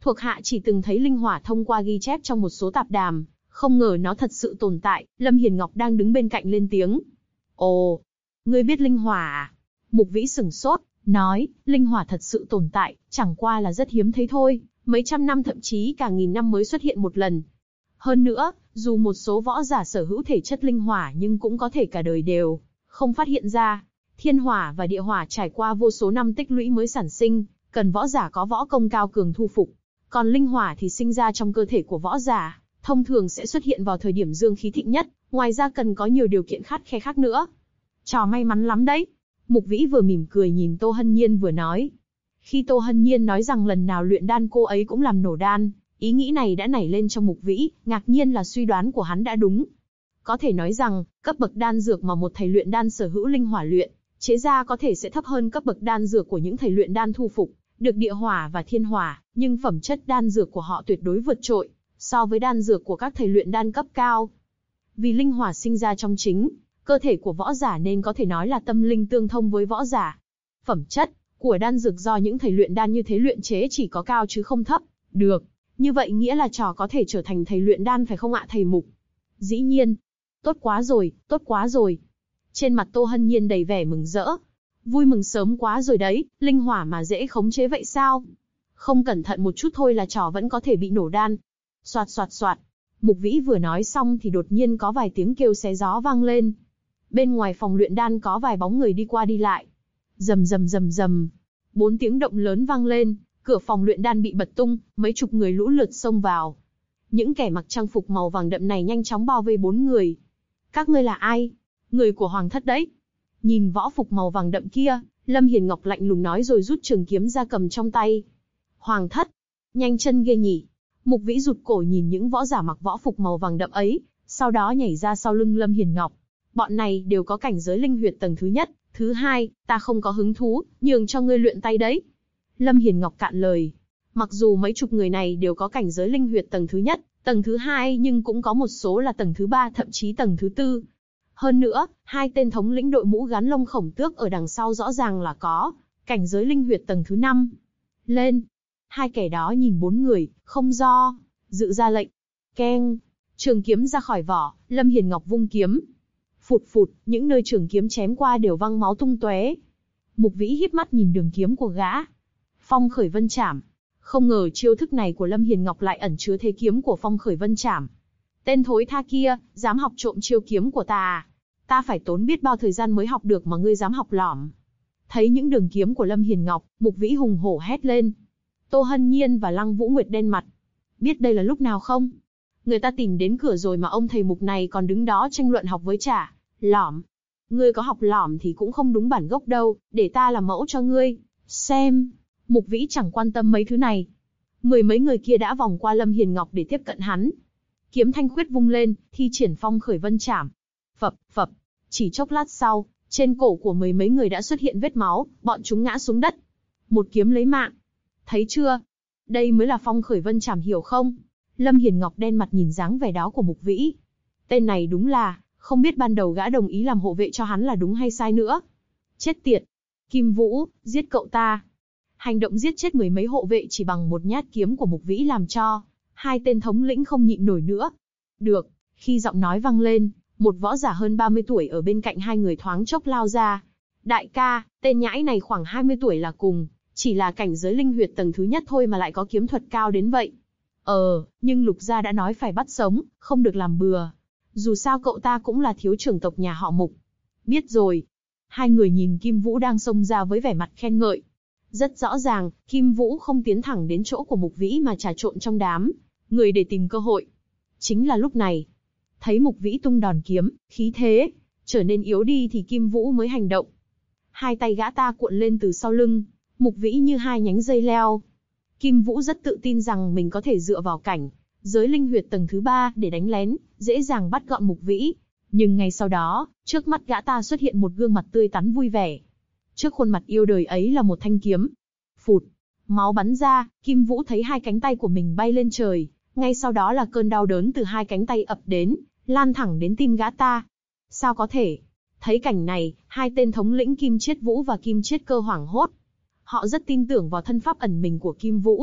Thuộc hạ chỉ từng thấy linh hỏa thông qua ghi chép trong một số tạp đàm, không ngờ nó thật sự tồn tại. Lâm Hiền Ngọc đang đứng bên cạnh lên tiếng. Ồ, ngươi biết linh hỏa à? Mục Vĩ sửng sốt, nói, linh hỏa thật sự tồn tại, chẳng qua là rất hiếm thấy thôi, mấy trăm năm thậm chí cả nghìn năm mới xuất hiện một lần. Hơn nữa, dù một số võ giả sở hữu thể chất linh hỏa nhưng cũng có thể cả đời đều không phát hiện ra. Thiên hỏa và địa hỏa trải qua vô số năm tích lũy mới sản sinh, cần võ giả có võ công cao cường thu phục. Còn linh hỏa thì sinh ra trong cơ thể của võ giả, thông thường sẽ xuất hiện vào thời điểm dương khí thịnh nhất, ngoài ra cần có nhiều điều kiện khắt khe khác nữa. Trò may mắn lắm đấy. Mục Vĩ vừa mỉm cười nhìn Tô Hân Nhiên vừa nói. Khi Tô Hân Nhiên nói rằng lần nào luyện đan cô ấy cũng làm nổ đan, ý nghĩ này đã nảy lên trong Mục Vĩ, ngạc nhiên là suy đoán của hắn đã đúng. Có thể nói rằng, cấp bậc đan dược mà một thầy luyện đan sở hữu linh hỏa luyện chế ra có thể sẽ thấp hơn cấp bậc đan dược của những thầy luyện đan thu phục được địa hỏa và thiên hỏa, nhưng phẩm chất đan dược của họ tuyệt đối vượt trội so với đan dược của các thầy luyện đan cấp cao. Vì linh hỏa sinh ra trong chính cơ thể của võ giả nên có thể nói là tâm linh tương thông với võ giả. Phẩm chất của đan dược do những thầy luyện đan như thế luyện chế chỉ có cao chứ không thấp. Được, như vậy nghĩa là trò có thể trở thành thầy luyện đan phải không ạ thầy Mục? Dĩ nhiên. Tốt quá rồi, tốt quá rồi. Trên mặt Tô Hân Nhiên đầy vẻ mừng rỡ. Vui mừng sớm quá rồi đấy, linh hỏa mà dễ khống chế vậy sao? Không cẩn thận một chút thôi là trò vẫn có thể bị nổ đan. Soạt soạt soạt. Mục Vĩ vừa nói xong thì đột nhiên có vài tiếng kêu xé gió vang lên. Bên ngoài phòng luyện đan có vài bóng người đi qua đi lại. Rầm rầm rầm rầm. 4 tiếng động lớn vang lên, cửa phòng luyện đan bị bật tung, mấy chục người lũ lượt xông vào. Những kẻ mặc trang phục màu vàng đậm này nhanh chóng bao vây 4 người. Các ngươi là ai? Người của Hoàng thất đấy. Nhìn võ phục màu vàng đậm kia, Lâm Hiền Ngọc lạnh lùng nói rồi rút trường kiếm ra cầm trong tay. Hoàng thất, nhanh chân ghê nhỉ. Mục Vĩ rụt cổ nhìn những võ giả mặc võ phục màu vàng đậm ấy, sau đó nhảy ra sau lưng Lâm Hiền Ngọc. Bọn này đều có cảnh giới linh huyệt tầng thứ nhất, thứ hai, ta không có hứng thú, nhường cho ngươi luyện tay đấy. Lâm Hiền Ngọc cạn lời. Mặc dù mấy chục người này đều có cảnh giới linh huyệt tầng thứ nhất, tầng thứ hai nhưng cũng có một số là tầng thứ ba thậm chí tầng thứ tư. Hơn nữa, hai tên thống lĩnh đội mũ gắn lông khổng tước ở đằng sau rõ ràng là có cảnh giới linh huyệt tầng thứ 5. Lên! Hai kẻ đó nhìn 4 người, không do dự ra lệnh. Keng! Trường kiếm ra khỏi vỏ, Lâm Hiền Ngọc vung kiếm. Phụt phụt, những nơi trường kiếm chém qua đều văng máu tung tóe. Mục Vĩ híp mắt nhìn đường kiếm của gã. Phong khởi vân chảm. Không ngờ chiêu thức này của Lâm Hiền Ngọc lại ẩn chứa thế kiếm của phong khởi vân chảm. Tên thối tha kia, dám học trộm chiêu kiếm của ta à? Ta phải tốn biết bao thời gian mới học được mà ngươi dám học lỏm. Thấy những đường kiếm của Lâm Hiền Ngọc, Mục Vĩ hùng hổ hét lên. Tô Hân Nhiên và Lăng Vũ Nguyệt đen mặt. Biết đây là lúc nào không? Người ta tìm đến cửa rồi mà ông thầy Mục này còn đứng đó tranh luận học với chả lỏm. Ngươi có học lỏm thì cũng không đúng bản gốc đâu, để ta làm mẫu cho ngươi. Xem. Mục Vĩ chẳng quan tâm mấy thứ này. Mười mấy người kia đã vòng qua Lâm Hiền Ngọc để tiếp cận hắn. Kiếm thanh khuyết vung lên, thi triển phong khởi vân chảm. Phập, phập. Chỉ chốc lát sau, trên cổ của mười mấy người đã xuất hiện vết máu, bọn chúng ngã xuống đất. Một kiếm lấy mạng. Thấy chưa? Đây mới là phong khởi vân chảm hiểu không? Lâm Hiền Ngọc đen mặt nhìn dáng vẻ đó của Mục Vĩ. Tên này đúng là, không biết ban đầu gã đồng ý làm hộ vệ cho hắn là đúng hay sai nữa. Chết tiệt. Kim Vũ, giết cậu ta. Hành động giết chết mười mấy hộ vệ chỉ bằng một nhát kiếm của Mục Vĩ làm cho hai tên thống lĩnh không nhịn nổi nữa. Được, khi giọng nói vang lên, một võ giả hơn 30 tuổi ở bên cạnh hai người thoáng chốc lao ra. Đại ca, tên nhãi này khoảng 20 tuổi là cùng, chỉ là cảnh giới linh huyệt tầng thứ nhất thôi mà lại có kiếm thuật cao đến vậy. Nhưng Lục gia đã nói phải bắt sống, không được làm bừa. Dù sao cậu ta cũng là thiếu trưởng tộc nhà họ Mục. Biết rồi. Hai người nhìn Kim Vũ đang xông ra với vẻ mặt khen ngợi. Rất rõ ràng, Kim Vũ không tiến thẳng đến chỗ của Mục Vĩ mà trà trộn trong đám người để tìm cơ hội. Chính là lúc này, thấy Mục Vĩ tung đòn kiếm, khí thế trở nên yếu đi thì Kim Vũ mới hành động. Hai tay gã ta cuộn lên từ sau lưng, Mục Vĩ như hai nhánh dây leo. Kim Vũ rất tự tin rằng mình có thể dựa vào cảnh giới linh huyệt tầng thứ 3 để đánh lén, dễ dàng bắt gọn Mục Vĩ. Nhưng ngay sau đó, trước mắt gã ta xuất hiện một gương mặt tươi tắn vui vẻ. Trước khuôn mặt yêu đời ấy là một thanh kiếm. Phụt, máu bắn ra, Kim Vũ thấy hai cánh tay của mình bay lên trời, ngay sau đó là cơn đau đớn từ hai cánh tay ập đến, lan thẳng đến tim gã ta. Sao có thể? Thấy cảnh này, hai tên thống lĩnh Kim Chiết Vũ và Kim Chiết Cơ hoảng hốt. Họ rất tin tưởng vào thân pháp ẩn mình của Kim Vũ.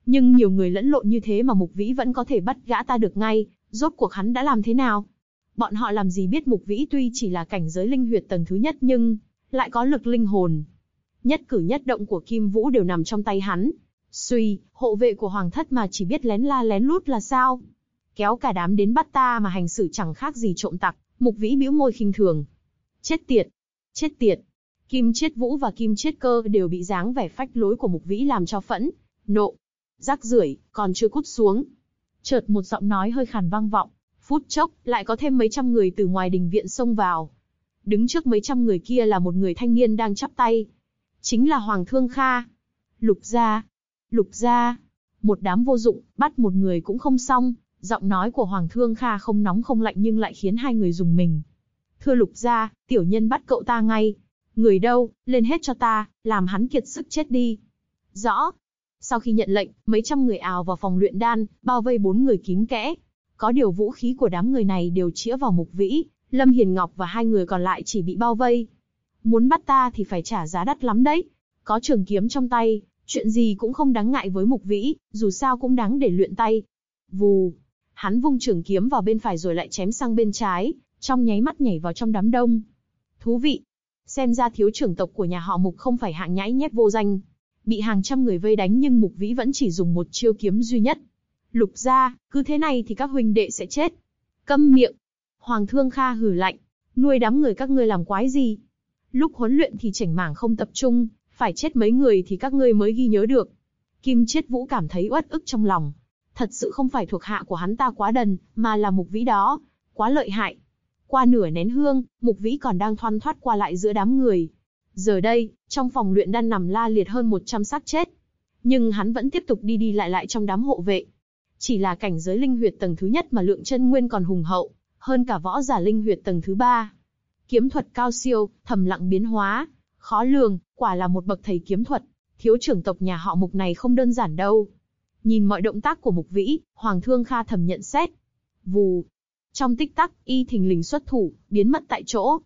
Nhưng nhiều người lẫn lộn như thế mà Mục Vĩ vẫn có thể bắt gã ta được ngay, rốt cuộc hắn đã làm thế nào? Bọn họ làm gì biết Mục Vĩ tuy chỉ là cảnh giới linh huyệt tầng thứ nhất nhưng lại có lực linh hồn. Nhất cử nhất động của Kim Vũ đều nằm trong tay hắn. Suy, hộ vệ của hoàng thất mà chỉ biết lén la lén lút là sao? Kéo cả đám đến bắt ta mà hành xử chẳng khác gì trộm tặc. Mục Vĩ bĩu môi khinh thường. Chết tiệt! Chết tiệt! Kim Chiết Vũ và Kim Chiết Cơ đều bị dáng vẻ phách lối của Mục Vĩ làm cho phẫn nộ. Rác rưởi, còn chưa cút xuống. Chợt một giọng nói hơi khàn vang vọng. Phút chốc, lại có thêm mấy trăm người từ ngoài đình viện xông vào. Đứng trước mấy trăm người kia là một người thanh niên đang chắp tay. Chính là Hoàng Thương Kha. Lục gia! Lục gia! Một đám vô dụng, bắt một người cũng không xong. Giọng nói của Hoàng Thương Kha không nóng không lạnh nhưng lại khiến hai người rùng mình. Thưa Lục gia, tiểu nhân bắt cậu ta ngay. Người đâu, lên hết cho ta, làm hắn kiệt sức chết đi. Rõ. Sau khi nhận lệnh, mấy trăm người ào vào phòng luyện đan, bao vây 4 người kín kẽ. Có điều vũ khí của đám người này đều chĩa vào Mục Vĩ, Lâm Hiền Ngọc và 2 người còn lại chỉ bị bao vây. Muốn bắt ta thì phải trả giá đắt lắm đấy. Có trường kiếm trong tay, chuyện gì cũng không đáng ngại với Mục Vĩ, dù sao cũng đáng để luyện tay. Vù. Hắn vung trường kiếm vào bên phải rồi lại chém sang bên trái, trong nháy mắt nhảy vào trong đám đông. Thú vị. Xem ra thiếu trưởng tộc của nhà họ Mục không phải hạng nhãi nhép vô danh. Bị hàng trăm người vây đánh nhưng Mục Vĩ vẫn chỉ dùng một chiêu kiếm duy nhất. Lục gia, cứ thế này thì các huynh đệ sẽ chết. Câm miệng. Hoàng Thương Kha hừ lạnh. Nuôi đám người các ngươi làm quái gì? Lúc huấn luyện thì chảnh mảng không tập trung, phải chết mấy người thì các ngươi mới ghi nhớ được. Kim Chiết Vũ cảm thấy uất ức trong lòng. Thật sự không phải thuộc hạ của hắn ta quá đần, mà là Mục Vĩ đó. Quá lợi hại. Qua nửa nén hương, Mục Vĩ còn đang thoăn thoắt qua lại giữa đám người. Giờ đây, trong phòng luyện đan nằm la liệt hơn 100 xác chết. Nhưng hắn vẫn tiếp tục đi đi lại lại trong đám hộ vệ. Chỉ là cảnh giới linh huyệt tầng thứ nhất mà lượng chân nguyên còn hùng hậu, hơn cả võ giả linh huyệt tầng thứ 3. Kiếm thuật cao siêu, thầm lặng biến hóa, khó lường, quả là một bậc thầy kiếm thuật. Thiếu trưởng tộc nhà họ Mục này không đơn giản đâu. Nhìn mọi động tác của Mục Vĩ, Hoàng Thương Kha thầm nhận xét. Vù. Trong tích tắc, y thình lình xuất thủ, biến mất tại chỗ.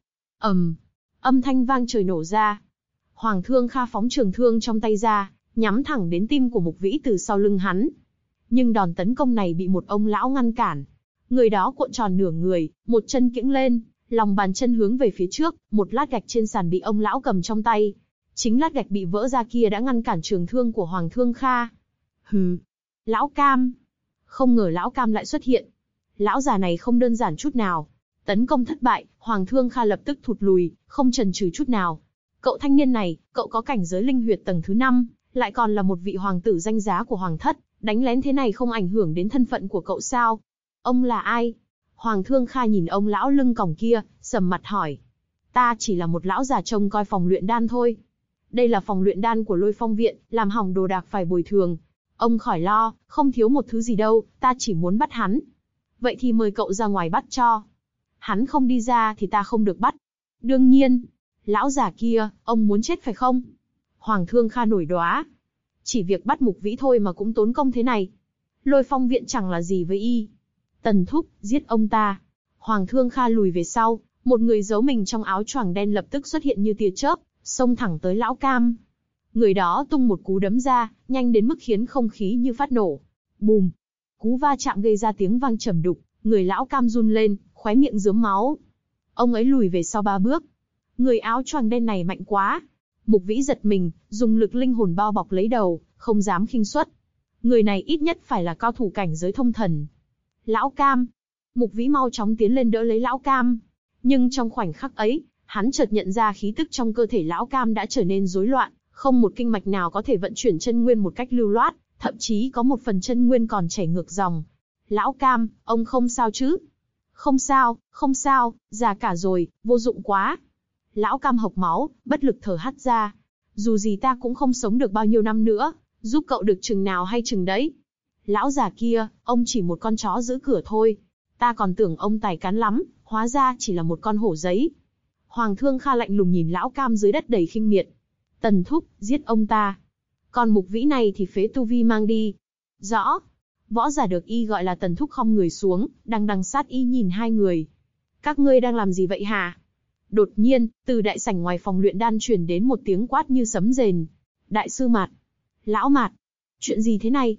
Âm thanh vang trời nổ ra. Hoàng Thương Kha phóng trường thương trong tay ra, nhắm thẳng đến tim của Mục Vĩ từ sau lưng hắn. Nhưng đòn tấn công này bị một ông lão ngăn cản. Người đó cuộn tròn nửa người, một chân kiễng lên, lòng bàn chân hướng về phía trước, một lát gạch trên sàn bị ông lão cầm trong tay. Chính lát gạch bị vỡ ra kia đã ngăn cản trường thương của Hoàng Thương Kha. Hừ, Lão Cam. Không ngờ Lão Cam lại xuất hiện. Lão già này không đơn giản chút nào. Tấn công thất bại, Hoàng Thương Kha lập tức thụt lùi, không chần chừ chút nào. Cậu thanh niên này, cậu có cảnh giới linh huyệt tầng thứ 5, lại còn là một vị hoàng tử danh giá của hoàng thất, đánh lén thế này không ảnh hưởng đến thân phận của cậu sao? Ông là ai? Hoàng Thương Kha nhìn ông lão lưng còng kia, sầm mặt hỏi. Ta chỉ là một lão già trông coi phòng luyện đan thôi. Đây là phòng luyện đan của Lôi Phong viện, làm hỏng đồ đạc phải bồi thường. Ông khỏi lo, không thiếu một thứ gì đâu, ta chỉ muốn bắt hắn. Vậy thì mời cậu ra ngoài bắt cho. Hắn không đi ra thì ta không được bắt. Đương nhiên. Lão già kia, ông muốn chết phải không? Hoàng Thương Kha nổi đoá. Chỉ việc bắt Mục Vĩ thôi mà cũng tốn công thế này. Lôi Phong viện chẳng là gì với y. Tần thúc, giết ông ta. Hoàng Thương Kha lùi về sau, một người giấu mình trong áo choàng đen lập tức xuất hiện như tia chớp, xông thẳng tới Lão Cam. Người đó tung một cú đấm ra, nhanh đến mức khiến không khí như phát nổ. Bùm! Cú va chạm gây ra tiếng vang trầm đục, người Lão Cam run lên, khóe miệng rớm máu. Ông ấy lùi về sau 3 bước. Người áo choàng đen này mạnh quá. Mục Vĩ giật mình, dùng lực linh hồn bao bọc lấy đầu, không dám khinh suất. Người này ít nhất phải là cao thủ cảnh giới thông thần. Lão Cam! Mục Vĩ mau chóng tiến lên đỡ lấy Lão Cam. Nhưng trong khoảnh khắc ấy, hắn chợt nhận ra khí tức trong cơ thể Lão Cam đã trở nên rối loạn, không một kinh mạch nào có thể vận chuyển chân nguyên một cách lưu loát, thậm chí có một phần chân nguyên còn chảy ngược dòng. Lão Cam, ông không sao chứ? Không sao, già cả rồi, vô dụng quá. Lão Cam hộc máu, bất lực thở hắt ra. Dù gì ta cũng không sống được bao nhiêu năm nữa, giúp cậu được chừng nào hay chừng đấy. Lão già kia, ông chỉ một con chó giữ cửa thôi. Ta còn tưởng ông tài cán lắm, hóa ra chỉ là một con hổ giấy. Hoàng Thương Kha lạnh lùng nhìn Lão Cam dưới đất đầy khinh miệt. Tần thúc, giết ông ta. Còn Mục Vĩ này thì phế tu vi mang đi. Rõ. Võ giả được y gọi là Tần thúc khom người xuống, đằng sát y nhìn hai người. Các ngươi đang làm gì vậy hả? Đột nhiên, từ đại sảnh ngoài phòng luyện đan truyền đến một tiếng quát như sấm rền. Đại sư Mạt. Lão Mạt. Chuyện gì thế này?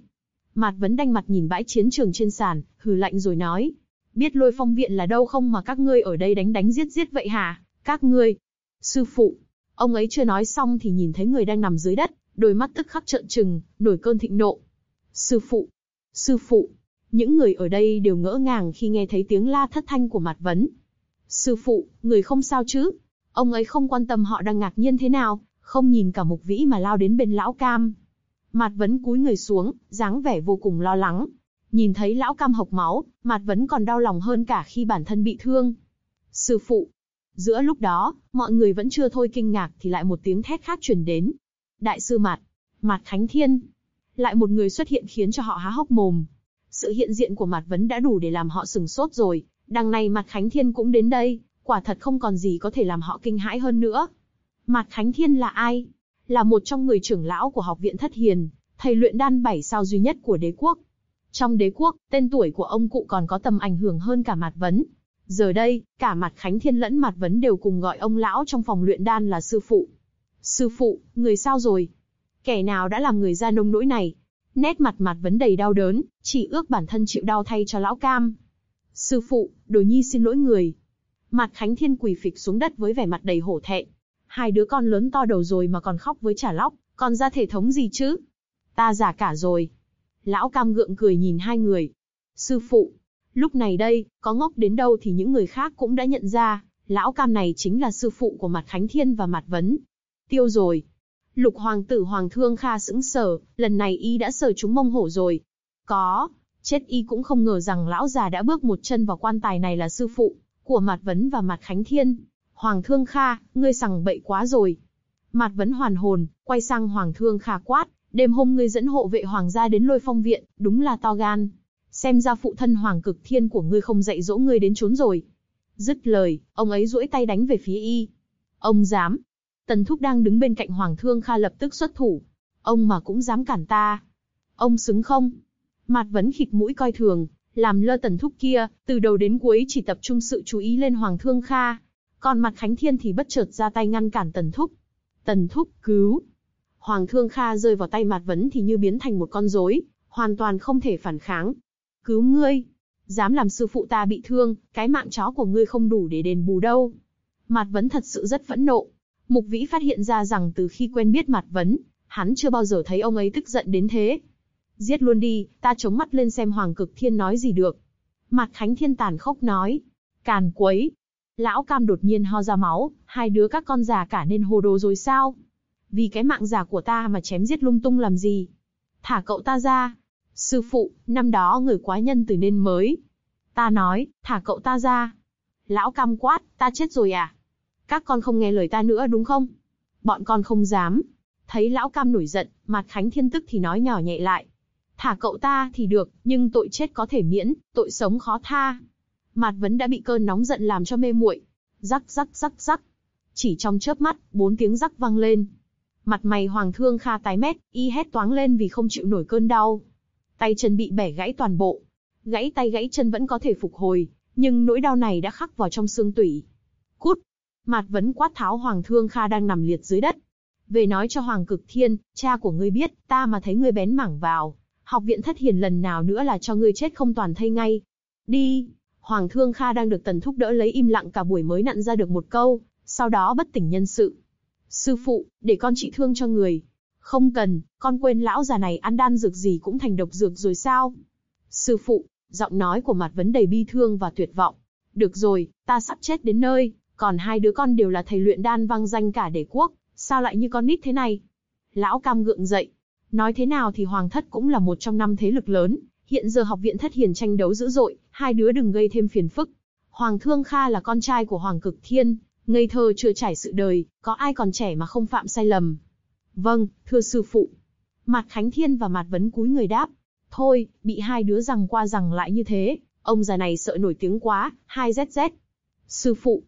Mạt Vấn đanh mặt nhìn bãi chiến trường trên sàn, hừ lạnh rồi nói. Biết Lôi Phong viện là đâu không mà các ngươi ở đây đánh đánh giết giết vậy hả? Các ngươi. Sư phụ. Ông ấy chưa nói xong thì nhìn thấy người đang nằm dưới đất, đôi mắt tức khắc trợn trừng, nổi cơn thịnh nộ. Sư phụ. Sư phụ. Những người ở đây đều ngỡ ngàng khi nghe thấy tiếng la thất thanh của Mạt Vấn. Sư phụ, người không sao chứ? Ông ấy không quan tâm họ đang ngạc nhiên thế nào, không nhìn cả Mục Vĩ mà lao đến bên Lão Cam. Mạt Vấn cúi người xuống, dáng vẻ vô cùng lo lắng. Nhìn thấy Lão Cam hộc máu, Mạt Vấn còn đau lòng hơn cả khi bản thân bị thương. Sư phụ. Giữa lúc đó, mọi người vẫn chưa thôi kinh ngạc thì lại một tiếng thét khác truyền đến. Đại sư Mạt. Mạt Khánh Thiên. Lại một người xuất hiện khiến cho họ há hốc mồm. Sự hiện diện của Mạt Vấn đã đủ để làm họ sửng sốt rồi, đằng này Mạt Khánh Thiên cũng đến đây, quả thật không còn gì có thể làm họ kinh hãi hơn nữa. Mạt Khánh Thiên là ai? Là một trong 10 trưởng lão của học viện Thất Hiền, thầy luyện đan 7 sao duy nhất của đế quốc. Trong đế quốc, tên tuổi của ông cụ còn có tầm ảnh hưởng hơn cả Mạt Vấn. Giờ đây, cả Mạt Khánh Thiên lẫn Mạt Vấn đều cùng gọi ông lão trong phòng luyện đan là sư phụ. Sư phụ, người sao rồi? Kẻ nào đã làm người ra nông nỗi này? Nét mặt Mạt Vấn đầy đau đớn, chỉ ước bản thân chịu đau thay cho Lão Cam. Sư phụ, Đồ Nhi xin lỗi người. Mạt Khánh Thiên quỳ phịch xuống đất với vẻ mặt đầy hổ thẹn. Hai đứa con lớn to đầu rồi mà còn khóc với chả lóc, còn ra thể thống gì chứ? Ta già cả rồi. Lão Cam gượng cười nhìn hai người. Sư phụ. Lúc này đây, có ngốc đến đâu thì những người khác cũng đã nhận ra, Lão Cam này chính là sư phụ của Mạt Khánh Thiên và Mạt Vấn. Tiêu rồi. Lục hoàng tử Hoàng Thương Kha sững sờ, lần này y đã sờ trúng mông hổ rồi. Có, chết y cũng không ngờ rằng lão già đã bước một chân vào quan tài này là sư phụ của Mạt Vấn và Mạt Khánh Thiên. Hoàng Thương Kha, ngươi sằng bậy quá rồi. Mạt Vấn hoàn hồn, quay sang Hoàng Thương Kha quát, đêm hôm ngươi dẫn hộ vệ hoàng gia đến Lôi Phong viện, đúng là to gan. Xem ra phụ thân Hoàng Cực Thiên của ngươi không dạy dỗ ngươi đến trốn rồi. Dứt lời, ông ấy duỗi tay đánh về phía y. Ông dám? Tần Thúc đang đứng bên cạnh Hoàng Thương Kha lập tức xuất thủ. Ông mà cũng dám cản ta? Ông xứng không? Mạt Vấn khịt mũi coi thường, làm lơ Tần Thúc kia, từ đầu đến cuối chỉ tập trung sự chú ý lên Hoàng Thương Kha. Còn Mạt Khánh Thiên thì bất chợt ra tay ngăn cản Tần Thúc. Tần Thúc, cứu! Hoàng Thương Kha rơi vào tay Mạt Vấn thì như biến thành một con rối, hoàn toàn không thể phản kháng. Cứu ngươi! Dám làm sư phụ ta bị thương, cái mạng chó của ngươi không đủ để đền bù đâu. Mạt Vấn thật sự rất phẫn nộ. Mục Vĩ phát hiện ra rằng từ khi quen biết Mạt Vấn, hắn chưa bao giờ thấy ông ấy tức giận đến thế. Giết luôn đi, ta chống mắt lên xem Hoàng Cực Thiên nói gì được. Mạt Khánh Thiên tàn khốc nói. Càn quấy! Lão Cam đột nhiên ho ra máu, hai đứa các con già cả nên hồ đồ rồi sao? Vì cái mạng già của ta mà chém giết lung tung làm gì? Thả cậu ta ra! Sư phụ, năm đó người quá nhân từ nên mới. Ta nói, thả cậu ta ra! Lão Cam quát, ta chết rồi à? Các con không nghe lời ta nữa đúng không? Bọn con không dám. Thấy Lão Cam nổi giận, Mạt Khánh Thiên tức thì nói nhỏ nhẹ lại. Thả cậu ta thì được, nhưng tội chết có thể miễn, tội sống khó tha. Mạt Vấn đã bị cơn nóng giận làm cho mê muội. Rắc rắc rắc rắc. Chỉ trong chớp mắt, 4 tiếng rắc vang lên. Mặt mày Hoàng Thương Kha tái mét, y hét toáng lên vì không chịu nổi cơn đau. Tay chân bị bẻ gãy toàn bộ. Gãy tay gãy chân vẫn có thể phục hồi, nhưng nỗi đau này đã khắc vào trong xương tủy. Cút! Mạt Vấn quát tháo Hoàng Thương Kha đang nằm liệt dưới đất. Về nói cho Hoàng Cực Thiên, cha của ngươi biết, ta mà thấy ngươi bén mảng vào, học viện Thất Hiền lần nào nữa là cho ngươi chết không toàn thây ngay. Đi! Hoàng Thương Kha đang được Tần Thúc đỡ lấy im lặng cả buổi mới nặn ra được một câu, sau đó bất tỉnh nhân sự. Sư phụ, để con trị thương cho người. Không cần, con quên lão già này ăn đan dược gì cũng thành độc dược rồi sao? Sư phụ, giọng nói của Mạt Vấn đầy bi thương và tuyệt vọng. Được rồi, ta sắp chết đến nơi, còn hai đứa con đều là thầy luyện đan vang danh cả đế quốc, sao lại như con nít thế này? Lão Cam gượng dậy. Nói thế nào thì Hoàng Thất cũng là một trong 5 thế lực lớn, hiện giờ học viện Thất Hiền tranh đấu dữ dội, hai đứa đừng gây thêm phiền phức. Hoàng Thương Kha là con trai của Hoàng Cực Thiên, ngây thơ chưa trải sự đời, có ai còn trẻ mà không phạm sai lầm. Vâng, thưa sư phụ. Mạt Khánh Thiên và Mạt Vấn cúi người đáp. Thôi, bị hai đứa giằng qua giằng lại như thế, ông già này sợ nổi tiếng quá, 2ZZ. Sư phụ,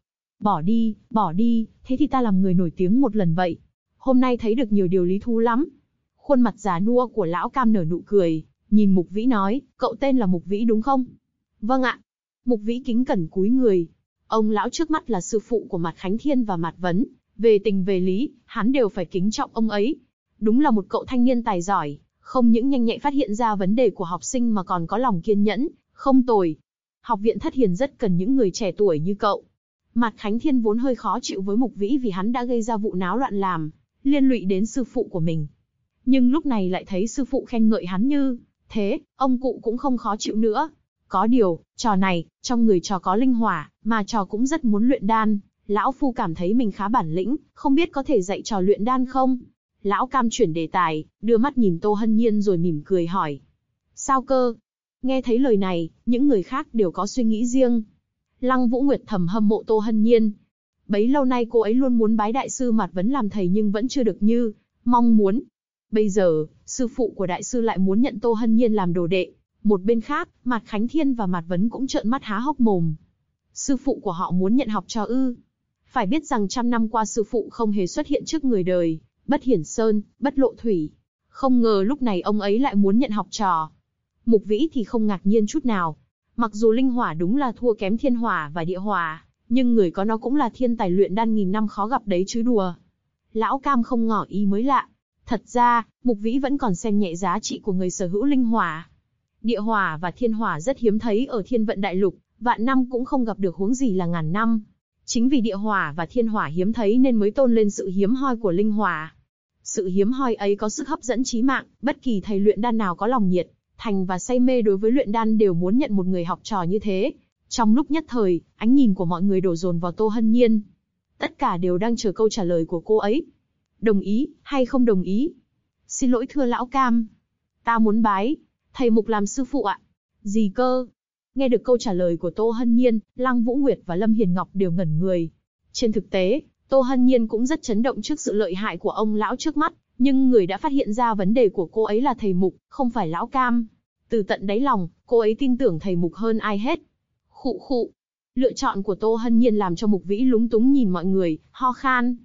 bỏ đi, thế thì ta làm người nổi tiếng một lần vậy. Hôm nay thấy được nhiều điều lý thú lắm. Khuôn mặt già nua của Lão Cam nở nụ cười, nhìn Mục Vĩ nói, cậu tên là Mục Vĩ đúng không? Vâng ạ. Mục Vĩ kính cẩn cúi người. Ông lão trước mắt là sư phụ của Mạt Khánh Thiên và Mạt Vấn, về tình về lý, hắn đều phải kính trọng ông ấy. Đúng là một cậu thanh niên tài giỏi, Không những nhanh nhạy phát hiện ra vấn đề của học sinh mà còn có lòng kiên nhẫn, không tồi. Học viện Thất Hiền rất cần những người trẻ tuổi như cậu. Mạt Khánh Thiên vốn hơi khó chịu với Mục Vĩ vì hắn đã gây ra vụ náo loạn làm, liên lụy đến sư phụ của mình. Nhưng lúc này lại thấy sư phụ khen ngợi hắn như thế, ông cụ cũng không khó chịu nữa. Có điều, trò này, trong người trò có linh hỏa, mà trò cũng rất muốn luyện đan. Lão Phu cảm thấy mình khá bản lĩnh, không biết có thể dạy trò luyện đan không? Lão Cam chuyển đề tài, đưa mắt nhìn Tô Hân Nhiên rồi mỉm cười hỏi. Sao cơ? Nghe thấy lời này, những người khác đều có suy nghĩ riêng. Lăng Vũ Nguyệt thầm hâm mộ Tô Hân Nhiên. Bấy lâu nay cô ấy luôn muốn bái đại sư Mạt Vấn làm thầy nhưng vẫn chưa được như mong muốn. Bây giờ, sư phụ của đại sư lại muốn nhận Tô Hân Nhiên làm đồ đệ. Một bên khác, Mạt Khánh Thiên và Mạt Vấn cũng trợn mắt há hốc mồm. Sư phụ của họ muốn nhận học trò ư? Phải biết rằng trăm năm qua sư phụ không hề xuất hiện trước người đời, bất hiển sơn, bất lộ thủy. Không ngờ lúc này ông ấy lại muốn nhận học trò. Mục Vĩ thì không ngạc nhiên chút nào. Mặc dù linh hỏa đúng là thua kém thiên hỏa và địa hỏa, nhưng người có nó cũng là thiên tài luyện đan nghìn năm khó gặp đấy chứ đùa. Lão Cam không ngỏ ý mới lạ. Thật ra, Mục Vĩ vẫn còn xem nhẹ giá trị của người sở hữu linh hỏa. Địa hỏa và thiên hỏa rất hiếm thấy ở Thiên Vận Đại Lục, vạn năm cũng không gặp được, huống gì là ngàn năm. Chính vì địa hỏa và thiên hỏa hiếm thấy nên mới tôn lên sự hiếm hoi của linh hỏa. Sự hiếm hoi ấy có sức hấp dẫn chí mạng, bất kỳ thầy luyện đan nào có lòng nhiệt thành và say mê đối với luyện đan đều muốn nhận một người học trò như thế. Trong lúc nhất thời, ánh nhìn của mọi người đổ dồn vào Tô Hân Nhiên. Tất cả đều đang chờ câu trả lời của cô ấy. Đồng ý, hay không đồng ý? Xin lỗi thưa lão Cam. Ta muốn bái thầy Mục làm sư phụ ạ. Gì cơ? Nghe được câu trả lời của Tô Hân Nhiên, Lăng Vũ Nguyệt và Lâm Hiền Ngọc đều ngẩn người. Trên thực tế, Tô Hân Nhiên cũng rất chấn động trước sự lợi hại của ông lão trước mắt, nhưng người đã phát hiện ra vấn đề của cô ấy là thầy Mục, không phải lão Cam. Từ tận đáy lòng, cô ấy tin tưởng thầy Mục hơn ai hết. Khụ khụ. Lựa chọn của Tô Hân Nhiên làm cho Mục Vĩ lúng túng nhìn mọi người, ho khan.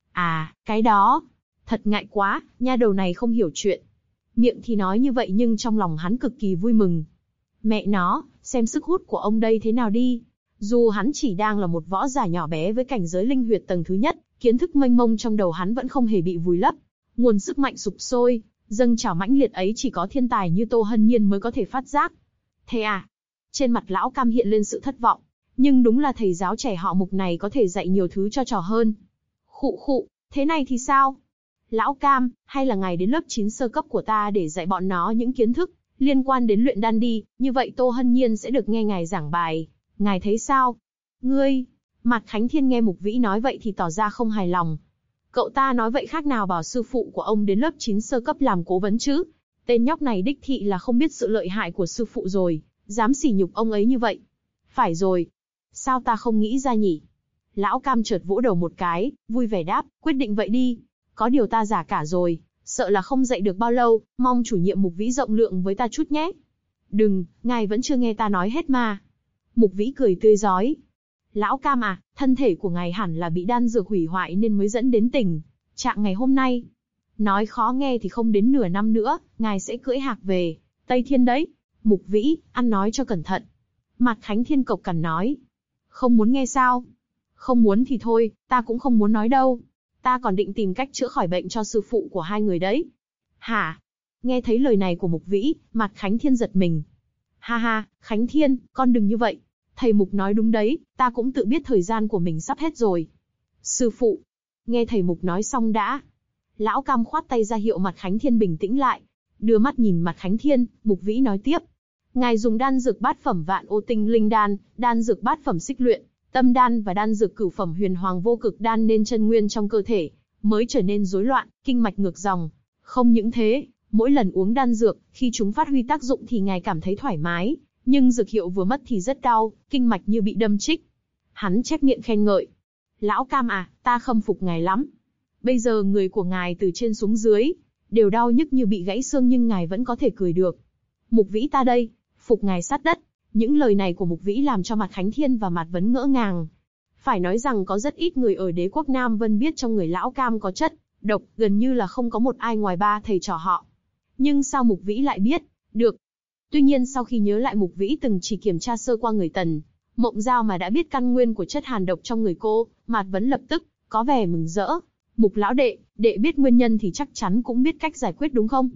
À, cái đó. Thật ngại quá, nha đầu này không hiểu chuyện. Miệng thì nói như vậy nhưng trong lòng hắn cực kỳ vui mừng. Mẹ nó, xem sức hút của ông đây thế nào đi. Dù hắn chỉ đang là một võ giả nhỏ bé với cảnh giới linh huyệt tầng thứ nhất, kiến thức mênh mông trong đầu hắn vẫn không hề bị vùi lấp. Nguồn sức mạnh sục sôi, dâng trào mãnh liệt ấy chỉ có thiên tài như Tô Hân Nhiên mới có thể phát giác. Thế à? Trên mặt lão Cam hiện lên sự thất vọng. Nhưng đúng là thầy giáo trẻ họ Mục này có thể dạy nhiều thứ cho trò hơn. Khụ khụ, thế này thì sao? Lão Cam, hay là ngài đến lớp 9 sơ cấp của ta để dạy bọn nó những kiến thức liên quan đến luyện đan đi, như vậy Tô Hân Nhiên sẽ được nghe ngài giảng bài. Ngài thấy sao? Ngươi, Mạt Khánh Thiên nghe Mục Vĩ nói vậy thì tỏ ra không hài lòng. Cậu ta nói vậy khác nào bảo sư phụ của ông đến lớp 9 sơ cấp làm cố vấn chứ? Tên nhóc này đích thị là không biết sự lợi hại của sư phụ rồi, dám sỉ nhục ông ấy như vậy. Phải rồi. Sao ta không nghĩ ra nhỉ? Lão Cam chợt vỗ đầu một cái, vui vẻ đáp, quyết định vậy đi. Có điều ta giả cả rồi, sợ là không dạy được bao lâu, mong chủ nhiệm Mục Vĩ rộng lượng với ta chút nhé. Đừng, ngài vẫn chưa nghe ta nói hết mà. Mục Vĩ cười tươi rói. Lão Cam à, thân thể của ngài hẳn là bị đan dược hủy hoại nên mới dẫn đến tình trạng ngày hôm nay. Nói khó nghe thì không đến nửa năm nữa, ngài sẽ cưỡi hạc về Tây Thiên đấy. Mục Vĩ, ăn nói cho cẩn thận. Mạt Khánh Thiên cộc cằn nói. Không muốn nghe sao? Không muốn thì thôi, ta cũng không muốn nói đâu. Ta còn định tìm cách chữa khỏi bệnh cho sư phụ của hai người đấy. Hả? Nghe thấy lời này của Mục Vĩ, Mạt Khánh Thiên giật mình. Ha ha, Khánh Thiên, con đừng như vậy. Thầy Mục nói đúng đấy, ta cũng tự biết thời gian của mình sắp hết rồi. Sư phụ. Nghe thầy Mục nói xong đã. Lão Cam khoát tay ra hiệu Mạt Khánh Thiên bình tĩnh lại. Đưa mắt nhìn Mạt Khánh Thiên, Mục Vĩ nói tiếp. Ngài dùng đan dược bát phẩm Vạn Ô Tinh Linh Đan, đan dược bát phẩm Xích Luyện Tâm Đan và đan dược cửu phẩm Huyền Hoàng Vô Cực Đan nên chân nguyên trong cơ thể mới trở nên rối loạn, kinh mạch ngược dòng. Không những thế, mỗi lần uống đan dược, khi chúng phát huy tác dụng thì ngài cảm thấy thoải mái, nhưng dược hiệu vừa mất thì rất đau, kinh mạch như bị đâm chích. Hắn chép miệng khen ngợi. Lão Cam à, ta khâm phục ngài lắm. Bây giờ người của ngài từ trên xuống dưới đều đau nhức như bị gãy xương nhưng ngài vẫn có thể cười được. Mục Vĩ ta đây, phục ngài sát đất. Những lời này của Mục Vĩ làm cho Mạt Khánh Thiên và Mạt Vấn ngỡ ngàng. Phải nói rằng có rất ít người ở đế quốc Nam Vân biết trong người lão Cam có chất độc, gần như là không có một ai ngoài ba thầy trò họ. Nhưng sao Mục Vĩ lại biết được? Tuy nhiên sau khi nhớ lại Mục Vĩ từng chỉ kiểm tra sơ qua người Tần Mộng Giao mà đã biết căn nguyên của chất hàn độc trong người cô, Mạt Vấn lập tức có vẻ mừng rỡ. Mục lão đệ, đệ biết nguyên nhân thì chắc chắn cũng biết cách giải quyết đúng không?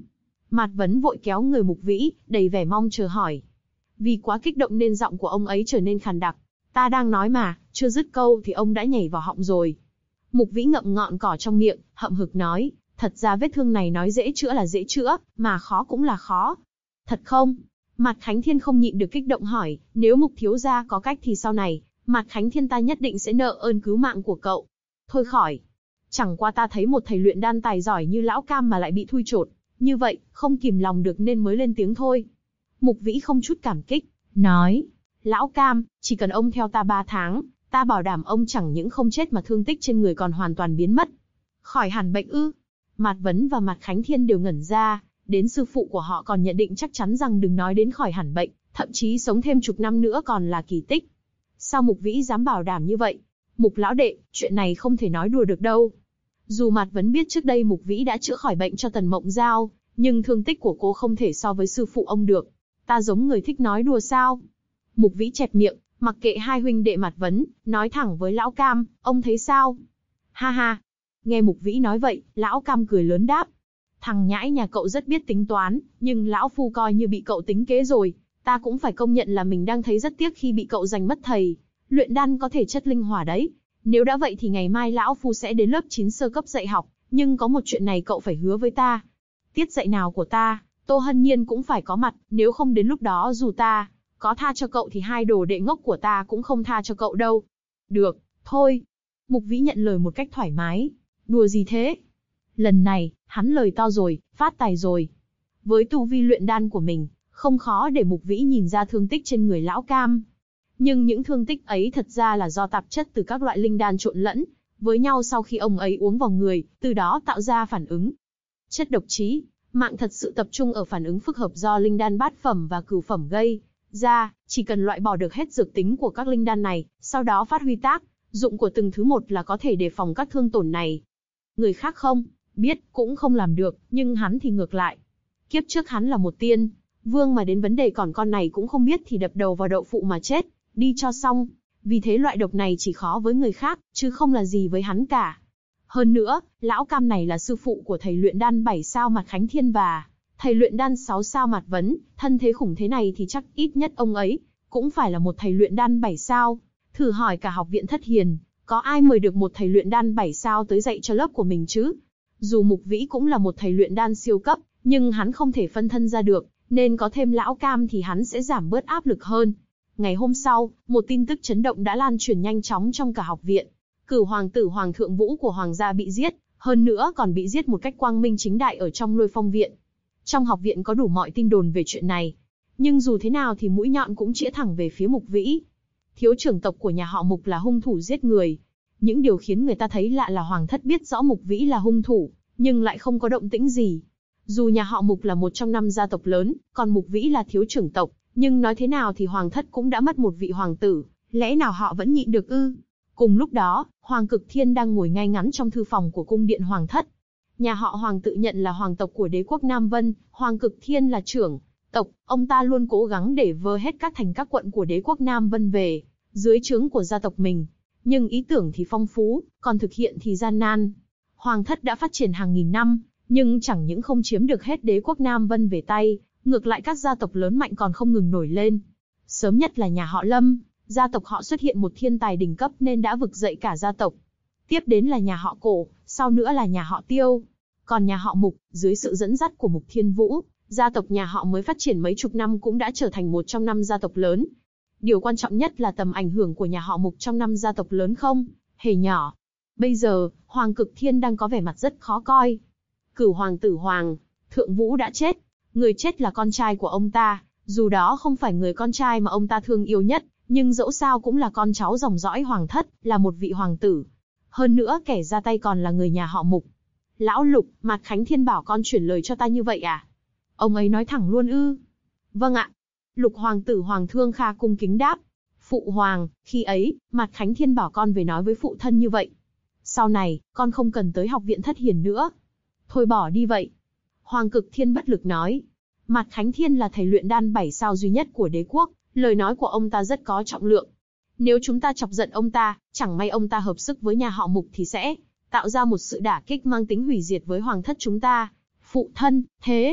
Mạt Vấn vội kéo người Mục Vĩ, đầy vẻ mong chờ hỏi. Vì quá kích động nên giọng của ông ấy trở nên khàn đặc. Ta đang nói mà, chưa dứt câu thì ông đã nhảy vào họng rồi. Mục Vĩ ngậm ngọn cỏ trong miệng, hậm hực nói, thật ra vết thương này nói dễ chữa là dễ chữa, mà khó cũng là khó. Thật không? Mạt Khánh Thiên không nhịn được kích động hỏi, nếu Mục thiếu gia có cách thì sau này, Mạt Khánh Thiên ta nhất định sẽ nợ ơn cứu mạng của cậu. Thôi khỏi. Chẳng qua ta thấy một thầy luyện đan tài giỏi như Lão Cam mà lại bị thui chột, như vậy, không kìm lòng được nên mới lên tiếng thôi. Mục Vĩ không chút cảm kích, nói, Lão Cam, chỉ cần ông theo ta 3 tháng, ta bảo đảm ông chẳng những không chết mà thương tích trên người còn hoàn toàn biến mất. Khỏi hẳn bệnh ư? Mạt Vấn và Mạt Khánh Thiên đều ngẩn ra, đến sư phụ của họ còn nhận định chắc chắn rằng đừng nói đến khỏi hẳn bệnh, thậm chí sống thêm chục năm nữa còn là kỳ tích. Sao Mục Vĩ dám bảo đảm như vậy? Mục lão đệ, chuyện này không thể nói đùa được đâu. Dù Mạt Vấn biết trước đây Mục Vĩ đã chữa khỏi bệnh cho Tần Mộng Giao, nhưng thương tích của cô không thể so với sư phụ ông được. Ta giống người thích nói đùa sao? Mục Vĩ chẹp miệng, mặc kệ hai huynh đệ Mạt Vấn, nói thẳng với Lão Cam, ông thấy sao? Ha ha. Nghe Mục Vĩ nói vậy, Lão Cam cười lớn đáp. Thằng nhãi nhà cậu rất biết tính toán, nhưng Lão Phu coi như bị cậu tính kế rồi. Ta cũng phải công nhận là mình đang thấy rất tiếc khi bị cậu giành mất thầy. Luyện đan có thể chất linh hỏa đấy. Nếu đã vậy thì ngày mai Lão Phu sẽ đến lớp 9 sơ cấp dạy học, nhưng có một chuyện này cậu phải hứa với ta. Tiết dạy nào của ta, Tô Hân Nhiên cũng phải có mặt, nếu không đến lúc đó dù ta có tha cho cậu thì hai đồ đệ ngốc của ta cũng không tha cho cậu đâu. Được, thôi. Mục Vĩ nhận lời một cách thoải mái. Đùa gì thế? Lần này, hắn lời to rồi, phát tài rồi. Với tu vi luyện đan của mình, không khó để Mục Vĩ nhìn ra thương tích trên người Lão Cam. Nhưng những thương tích ấy thật ra là do tạp chất từ các loại linh đan trộn lẫn với nhau sau khi ông ấy uống vào người, từ đó tạo ra phản ứng. Chất độc trí, mạng thật sự tập trung ở phản ứng phức hợp do linh đan bát phẩm và cửu phẩm gây ra, chỉ cần loại bỏ được hết dược tính của các linh đan này, sau đó phát huy tác dụng của từng thứ một là có thể đề phòng các thương tổn này. Người khác không biết, cũng không làm được, nhưng hắn thì ngược lại. Kiếp trước hắn là một tiên vương mà đến vấn đề còn con này cũng không biết thì đập đầu vào đậu phụ mà chết, đi cho xong. Vì thế loại độc này chỉ khó với người khác, chứ không là gì với hắn cả. Hơn nữa, Lão Cam này là sư phụ của thầy luyện đan 7 sao Mạt Khánh Thiên và thầy luyện đan 6 sao Mạt Vấn, thân thế khủng thế này thì chắc ít nhất ông ấy cũng phải là một thầy luyện đan 7 sao. Thử hỏi cả học viện Thất Hiền, có ai mời được một thầy luyện đan 7 sao tới dạy cho lớp của mình chứ? Dù Mục Vĩ cũng là một thầy luyện đan siêu cấp, nhưng hắn không thể phân thân ra được, nên có thêm Lão Cam thì hắn sẽ giảm bớt áp lực hơn. Ngày hôm sau, một tin tức chấn động đã lan truyền nhanh chóng trong cả học viện. Cửu hoàng tử Hoàng Thượng Vũ của Hoàng gia bị giết, hơn nữa còn bị giết một cách quang minh chính đại ở trong Lôi Phong viện. Trong học viện có đủ mọi tin đồn về chuyện này, nhưng dù thế nào thì mũi nhọn cũng chĩa thẳng về phía Mục Vĩ. Thiếu trưởng tộc của nhà họ Mục là hung thủ giết người. Những điều khiến người ta thấy lạ là Hoàng thất biết rõ Mục Vĩ là hung thủ, nhưng lại không có động tĩnh gì. Dù nhà họ Mục là một trong 5 gia tộc lớn, còn Mục Vĩ là thiếu trưởng tộc, nhưng nói thế nào thì Hoàng thất cũng đã mất một vị hoàng tử, lẽ nào họ vẫn nhịn được ư? Cùng lúc đó, Hoàng Cực Thiên đang ngồi ngay ngắn trong thư phòng của cung điện Hoàng thất. Nhà họ Hoàng tự nhận là hoàng tộc của đế quốc Nam Vân, Hoàng Cực Thiên là trưởng tộc, ông ta luôn cố gắng để vơ hết các thành các quận của đế quốc Nam Vân về dưới trướng của gia tộc mình. Nhưng ý tưởng thì phong phú, còn thực hiện thì gian nan. Hoàng thất đã phát triển hàng nghìn năm, nhưng chẳng những không chiếm được hết đế quốc Nam Vân về tay, ngược lại các gia tộc lớn mạnh còn không ngừng nổi lên. Sớm nhất là nhà họ Lâm, gia tộc họ xuất hiện một thiên tài đỉnh cấp nên đã vực dậy cả gia tộc. Tiếp đến là nhà họ Cổ, sau nữa là nhà họ Tiêu. Còn nhà họ Mục, dưới sự dẫn dắt của Mục Thiên Vũ, gia tộc nhà họ mới phát triển mấy chục năm cũng đã trở thành một trong 5 gia tộc lớn. Điều quan trọng nhất là tầm ảnh hưởng của nhà họ Mục trong 5 gia tộc lớn không hề nhỏ. Bây giờ, Hoàng Cực Thiên đang có vẻ mặt rất khó coi. Cửu hoàng tử Hoàng Thượng Vũ đã chết. Người chết là con trai của ông ta, dù đó không phải người con trai mà ông ta thương yêu nhất, nhưng dẫu sao cũng là con cháu dòng dõi hoàng thất, là một vị hoàng tử. Hơn nữa kẻ ra tay còn là người nhà họ Mục. Lão Lục, Mạt Khánh Thiên bảo con chuyển lời cho ta như vậy à? Ông ấy nói thẳng luôn ư? Vâng ạ. Lục hoàng tử Hoàng Thương Kha cung kính đáp. Phụ hoàng, khi ấy, Mạt Khánh Thiên bảo con về nói với phụ thân như vậy. Sau này, con không cần tới học viện Thất Hiền nữa. Thôi bỏ đi vậy. Hoàng Cực Thiên bất lực nói. Mạt Khánh Thiên là thầy luyện đan 7 sao duy nhất của đế quốc, lời nói của ông ta rất có trọng lượng. Nếu chúng ta chọc giận ông ta, chẳng may ông ta hợp sức với nhà họ Mục thì sẽ tạo ra một sự đả kích mang tính hủy diệt với hoàng thất chúng ta. Phụ thân, thế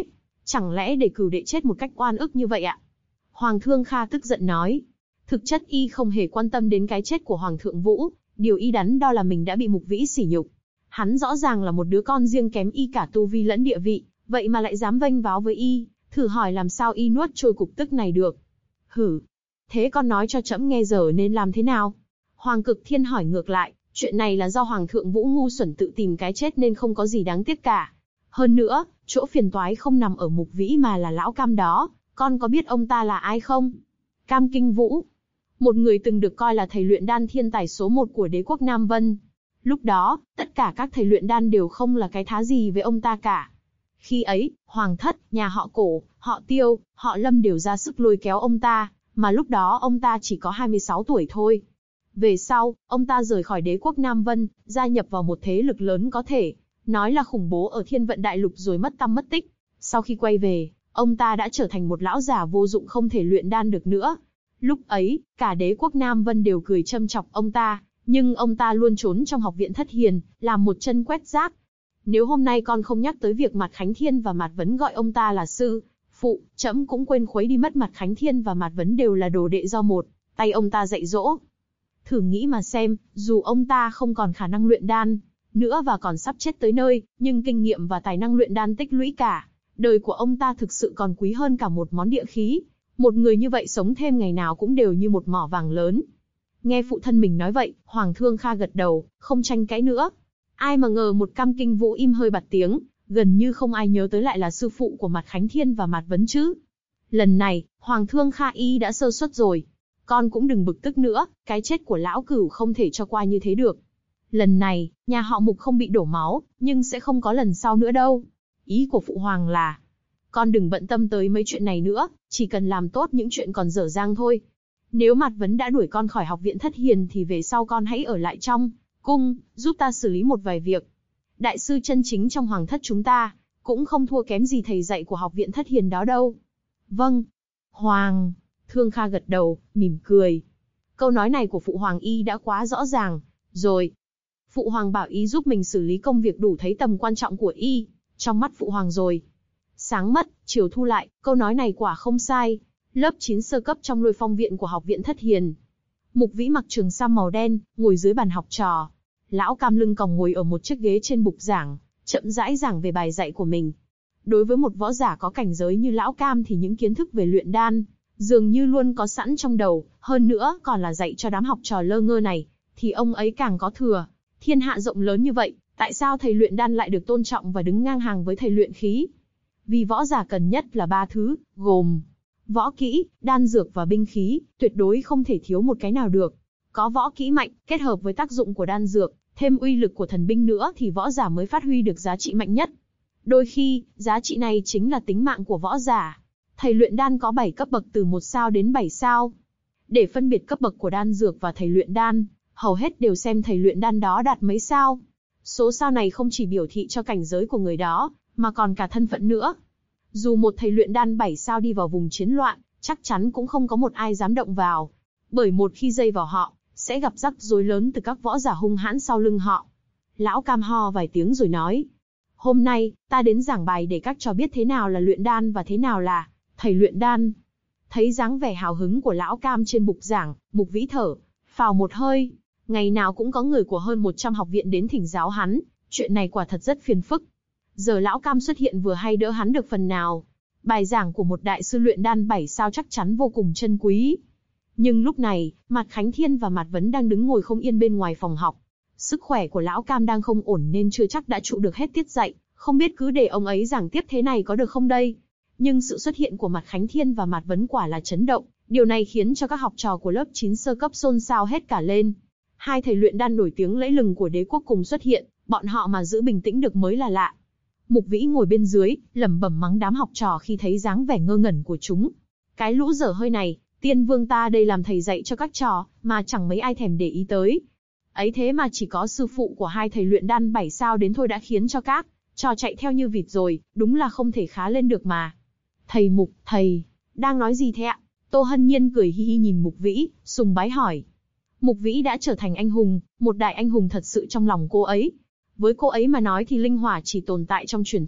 Chẳng lẽ để cửu đệ chết một cách oan ức như vậy ạ? Hoàng Thương Kha tức giận nói. Thực chất y không hề quan tâm đến cái chết của Hoàng thượng Vũ, điều y đắn đo là mình đã bị Mục Vĩ sỉ nhục. Hắn rõ ràng là một đứa con riêng kém y cả tu vi lẫn địa vị, vậy mà lại dám vênh váo với y, thử hỏi làm sao y nuốt trôi cục tức này được. Hử, thế con nói cho trẫm nghe giờ nên làm thế nào? Hoàng Cực Thiên hỏi ngược lại, chuyện này là do Hoàng thượng Vũ ngu xuẩn tự tìm cái chết nên không có gì đáng tiếc cả. Hơn nữa, chỗ phiền toái không nằm ở Mục Vĩ mà là lão Cam đó, con có biết ông ta là ai không? Cam Kinh Vũ, một người từng được coi là thầy luyện đan thiên tài số 1 của đế quốc Nam Vân. Lúc đó, tất cả các thầy luyện đan đều không là cái thá gì với ông ta cả. Khi ấy, Hoàng thất, nhà họ Cổ, họ Tiêu, họ Lâm đều ra sức lôi kéo ông ta, mà lúc đó ông ta chỉ có 26 tuổi thôi. Về sau, ông ta rời khỏi đế quốc Nam Vân, gia nhập vào một thế lực lớn có thể nói là khủng bố ở Thiên Vận Đại Lục rồi mất tăm mất tích. Sau khi quay về, ông ta đã trở thành một lão già vô dụng không thể luyện đan được nữa. Lúc ấy, cả đế quốc Nam Vân đều cười châm chọc ông ta, nhưng ông ta luôn trốn trong học viện Thất Hiền, làm một chân quét rác. Nếu hôm nay con không nhắc tới việc Mạt Khánh Thiên và Mạt Vấn gọi ông ta là sư phụ, trẫm cũng quên khuấy đi mất. Mạt Khánh Thiên và Mạt Vấn đều là đồ đệ do một tay ông ta dạy dỗ. Thử nghĩ mà xem, dù ông ta không còn khả năng luyện đan nữa và còn sắp chết tới nơi, nhưng kinh nghiệm và tài năng luyện đan tích lũy cả đời của ông ta thực sự còn quý hơn cả một món địa khí. Một người như vậy sống thêm ngày nào cũng đều như một mỏ vàng lớn. Nghe phụ thân mình nói vậy, Hoàng Thương Kha gật đầu, không tranh cãi nữa. Ai mà ngờ một Cam Kinh Vũ im hơi bặt tiếng, gần như không ai nhớ tới lại là sư phụ của Mạt Khánh Thiên và Mạt Vấn chứ. Lần này, Hoàng Thương Kha y đã sơ suất rồi. Con cũng đừng bực tức nữa, cái chết của lão cửu không thể cho qua như thế được. Lần này, nhà họ Mục không bị đổ máu, nhưng sẽ không có lần sau nữa đâu. Ý của phụ hoàng là, con đừng bận tâm tới mấy chuyện này nữa, chỉ cần làm tốt những chuyện còn dở dang thôi. Nếu Mạt Vấn đã đuổi con khỏi học viện Thất Hiền thì về sau con hãy ở lại trong cung, giúp ta xử lý một vài việc. Đại sư chân chính trong hoàng thất chúng ta, cũng không thua kém gì thầy dạy của học viện Thất Hiền đó đâu. Vâng. Hoàng Thương Kha gật đầu, mỉm cười. Câu nói này của phụ hoàng y đã quá rõ ràng rồi. Phụ hoàng bảo y giúp mình xử lý công việc đủ thấy tầm quan trọng của y trong mắt phụ hoàng rồi. Sáng mất, chiều thu lại, câu nói này quả không sai. Lớp 9 sơ cấp trong Lôi Phong viện của học viện Thất Hiền. Mục Vĩ mặc trường sam màu đen, ngồi dưới bàn học trò. Lão Cam lưng còng ngồi ở một chiếc ghế trên bục giảng, chậm rãi giảng về bài dạy của mình. Đối với một võ giả có cảnh giới như Lão Cam thì những kiến thức về luyện đan dường như luôn có sẵn trong đầu, hơn nữa còn là dạy cho đám học trò lơ ngơ này, thì ông ấy càng có thừa. Thiên hạ rộng lớn như vậy, tại sao thầy luyện đan lại được tôn trọng và đứng ngang hàng với thầy luyện khí? Vì võ giả cần nhất là 3 thứ, gồm võ kỹ, đan dược và binh khí, tuyệt đối không thể thiếu một cái nào được. Có võ kỹ mạnh, kết hợp với tác dụng của đan dược, thêm uy lực của thần binh nữa thì võ giả mới phát huy được giá trị mạnh nhất. Đôi khi, giá trị này chính là tính mạng của võ giả. Thầy luyện đan có 7 cấp bậc từ 1 sao đến 7 sao. Để phân biệt cấp bậc của đan dược và thầy luyện đan, hầu hết đều xem thầy luyện đan đó đạt mấy sao. Số sao này không chỉ biểu thị cho cảnh giới của người đó, mà còn cả thân phận nữa. Dù một thầy luyện đan 7 sao đi vào vùng chiến loạn, chắc chắn cũng không có một ai dám động vào. Bởi một khi dây vào họ, sẽ gặp rắc rối lớn từ các võ giả hung hãn sau lưng họ. Lão Cam ho vài tiếng rồi nói. Hôm nay, ta đến giảng bài để các trò biết thế nào là luyện đan và thế nào là thầy luyện đan. Thấy dáng vẻ hào hứng của Lão Cam trên bục giảng, Mục Vĩ thở phào một hơi. Ngày nào cũng có người của hơn 100 học viện đến thỉnh giáo hắn, chuyện này quả thật rất phiền phức. Giờ Lão Cam xuất hiện vừa hay đỡ hắn được phần nào. Bài giảng của một đại sư luyện đan 7 sao chắc chắn vô cùng chân quý. Nhưng lúc này, Mạt Khánh Thiên và Mạt Vấn đang đứng ngồi không yên bên ngoài phòng học. Sức khỏe của Lão Cam đang không ổn nên chưa chắc đã trụ được hết tiết dạy, không biết cứ để ông ấy giảng tiếp thế này có được không đây. Nhưng sự xuất hiện của Mạt Khánh Thiên và Mạt Vấn quả là chấn động, điều này khiến cho các học trò của lớp 9 sơ cấp xôn xao hết cả lên. Hai thầy luyện đan nổi tiếng lẫy lừng của đế quốc cùng xuất hiện, bọn họ mà giữ bình tĩnh được mới là lạ. Mục Vĩ ngồi bên dưới, lẩm bẩm mắng đám học trò khi thấy dáng vẻ ngơ ngẩn của chúng. Cái lũ dở hơi này, Tiên Vương ta đây làm thầy dạy cho các trò, mà chẳng mấy ai thèm để ý tới. Ấy thế mà chỉ có sư phụ của hai thầy luyện đan 7 sao đến thôi đã khiến cho các trò chạy theo như vịt rồi, đúng là không thể khá lên được mà. Thầy Mục, thầy, đang nói gì thế ạ? Tô Hân Nhiên cười hi hi nhìn Mục Vĩ, sùng bái hỏi. Mục Vĩ đã trở thành anh hùng, một đại anh hùng thật sự trong lòng cô ấy. Với cô ấy mà nói thì linh hỏa chỉ tồn tại trong truyền thuyết,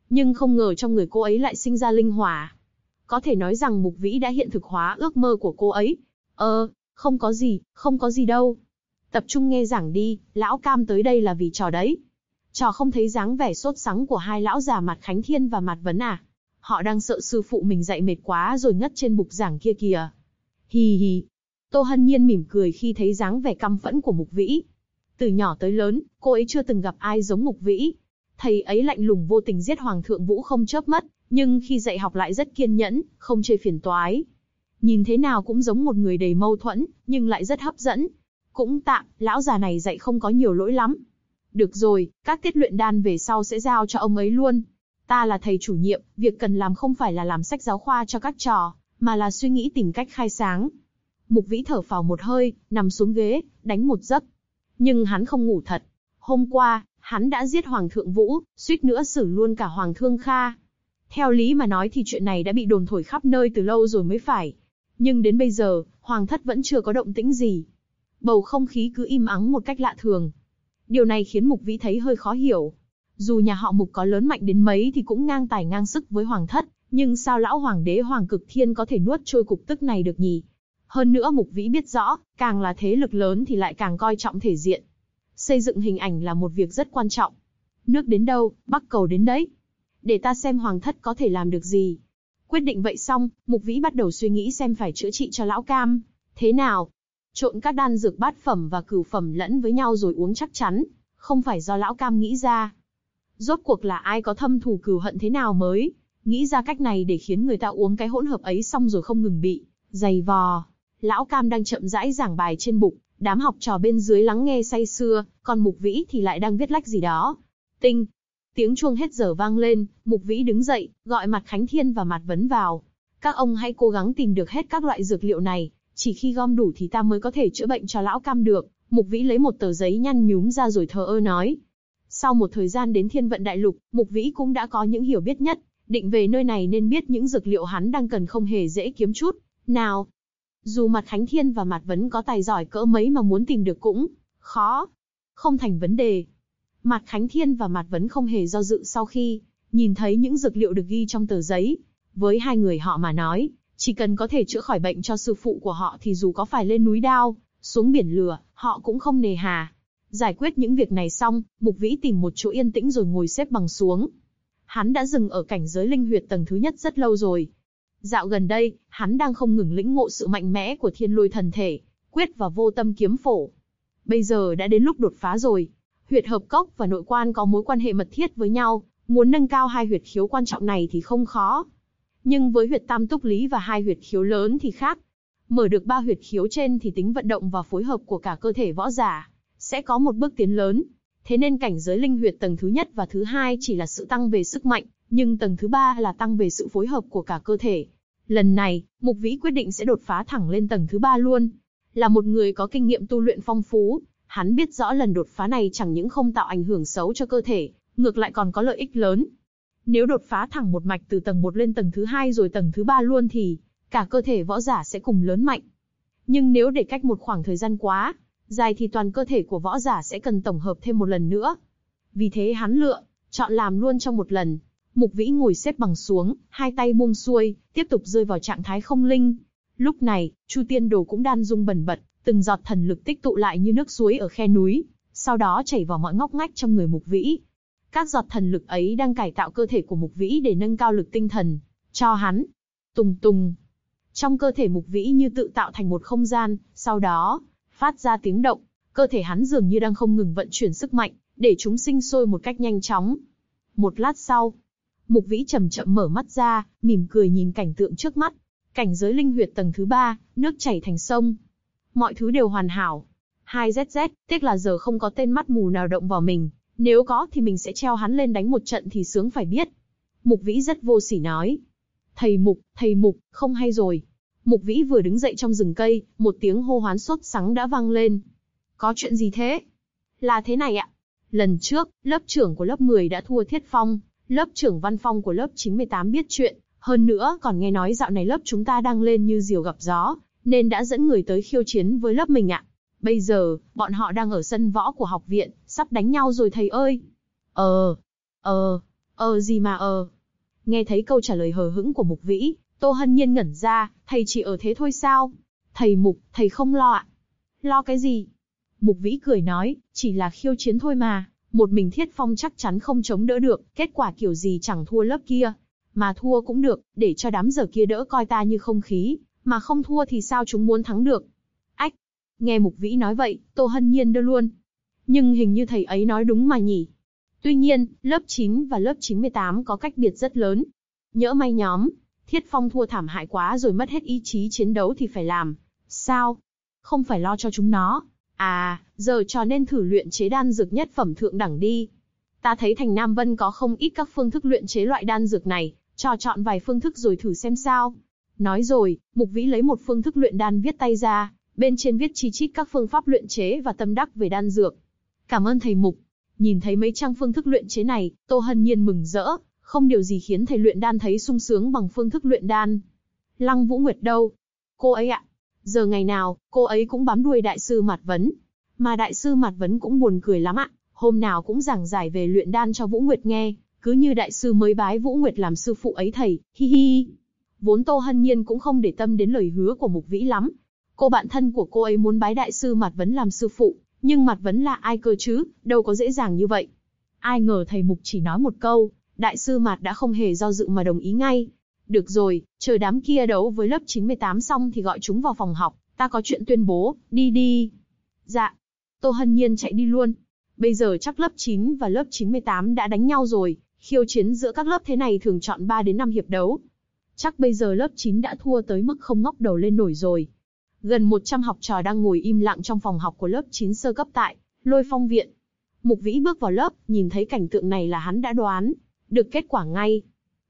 Nhưng không ngờ trong người cô ấy lại sinh ra linh hỏa. Có thể nói rằng Mục Vĩ đã hiện thực hóa ước mơ của cô ấy. Không có gì đâu. Tập trung nghe giảng đi, lão Cam tới đây là vì trò đấy. Trò không thấy dáng vẻ sốt sắng của hai lão già Mạt Khánh Thiên và Mạt Vấn à? Họ đang sợ sư phụ mình dạy mệt quá rồi ngất trên bục giảng kia kìa. Hì hì. Tô Hân Nhiên mỉm cười khi thấy dáng vẻ căm phẫn của Mục Vĩ. Từ nhỏ tới lớn, cô ấy chưa từng gặp ai giống Mục Vĩ. Thầy ấy lạnh lùng vô tình giết Hoàng thượng Vũ không chớp mắt, nhưng khi dạy học lại rất kiên nhẫn, không chê phiền toái. Nhìn thế nào cũng giống một người đầy mâu thuẫn, nhưng lại rất hấp dẫn. Cũng tạm, lão già này dạy không có nhiều lỗi lắm. Được rồi, các tiết luyện đan về sau sẽ giao cho ông ấy luôn. Ta là thầy chủ nhiệm, việc cần làm không phải là làm sách giáo khoa cho các trò, mà là suy nghĩ tìm cách khai sáng. Mục Vĩ thở phào một hơi, nằm xuống ghế, đánh một giấc. Nhưng hắn không ngủ thật. Hôm qua, hắn đã giết Hoàng thượng Vũ, suýt nữa xử luôn cả Hoàng Thương Kha. Theo lý mà nói thì chuyện này đã bị đồn thổi khắp nơi từ lâu rồi mới phải. Nhưng đến bây giờ, Hoàng thất vẫn chưa có động tĩnh gì. Bầu không khí cứ im ắng một cách lạ thường. Điều này khiến Mục Vĩ thấy hơi khó hiểu. Dù nhà họ Mục có lớn mạnh đến mấy thì cũng ngang tài ngang sức với Hoàng thất, nhưng sao lão Hoàng đế Hoàng Cực Thiên có thể nuốt trôi cục tức này được nhỉ? Hơn nữa Mục Vĩ biết rõ, càng là thế lực lớn thì lại càng coi trọng thể diện. Xây dựng hình ảnh là một việc rất quan trọng. Nước đến đâu, Bắc cầu đến đấy. Để ta xem Hoàng thất có thể làm được gì. Quyết định vậy xong, Mục Vĩ bắt đầu suy nghĩ xem phải chữa trị cho lão Cam. Thế nào? Trộn các đan dược bát phẩm và cửu phẩm lẫn với nhau rồi uống chắc chắn, không phải do lão Cam nghĩ ra. Rốt cuộc là ai có thâm thù cừu hận thế nào mới nghĩ ra cách này để khiến người ta uống cái hỗn hợp ấy xong rồi không ngừng bị giày vò. Lão Cam đang chậm rãi giảng bài trên bục, đám học trò bên dưới lắng nghe say sưa, còn Mục Vĩ thì lại đang viết lách gì đó. Tinh. Tiếng chuông hết giờ vang lên, Mục Vĩ đứng dậy, gọi Mạt Khánh Thiên và Mạt Vấn vào. Các ông hãy cố gắng tìm được hết các loại dược liệu này, chỉ khi gom đủ thì ta mới có thể chữa bệnh cho lão Cam được. Mục Vĩ lấy một tờ giấy nhăn nhúm ra rồi thờ ơ nói. Sau một thời gian đến Thiên Vận Đại Lục, Mục Vĩ cũng đã có những hiểu biết nhất, định về nơi này nên biết những dược liệu hắn đang cần không hề dễ kiếm chút nào. Dù Mạt Khánh Thiên và Mạt Vấn có tài giỏi cỡ mấy mà muốn tìm được cũng khó, không thành vấn đề. Mạt Khánh Thiên và Mạt Vấn không hề do dự sau khi nhìn thấy những dược liệu được ghi trong tờ giấy. Với hai người họ mà nói, chỉ cần có thể chữa khỏi bệnh cho sư phụ của họ thì dù có phải lên núi đao, xuống biển lửa, họ cũng không nề hà. Giải quyết những việc này xong, Mục Vĩ tìm một chỗ yên tĩnh rồi ngồi xếp bằng xuống. Hắn đã dừng ở cảnh giới linh huyệt tầng thứ nhất rất lâu rồi. Dạo gần đây, hắn đang không ngừng lĩnh ngộ sự mạnh mẽ của Thiên Lôi Thần Thể, Quyết và Vô Tâm Kiếm Phổ. Bây giờ đã đến lúc đột phá rồi. Huyệt hợp cốc và nội quan có mối quan hệ mật thiết với nhau, muốn nâng cao hai huyệt khiếu quan trọng này thì không khó. Nhưng với huyệt tam túc lý và hai huyệt khiếu lớn thì khác. Mở được 3 huyệt khiếu trên thì tính vận động và phối hợp của cả cơ thể võ giả sẽ có một bước tiến lớn. Thế nên cảnh giới linh huyệt tầng thứ nhất và thứ hai chỉ là sự tăng về sức mạnh, nhưng tầng thứ 3 là tăng về sự phối hợp của cả cơ thể. Lần này, Mục Vĩ quyết định sẽ đột phá thẳng lên tầng thứ 3 luôn. Là một người có kinh nghiệm tu luyện phong phú, hắn biết rõ lần đột phá này chẳng những không tạo ảnh hưởng xấu cho cơ thể, ngược lại còn có lợi ích lớn. Nếu đột phá thẳng một mạch từ tầng 1 lên tầng thứ 2 rồi tầng thứ 3 luôn thì cả cơ thể võ giả sẽ cùng lớn mạnh. Nhưng nếu để cách một khoảng thời gian quá dài thì toàn cơ thể của võ giả sẽ cần tổng hợp thêm một lần nữa. Vì thế hắn chọn làm luôn trong một lần. Mục Vĩ ngồi xếp bằng xuống, hai tay buông xuôi, tiếp tục rơi vào trạng thái không linh. Lúc này, Chu Tiên Đồ cũng đan dung bần bật, từng giọt thần lực tích tụ lại như nước suối ở khe núi, sau đó chảy vào mọi ngóc ngách trong người Mục Vĩ. Các giọt thần lực ấy đang cải tạo cơ thể của Mục Vĩ để nâng cao lực tinh thần cho hắn. Tùng tùng. Trong cơ thể Mục Vĩ như tự tạo thành một không gian, sau đó phát ra tiếng động, cơ thể hắn dường như đang không ngừng vận chuyển sức mạnh, để chúng sinh sôi một cách nhanh chóng. Một lát sau, Mục Vĩ chậm chậm mở mắt ra, mỉm cười nhìn cảnh tượng trước mắt. Cảnh giới linh huyệt tầng thứ 3, nước chảy thành sông. Mọi thứ đều hoàn hảo. 2ZZ, tiếc là giờ không có tên mắt mù nào động vào mình. Nếu có thì mình sẽ treo hắn lên đánh một trận thì sướng phải biết. Mục Vĩ rất vô sỉ nói. Thầy Mục, không hay rồi. Mục Vĩ vừa đứng dậy trong rừng cây, một tiếng hô hoán sốt sắng đã vang lên. Có chuyện gì thế? Là thế này ạ. Lần trước, lớp trưởng của lớp 10 đã thua Thiết Phong, lớp trưởng Văn Phong của lớp 98 biết chuyện, hơn nữa còn nghe nói dạo này lớp chúng ta đang lên như diều gặp gió, nên đã dẫn người tới khiêu chiến với lớp mình ạ. Bây giờ, bọn họ đang ở sân võ của học viện, sắp đánh nhau rồi thầy ơi. Gì mà Nghe thấy câu trả lời hờ hững của Mục Vĩ, Tô Hân Nhiên ngẩn ra, thầy chỉ ở thế thôi sao? Thầy Mục, thầy không lo ạ. Lo cái gì? Mục Vĩ cười nói, chỉ là khiêu chiến thôi mà, một mình Thiết Phong chắc chắn không chống đỡ được, kết quả kiểu gì chẳng thua lớp kia. Mà thua cũng được, để cho đám dở kia đỡ coi ta như không khí, mà không thua thì sao chúng muốn thắng được. Ách! Nghe Mục Vĩ nói vậy, Tô Hân Nhiên đơ luôn. Nhưng hình như thầy ấy nói đúng mà nhỉ. Tuy nhiên, lớp 9 và lớp 98 có cách biệt rất lớn. Nhỡ may nhóm Thiết Phong thua thảm hại quá rồi mất hết ý chí chiến đấu thì phải làm sao? Không phải lo cho chúng nó. Giờ cho nên thử luyện chế đan dược nhất phẩm thượng đẳng đi. Ta thấy thành Nam Vân có không ít các phương thức luyện chế loại đan dược này, cho chọn vài phương thức rồi thử xem sao. Nói rồi, Mục Vĩ lấy một phương thức luyện đan viết tay ra, bên trên viết chi chít các phương pháp luyện chế và tâm đắc về đan dược. Cảm ơn thầy Mục. Nhìn thấy mấy trang phương thức luyện chế này, Tô Hân Nhiên mừng rỡ, không điều gì khiến thầy luyện đan thấy sung sướng bằng phương thức luyện đan. Lăng Vũ Nguyệt đâu? Cô ấy ạ. Giờ ngày nào, cô ấy cũng bám đuôi đại sư Mạt Vấn. Mà đại sư Mạt Vấn cũng buồn cười lắm ạ, hôm nào cũng giảng giải về luyện đan cho Vũ Nguyệt nghe, cứ như đại sư mới bái Vũ Nguyệt làm sư phụ ấy thầy, hi hi. Vốn Tô Hân Nhiên cũng không để tâm đến lời hứa của Mục Vĩ lắm. Cô bạn thân của cô ấy muốn bái đại sư Mạt Vấn làm sư phụ, nhưng Mạt Vấn là ai cơ chứ, đâu có dễ dàng như vậy. Ai ngờ thầy Mục chỉ nói một câu, đại sư Mạt đã không hề do dự mà đồng ý ngay. Được rồi, chờ đám kia đấu với lớp 98 xong thì gọi chúng vào phòng học, ta có chuyện tuyên bố, đi đi. Dạ. Tô Hân Nhiên chạy đi luôn. Bây giờ chắc lớp 9 và lớp 98 đã đánh nhau rồi, khiêu chiến giữa các lớp thế này thường chọn 3 đến 5 hiệp đấu. Chắc bây giờ lớp 9 đã thua tới mức không ngóc đầu lên nổi rồi. Gần 100 học trò đang ngồi im lặng trong phòng học của lớp 9 sơ cấp tại Lôi Phong Viện. Mục Vĩ bước vào lớp, nhìn thấy cảnh tượng này là hắn đã đoán được kết quả ngay.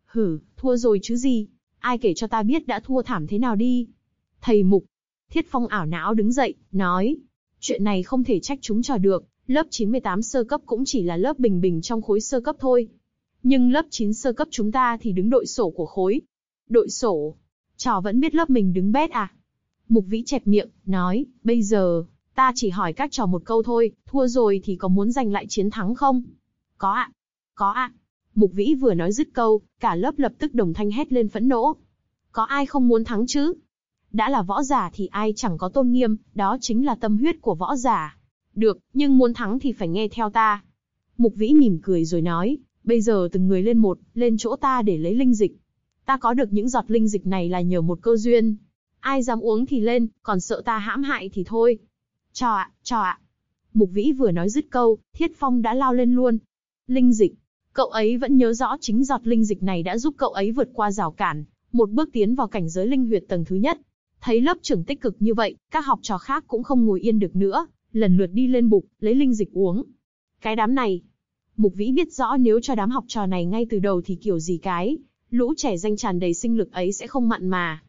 Thua rồi chứ gì, ai kể cho ta biết đã thua thảm thế nào đi. Thầy Mục. Thiết Phong ảo não đứng dậy, nói, chuyện này không thể trách chúng trò được, lớp 98 sơ cấp cũng chỉ là lớp bình bình trong khối sơ cấp thôi. Nhưng lớp 9 sơ cấp chúng ta thì đứng đội sổ của khối. Đội sổ? Trò vẫn biết lớp mình đứng bét à? Mục Vĩ chẹp miệng, nói, bây giờ, ta chỉ hỏi các trò một câu thôi, thua rồi thì có muốn giành lại chiến thắng không? Có ạ. Có ạ. Mục Vĩ vừa nói dứt câu, cả lớp lập tức đồng thanh hét lên phẫn nộ. Có ai không muốn thắng chứ? Đã là võ giả thì ai chẳng có tôn nghiêm, đó chính là tâm huyết của võ giả. Được, nhưng muốn thắng thì phải nghe theo ta. Mục Vĩ mỉm cười rồi nói, bây giờ từng người lên một, lên chỗ ta để lấy linh dịch. Ta có được những giọt linh dịch này là nhờ một cơ duyên. Ai dám uống thì lên, còn sợ ta hãm hại thì thôi. Cho ạ. Mục Vĩ vừa nói dứt câu, Thiết Phong đã lao lên luôn. Linh dịch. Cậu ấy vẫn nhớ rõ chính giọt linh dịch này đã giúp cậu ấy vượt qua rào cản, một bước tiến vào cảnh giới linh huyệt tầng thứ nhất. Thấy lớp trưởng tích cực như vậy, các học trò khác cũng không ngồi yên được nữa, lần lượt đi lên bục, lấy linh dịch uống. Cái đám này. Mục Vĩ biết rõ nếu cho đám học trò này ngay từ đầu thì kiểu gì cái lũ trẻ danh tràn đầy sinh lực ấy sẽ không mặn mà.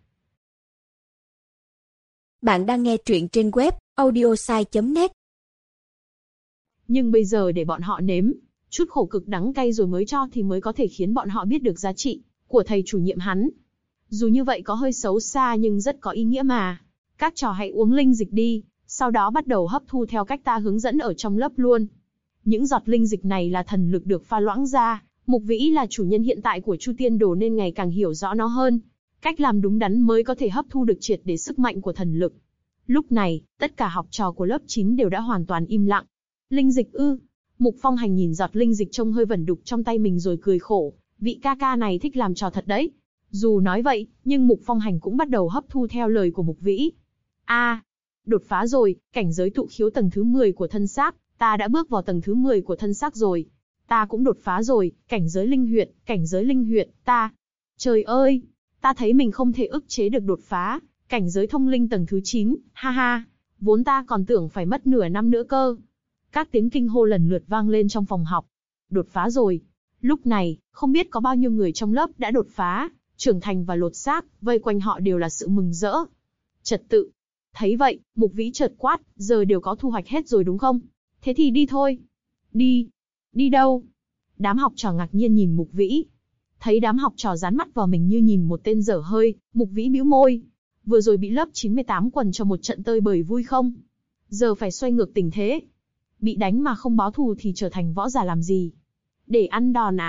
Bạn đang nghe truyện trên web audiosai.net. Nhưng bây giờ để bọn họ nếm chút khổ cực đắng cay rồi mới cho thì mới có thể khiến bọn họ biết được giá trị của thầy chủ nhiệm hắn. Dù như vậy có hơi xấu xa nhưng rất có ý nghĩa mà. Các trò hãy uống linh dịch đi, sau đó bắt đầu hấp thu theo cách ta hướng dẫn ở trong lớp luôn. Những giọt linh dịch này là thần lực được pha loãng ra, Mục Vĩ là chủ nhân hiện tại của Chu Tiên Đồ nên ngày càng hiểu rõ nó hơn. Cách làm đúng đắn mới có thể hấp thu được triệt để sức mạnh của thần lực. Lúc này, tất cả học trò của lớp 9 đều đã hoàn toàn im lặng. Linh dịch ư? Mục Phong Hành nhìn giọt linh dịch trông hơi vẩn đục trong tay mình rồi cười khổ, vị ca ca này thích làm trò thật đấy. Dù nói vậy, nhưng Mục Phong Hành cũng bắt đầu hấp thu theo lời của Mục Vĩ. Đột phá rồi, cảnh giới tụ khiếu tầng thứ 10 của thân xác, ta đã bước vào tầng thứ 10 của thân xác rồi. Ta cũng đột phá rồi, cảnh giới linh huyệt, ta. Trời ơi, ta thấy mình không thể ức chế được đột phá, cảnh giới thông linh tầng thứ 9, ha ha, vốn ta còn tưởng phải mất nửa năm nữa cơ. Các tiếng kinh hô lần lượt vang lên trong phòng học. Đột phá rồi. Lúc này, không biết có bao nhiêu người trong lớp đã đột phá, trưởng thành và lột xác, vây quanh họ đều là sự mừng rỡ. Trật tự. Thấy vậy, Mục Vĩ chợt quát, giờ đều có thu hoạch hết rồi đúng không? Thế thì đi thôi. Đi. Đi đâu? Đám học trò ngạc nhiên nhìn Mục Vĩ. Thấy đám học trò dán mắt vào mình như nhìn một tên dở hơi, Mục Vĩ bĩu môi. Vừa rồi bị lớp 98 quần cho một trận tơi bời vui không? Giờ phải xoay ngược tình thế. Bị đánh mà không báo thù thì trở thành võ giả làm gì? Để ăn đòn à?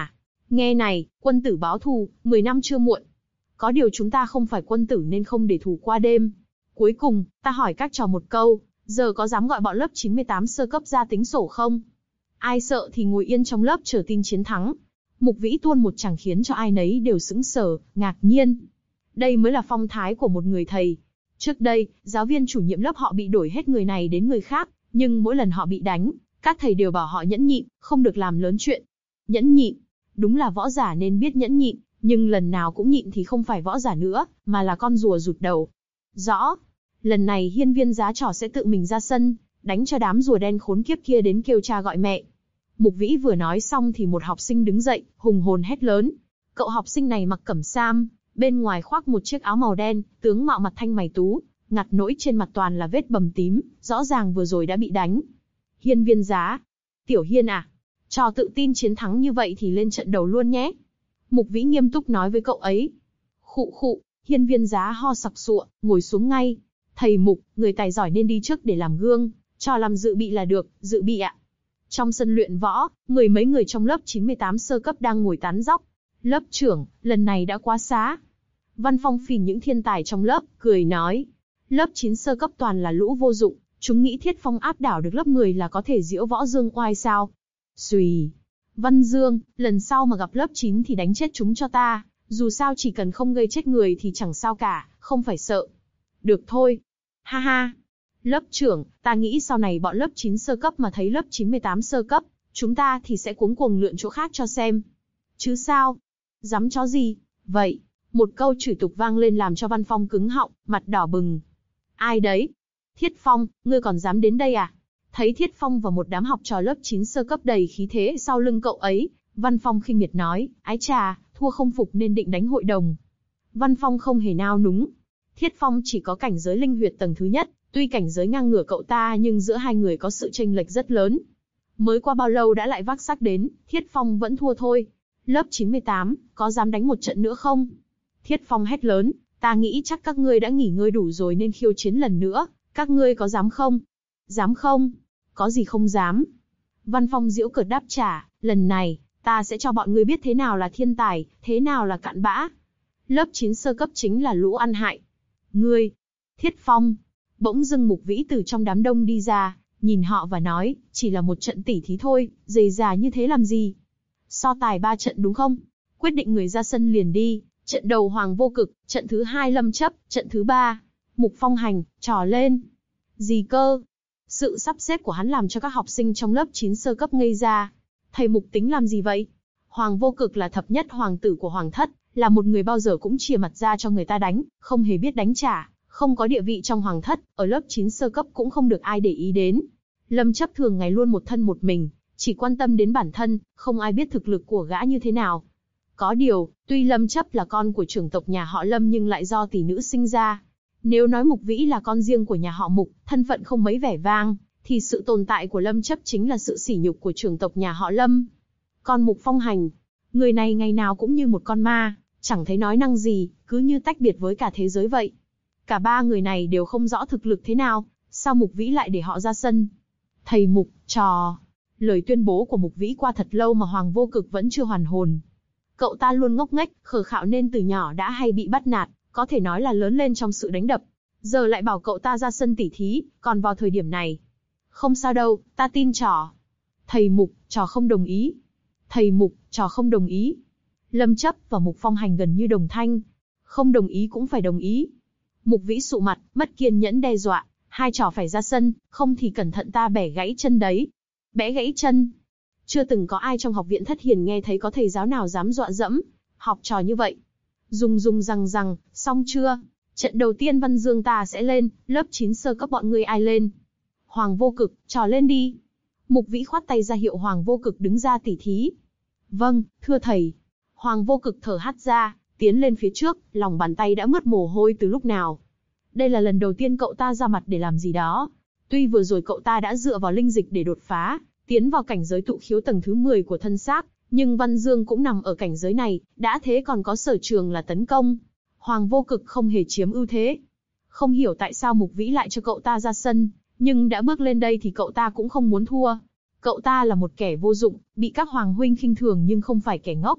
Nghe này, quân tử báo thù, 10 năm chưa muộn. Có điều chúng ta không phải quân tử nên không để thù qua đêm. Cuối cùng, ta hỏi các trò một câu, giờ có dám gọi bọn lớp 98 sơ cấp ra tính sổ không? Ai sợ thì ngồi yên trong lớp chờ tin chiến thắng. Mục Vĩ tuôn một tràng khiến cho ai nấy đều sững sờ, ngạc nhiên. Đây mới là phong thái của một người thầy. Trước đây, giáo viên chủ nhiệm lớp họ bị đổi hết người này đến người khác, nhưng mỗi lần họ bị đánh, các thầy đều bảo họ nhẫn nhịn, không được làm lớn chuyện. Nhẫn nhịn, đúng là võ giả nên biết nhẫn nhịn, nhưng lần nào cũng nhịn thì không phải võ giả nữa, mà là con rùa rụt đầu. Rõ. Lần này hiên viên giá trò sẽ tự mình ra sân, đánh cho đám rùa đen khốn kiếp kia đến kêu cha gọi mẹ. Mục Vĩ vừa nói xong thì một học sinh đứng dậy, hùng hồn hét lớn. Cậu học sinh này mặc cẩm sam, bên ngoài khoác một chiếc áo màu đen, tướng mạo mặt thanh mày tú, ngặt nỗi trên mặt toàn là vết bầm tím, rõ ràng vừa rồi đã bị đánh. Hiên viên giá. Tiểu Hiên à? Trò tự tin chiến thắng như vậy thì lên trận đầu luôn nhé. Mục Vĩ nghiêm túc nói với cậu ấy. Khụ khụ, hiên viên giá ho sặc sụa, ngồi xuống ngay. Thầy Mục, người tài giỏi nên đi trước để làm gương, trò làm dự bị là được, dự bị ạ. Trong sân luyện võ, mười mấy người trong lớp 98 sơ cấp đang ngồi tán dóc. Lớp trưởng, lần này đã quá xá. Văn Phong phìn những thiên tài trong lớp, cười nói. Lớp 9 sơ cấp toàn là lũ vô dụng, chúng nghĩ Thiết Phong áp đảo được lớp 10 là có thể diễu võ dương oai sao. Xùy. Văn Dương, lần sau mà gặp lớp 9 thì đánh chết chúng cho ta, dù sao chỉ cần không gây chết người thì chẳng sao cả, không phải sợ. Được thôi. Ha ha. Lớp trưởng, ta nghĩ sau này bọn lớp 9 sơ cấp mà thấy lớp 98 sơ cấp, chúng ta thì sẽ cuống cuồng lượn chỗ khác cho xem. Chứ sao? Dám chó gì? Vậy, một câu chửi tục vang lên làm cho Văn Phong cứng họng, mặt đỏ bừng. Ai đấy? Thiết Phong, ngươi còn dám đến đây à? Thấy Thiết Phong và một đám học trò lớp 9 sơ cấp đầy khí thế sau lưng cậu ấy, Văn Phong khinh miệt nói, ái chà, thua không phục nên định đánh hội đồng. Văn Phong không hề nao núng. Thiết Phong chỉ có cảnh giới linh huyệt tầng thứ nhất, tuy cảnh giới ngang ngửa cậu ta nhưng giữa hai người có sự chênh lệch rất lớn. Mới qua bao lâu đã lại vác xác đến, Thiết Phong vẫn thua thôi. Lớp 98, có dám đánh một trận nữa không? Thiết Phong hét lớn, ta nghĩ chắc các ngươi đã nghỉ ngơi đủ rồi nên khiêu chiến lần nữa, các ngươi có dám không? Dám không? Có gì không dám? Văn Phong giễu cợt đáp trả, lần này, ta sẽ cho bọn ngươi biết thế nào là thiên tài, thế nào là cặn bã. Lớp 9 sơ cấp chính là lũ ăn hại. Ngươi, Thiết Phong. Bỗng dưng Mục Vĩ từ trong đám đông đi ra, nhìn họ và nói, chỉ là một trận tỉ thí thôi, dày dà như thế làm gì? So tài 3 trận đúng không? Quyết định người ra sân liền đi. Trận đầu Hoàng Vô Cực, trận thứ 2 Lâm Chấp, trận thứ 3 Mục Phong Hành, trò lên. Gì cơ? Sự sắp xếp của hắn làm cho các học sinh trong lớp 9 sơ cấp ngây ra. Thầy Mục tính làm gì vậy? Hoàng Vô Cực là thập nhất hoàng tử của Hoàng Thất, là một người bao giờ cũng chìa mặt ra cho người ta đánh, không hề biết đánh trả, không có địa vị trong Hoàng Thất, ở lớp 9 sơ cấp cũng không được ai để ý đến. Lâm Chấp thường ngày luôn một thân một mình, chỉ quan tâm đến bản thân, không ai biết thực lực của gã như thế nào. Có điều, tuy Lâm Chấp là con của trưởng tộc nhà họ Lâm nhưng lại do tỷ nữ sinh ra. Nếu nói Mục Vĩ là con riêng của nhà họ Mục, thân phận không mấy vẻ vang, thì sự tồn tại của Lâm Chấp chính là sự sỉ nhục của trưởng tộc nhà họ Lâm. Còn Mục Phong Hành, người này ngày nào cũng như một con ma, chẳng thấy nói năng gì, cứ như tách biệt với cả thế giới vậy. Cả ba người này đều không rõ thực lực thế nào, sao Mục Vĩ lại để họ ra sân? Thầy Mục, trò. Lời tuyên bố của Mục Vĩ qua thật lâu mà Hoàng Vô Cực vẫn chưa hoàn hồn. Cậu ta luôn ngốc nghếch, khờ khạo nên từ nhỏ đã hay bị bắt nạt, có thể nói là lớn lên trong sự đánh đập. Giờ lại bảo cậu ta ra sân tỉ thí, còn vào thời điểm này. Không sao đâu, ta tin trò. Thầy Mục, trò không đồng ý. Thầy Mục, trò không đồng ý. Lâm Chấp và Mục Phong Hành gần như đồng thanh. Không đồng ý cũng phải đồng ý. Mục Vĩ sụ mặt, mất kiên nhẫn đe dọa. Hai trò phải ra sân, không thì cẩn thận ta bẻ gãy chân đấy. Bẻ gãy chân. Chưa từng có ai trong học viện Thất Hiền nghe thấy có thầy giáo nào dám dọa dẫm học trò như vậy. Rung rằng, xong chưa? Trận đầu tiên Văn Dương ta sẽ lên, lớp 9 sơ cấp bọn ngươi ai lên? Hoàng Vô Cực, trò lên đi. Mục Vĩ khoát tay ra hiệu Hoàng Vô Cực đứng ra tỉ thí. Vâng, thưa thầy. Hoàng Vô Cực thở hắt ra, tiến lên phía trước, lòng bàn tay đã mướt mồ hôi từ lúc nào. Đây là lần đầu tiên cậu ta ra mặt để làm gì đó. Tuy vừa rồi cậu ta đã dựa vào linh dịch để đột phá, tiến vào cảnh giới tụ khiếu tầng thứ 10 của thân xác, nhưng Văn Dương cũng nằm ở cảnh giới này, đã thế còn có sở trường là tấn công. Hoàng Vô Cực không hề chiếm ưu thế. Không hiểu tại sao Mục Vĩ lại cho cậu ta ra sân, nhưng đã bước lên đây thì cậu ta cũng không muốn thua. Cậu ta là một kẻ vô dụng, bị các hoàng huynh khinh thường nhưng không phải kẻ ngốc.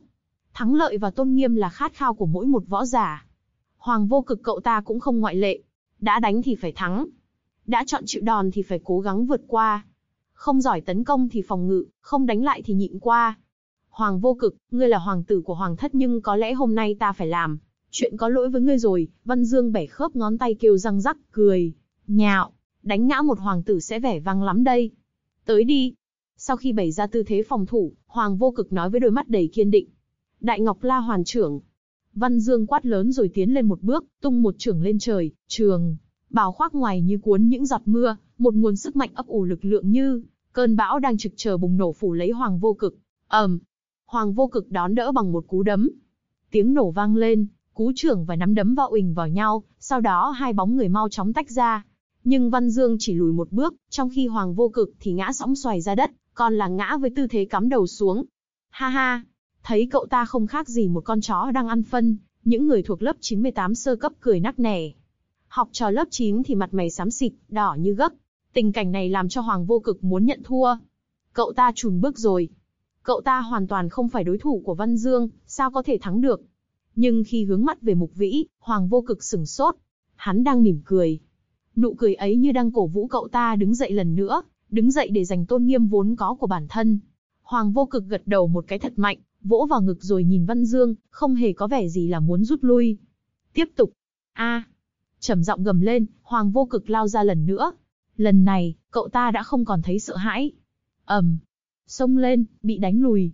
Thắng lợi và tôn nghiêm là khát khao của mỗi một võ giả. Hoàng Vô Cực cậu ta cũng không ngoại lệ. Đã đánh thì phải thắng. Đã chọn chịu đòn thì phải cố gắng vượt qua. Không giỏi tấn công thì phòng ngự, không đánh lại thì nhịn qua. Hoàng Vô Cực, ngươi là hoàng tử của hoàng thất nhưng có lẽ hôm nay ta phải làm chuyện có lỗi với ngươi rồi. Văn Dương bẻ khớp ngón tay kêu răng rắc, cười nhạo, đánh ngã một hoàng tử sẽ vẻ vang lắm đây. Tới đi. Sau khi bày ra tư thế phòng thủ, Hoàng Vô Cực nói với đôi mắt đầy kiên định. Đại Ngọc La Hoàn trưởng. Văn Dương quát lớn rồi tiến lên một bước, tung một chưởng lên trời, trường bào khoác ngoài như cuốn những giọt mưa, một nguồn sức mạnh ấp ủ lực lượng như cơn bão đang trực chờ bùng nổ phủ lấy Hoàng Vô Cực. Hoàng Vô Cực đón đỡ bằng một cú đấm. Tiếng nổ vang lên, cú chưởng và nắm đấm va uỳnh vào nhau, sau đó hai bóng người mau chóng tách ra. Nhưng Văn Dương chỉ lùi một bước, trong khi Hoàng Vô Cực thì ngã sõng xoài ra đất, còn là ngã với tư thế cắm đầu xuống. Ha ha, thấy cậu ta không khác gì một con chó đang ăn phân, những người thuộc lớp 98 sơ cấp cười nắc nẻ. Học trò lớp 9 thì mặt mày xám xịt, đỏ như gấc. Tình cảnh này làm cho Hoàng Vô Cực muốn nhận thua. Cậu ta chùn bước rồi. Cậu ta hoàn toàn không phải đối thủ của Văn Dương, sao có thể thắng được. Nhưng khi hướng mắt về Mục Vĩ, Hoàng Vô Cực sửng sốt. Hắn đang mỉm cười. Nụ cười ấy như đang cổ vũ cậu ta đứng dậy lần nữa, đứng dậy để giành tôn nghiêm vốn có của bản thân. Hoàng Vô Cực gật đầu một cái thật mạnh, vỗ vào ngực rồi nhìn Văn Dương, không hề có vẻ gì là muốn rút lui. Tiếp tục. Trầm giọng gầm lên, Hoàng Vô Cực lao ra lần nữa. Lần này, cậu ta đã không còn thấy sợ hãi. Xông lên, bị đánh lùi.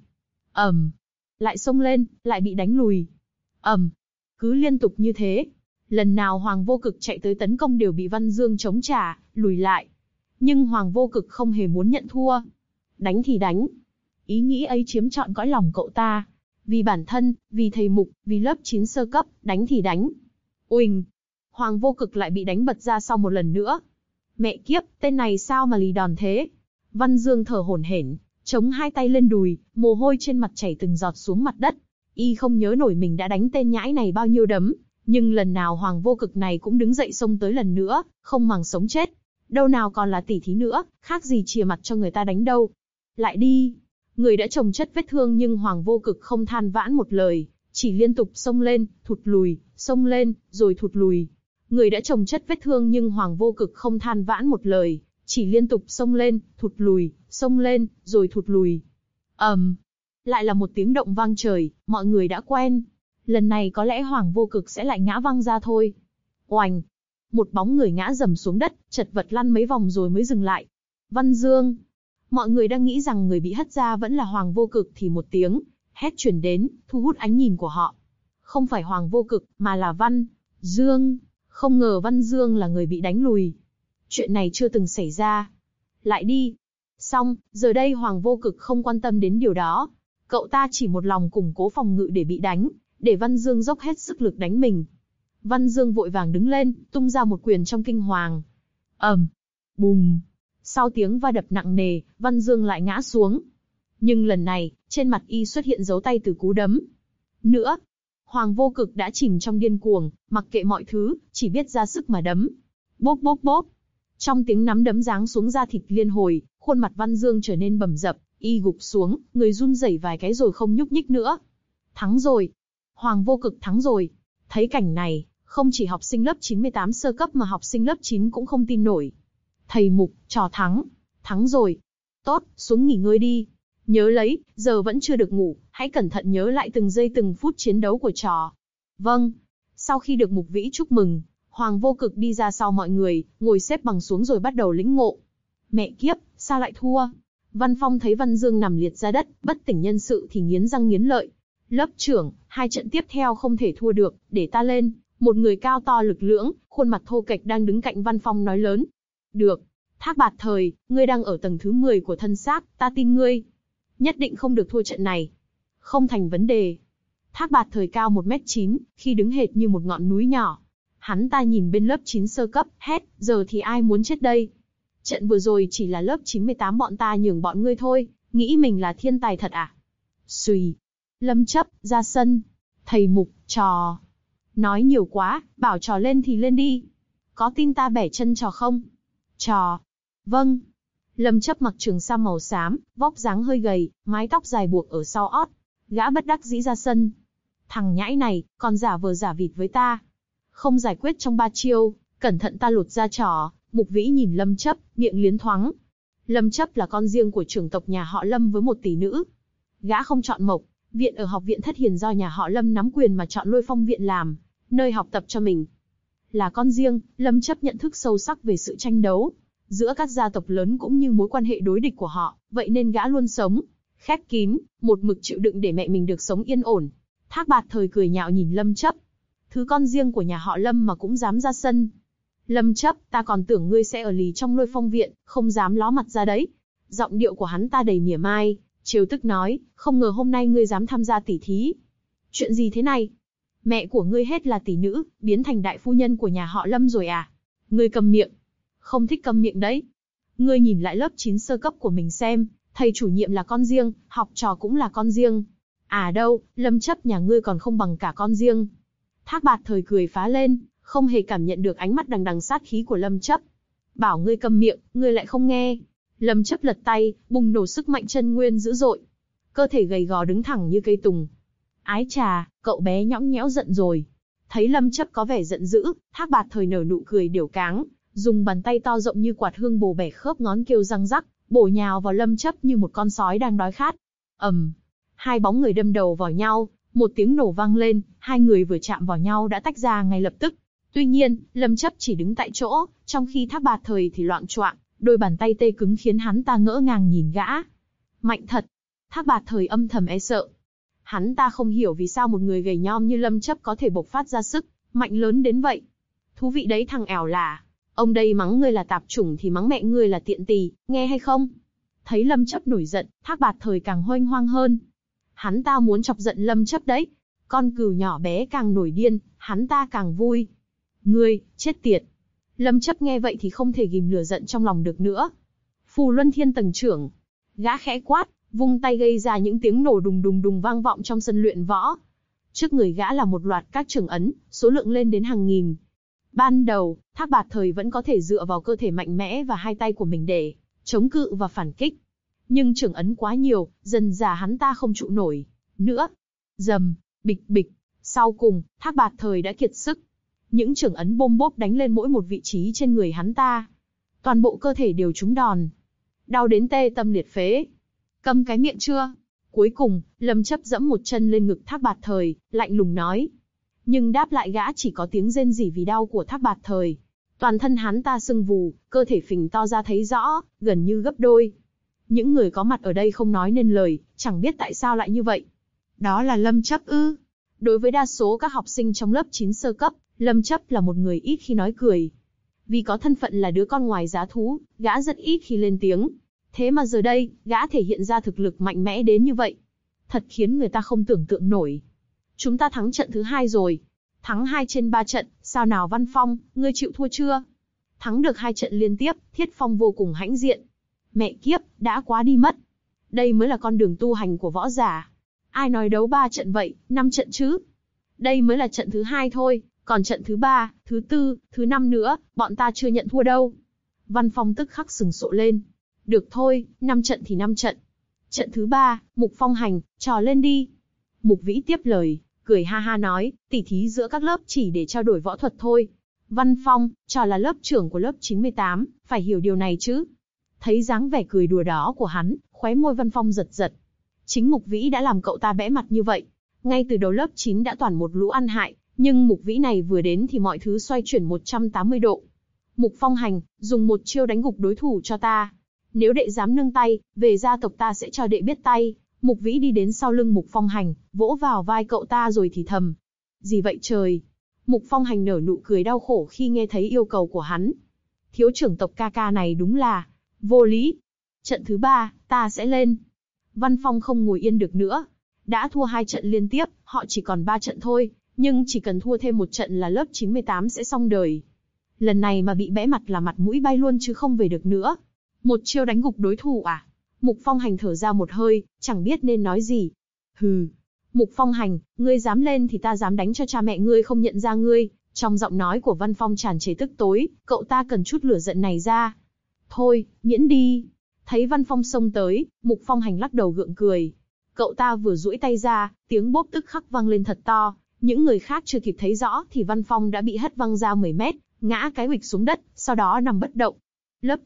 Lại xông lên, lại bị đánh lùi. Cứ liên tục như thế. Lần nào Hoàng Vô Cực chạy tới tấn công đều bị Văn Dương chống trả, lùi lại. Nhưng Hoàng Vô Cực không hề muốn nhận thua. Đánh thì đánh. Ý nghĩ ấy chiếm trọn cõi lòng cậu ta. Vì bản thân, vì thầy Mục, vì lớp 9 sơ cấp, đánh thì đánh. Uỳnh. Hoàng Vô Cực lại bị đánh bật ra sau một lần nữa. Mẹ kiếp, tên này sao mà lì đòn thế? Văn Dương thở hổn hển, chống hai tay lên đùi, mồ hôi trên mặt chảy từng giọt xuống mặt đất. Y không nhớ nổi mình đã đánh tên nhãi này bao nhiêu đấm. Nhưng lần nào Hoàng Vô Cực này cũng đứng dậy xông tới lần nữa, không màng sống chết. Đâu nào còn là tỉ thí nữa, khác gì chìa mặt cho người ta đánh đâu. Lại đi. Người đã chồng chất vết thương nhưng Hoàng Vô Cực không than vãn một lời, chỉ liên tục xông lên, thụt lùi, xông lên, rồi thụt lùi. Người đã chồng chất vết thương nhưng Hoàng Vô Cực không than vãn một lời, chỉ liên tục xông lên, thụt lùi, xông lên, rồi thụt lùi. Lại là một tiếng động vang trời, mọi người đã quen. Lần này có lẽ Hoàng Vô Cực sẽ lại ngã văng ra thôi. Oành! Một bóng người ngã rầm xuống đất, chật vật lăn mấy vòng rồi mới dừng lại. Văn Dương! Mọi người đang nghĩ rằng người bị hất ra vẫn là Hoàng Vô Cực thì một tiếng hét truyền đến, thu hút ánh nhìn của họ. Không phải Hoàng Vô Cực, mà là Văn Dương. Không ngờ Văn Dương là người bị đánh lùi. Chuyện này chưa từng xảy ra. Lại đi! Xong, giờ đây Hoàng Vô Cực không quan tâm đến điều đó. Cậu ta chỉ một lòng củng cố phòng ngự để bị đánh, để Văn Dương dốc hết sức lực đánh mình. Văn Dương vội vàng đứng lên, tung ra một quyền trong kinh hoàng. Bùm! Sau tiếng va đập nặng nề, Văn Dương lại ngã xuống. Nhưng lần này, trên mặt y xuất hiện dấu tay từ cú đấm. Nữa, Hoàng Vô Cực đã chìm trong điên cuồng, mặc kệ mọi thứ, chỉ biết ra sức mà đấm. Bốp bốp bốp! Trong tiếng nắm đấm giáng xuống da thịt liên hồi, khuôn mặt Văn Dương trở nên bầm dập, y gục xuống, người run rẩy vài cái rồi không nhúc nhích nữa. Thắng rồi! Hoàng Vô Cực thắng rồi! Thấy cảnh này, không chỉ học sinh lớp 98 sơ cấp mà học sinh lớp 9 cũng không tin nổi. Thầy Mục, trò thắng rồi. Tốt, xuống nghỉ ngơi đi. Nhớ lấy, giờ vẫn chưa được ngủ, hãy cẩn thận nhớ lại từng giây từng phút chiến đấu của trò. Vâng. Sau khi được Mục Vĩ chúc mừng, Hoàng Vô Cực đi ra sau mọi người, ngồi xếp bằng xuống rồi bắt đầu lĩnh ngộ. Mẹ kiếp, sao lại thua? Văn Phong thấy Văn Dương nằm liệt ra đất, bất tỉnh nhân sự thì nghiến răng nghiến lợi. Lớp trưởng, 2 trận tiếp theo không thể thua được, để ta lên. Một người cao to lực lưỡng, khuôn mặt thô kệch đang đứng cạnh Văn Phong nói lớn. Được. Thác Bạt Thời, ngươi đang ở tầng thứ 10 của thân xác, ta tin ngươi. Nhất định không được thua trận này. Không thành vấn đề. Thác Bạt Thời cao 1m9, khi đứng hệt như một ngọn núi nhỏ. Hắn ta nhìn bên lớp 9 sơ cấp, hét, giờ thì ai muốn chết đây? Trận vừa rồi chỉ là lớp 98 bọn ta nhường bọn ngươi thôi, nghĩ mình là thiên tài thật à? Xùy. Lâm Chấp, ra sân. Thầy Mục, trò. Nói nhiều quá, bảo trò lên thì lên đi. Có tin ta bẻ chân trò không? Trò. Vâng. Lâm Chấp mặc trường sa màu xám, vóc dáng hơi gầy, mái tóc dài buộc ở sau ót. Gã bất đắc dĩ ra sân. Thằng nhãi này, còn giả vờ giả vịt với ta. Không giải quyết trong 3 chiêu, cẩn thận ta lột ra trò. Mục Vĩ nhìn Lâm Chấp, miệng liến thoáng. Lâm Chấp là con riêng của trưởng tộc nhà họ Lâm với một tỷ nữ. Gã không chọn Mộc Viện ở học viện Thất Hiền do nhà họ Lâm nắm quyền mà chọn Lôi Phong Viện làm nơi học tập cho mình. Là con riêng, Lâm Chấp nhận thức sâu sắc về sự tranh đấu giữa các gia tộc lớn cũng như mối quan hệ đối địch của họ, vậy nên gã luôn sống khép kín, một mực chịu đựng để mẹ mình được sống yên ổn. Thác Bạt Thời cười nhạo nhìn Lâm Chấp. Thứ con riêng của nhà họ Lâm mà cũng dám ra sân. Lâm Chấp, ta còn tưởng ngươi sẽ ở lì trong Lôi Phong Viện, không dám ló mặt ra đấy. Giọng điệu của hắn ta đầy mỉa mai, trêu tức nói, không ngờ hôm nay ngươi dám tham gia tỉ thí. Chuyện gì thế này? Mẹ của ngươi hết là tỷ nữ, biến thành đại phu nhân của nhà họ Lâm rồi à? Ngươi cầm miệng. Không thích câm miệng đấy. Ngươi nhìn lại lớp 9 sơ cấp của mình xem, thầy chủ nhiệm là con riêng, học trò cũng là con riêng. À đâu, Lâm Chấp nhà ngươi còn không bằng cả con riêng. Thác Bạt Thời cười phá lên, không hề cảm nhận được ánh mắt đằng đằng sát khí của Lâm Chấp. Bảo ngươi câm miệng, ngươi lại không nghe. Lâm Chấp lật tay, bùng nổ sức mạnh chân nguyên dữ dội. Cơ thể gầy gò đứng thẳng như cây tùng. Ái chà, cậu bé nhõng nhẽo giận rồi. Thấy Lâm Chấp có vẻ giận dữ, Thác Bạt Thời nở nụ cười điểu cáng, dùng bàn tay to rộng như quạt hương bổ bẻ khớp ngón kêu răng rắc, bổ nhào vào Lâm Chấp như một con sói đang đói khát. Hai bóng người đâm đầu vào nhau, một tiếng nổ vang lên, hai người vừa chạm vào nhau đã tách ra ngay lập tức. Tuy nhiên, Lâm Chấp chỉ đứng tại chỗ, trong khi Thác Bạt Thời thì loạng choạng, đôi bàn tay tê cứng khiến hắn ta ngỡ ngàng nhìn gã. Mạnh thật. Thác Bạt Thời âm thầm e sợ. Hắn ta không hiểu vì sao một người gầy nhom như Lâm Chấp có thể bộc phát ra sức mạnh lớn đến vậy. Thú vị đấy thằng ẻo lả. Ông đây mắng ngươi là tạp chủng thì mắng mẹ ngươi là tiện tỳ, nghe hay không? Thấy Lâm Chấp nổi giận, Thác Bạt Thời càng hoanh hoang hơn. Hắn ta muốn chọc giận Lâm Chấp đấy. Con cừu nhỏ bé càng nổi điên, hắn ta càng vui. Ngươi, chết tiệt. Lâm Chấp nghe vậy thì không thể ghìm lửa giận trong lòng được nữa. Phù Luân Thiên Tầng trưởng. Gã khẽ quát, vung tay gây ra những tiếng nổ đùng đùng đùng vang vọng trong sân luyện võ. Trước người gã là một loạt các trường ấn, số lượng lên đến hàng nghìn. Ban đầu, Thác Bạt Thời vẫn có thể dựa vào cơ thể mạnh mẽ và hai tay của mình để chống cự và phản kích. Nhưng trường ấn quá nhiều, dần dà hắn ta không trụ nổi nữa. Rầm, bịch bịch. Sau cùng, Thác Bạt Thời đã kiệt sức. Những trường ấn bôm bốp đánh lên mỗi một vị trí trên người hắn ta. Toàn bộ cơ thể đều trúng đòn. Đau đến tê tâm liệt phế. Câm cái miệng chưa? Cuối cùng, Lâm Chấp dẫm một chân lên ngực Thác Bạt Thời, lạnh lùng nói. Nhưng đáp lại gã chỉ có tiếng rên rỉ vì đau của Thác Bạt Thời. Toàn thân hắn ta sưng vù, cơ thể phình to ra thấy rõ, gần như gấp đôi. Những người có mặt ở đây không nói nên lời, chẳng biết tại sao lại như vậy. Đó là Lâm Chấp ư? Đối với đa số các học sinh trong lớp 9 sơ cấp, Lâm Chấp là một người ít khi nói cười. Vì có thân phận là đứa con ngoài giá thú, gã rất ít khi lên tiếng. Thế mà giờ đây, gã thể hiện ra thực lực mạnh mẽ đến như vậy. Thật khiến người ta không tưởng tượng nổi. Chúng ta thắng trận thứ 2 rồi. Thắng 2 trên 3 trận, sao nào Văn Phong, ngươi chịu thua chưa? Thắng được 2 trận liên tiếp, Thiết Phong vô cùng hãnh diện. Mẹ kiếp, đã quá đi mất. Đây mới là con đường tu hành của võ giả. Ai nói đấu 3 trận vậy, 5 trận chứ? Đây mới là trận thứ 2 thôi, còn trận thứ 3, thứ 4, thứ 5 nữa, bọn ta chưa nhận thua đâu. Văn Phong tức khắc sừng sộ lên. Được thôi, 5 trận thì 5 trận. Trận thứ 3, Mục Phong Hành, trò lên đi. Mục Vĩ tiếp lời, cười ha ha nói, tỉ thí giữa các lớp chỉ để trao đổi võ thuật thôi. Văn Phong, trò là lớp trưởng của lớp 98, phải hiểu điều này chứ. Thấy dáng vẻ cười đùa đó của hắn, khóe môi Văn Phong giật giật. Chính Mục Vĩ đã làm cậu ta bẽ mặt như vậy. Ngay từ đầu lớp 9 đã toàn một lũ ăn hại, nhưng Mục Vĩ này vừa đến thì mọi thứ xoay chuyển 180 độ. Mục Phong Hành, dùng một chiêu đánh gục đối thủ cho ta. Nếu đệ dám nương tay, về gia tộc ta sẽ cho đệ biết tay. Mục Vĩ đi đến sau lưng Mục Phong Hành, vỗ vào vai cậu ta rồi thì thầm. Gì vậy trời? Mục Phong Hành nở nụ cười đau khổ khi nghe thấy yêu cầu của hắn. Thiếu trưởng tộc ca này đúng là vô lý. Trận thứ 3, ta sẽ lên. Văn Phong không ngồi yên được nữa. Đã thua 2 trận liên tiếp, họ chỉ còn 3 trận thôi, nhưng chỉ cần thua thêm một trận là lớp 98 sẽ xong đời. Lần này mà bị bẽ mặt là mặt mũi bay luôn chứ không về được nữa. Một chiêu đánh gục đối thủ à? Mục Phong Hành thở ra một hơi, chẳng biết nên nói gì. Hừ. Mục Phong Hành, ngươi dám lên thì ta dám đánh cho cha mẹ ngươi không nhận ra ngươi. Trong giọng nói của Văn Phong tràn trề tức tối, cậu ta cần chút lửa giận này ra. Thôi, miễn đi. Thấy Văn Phong xông tới, Mục Phong Hành lắc đầu gượng cười. Cậu ta vừa duỗi tay ra, tiếng bốp tức khắc vang lên thật to, những người khác chưa kịp thấy rõ thì Văn Phong đã bị hất văng ra 10 mét, ngã cái huỵch xuống đất, sau đó nằm bất động. Lớp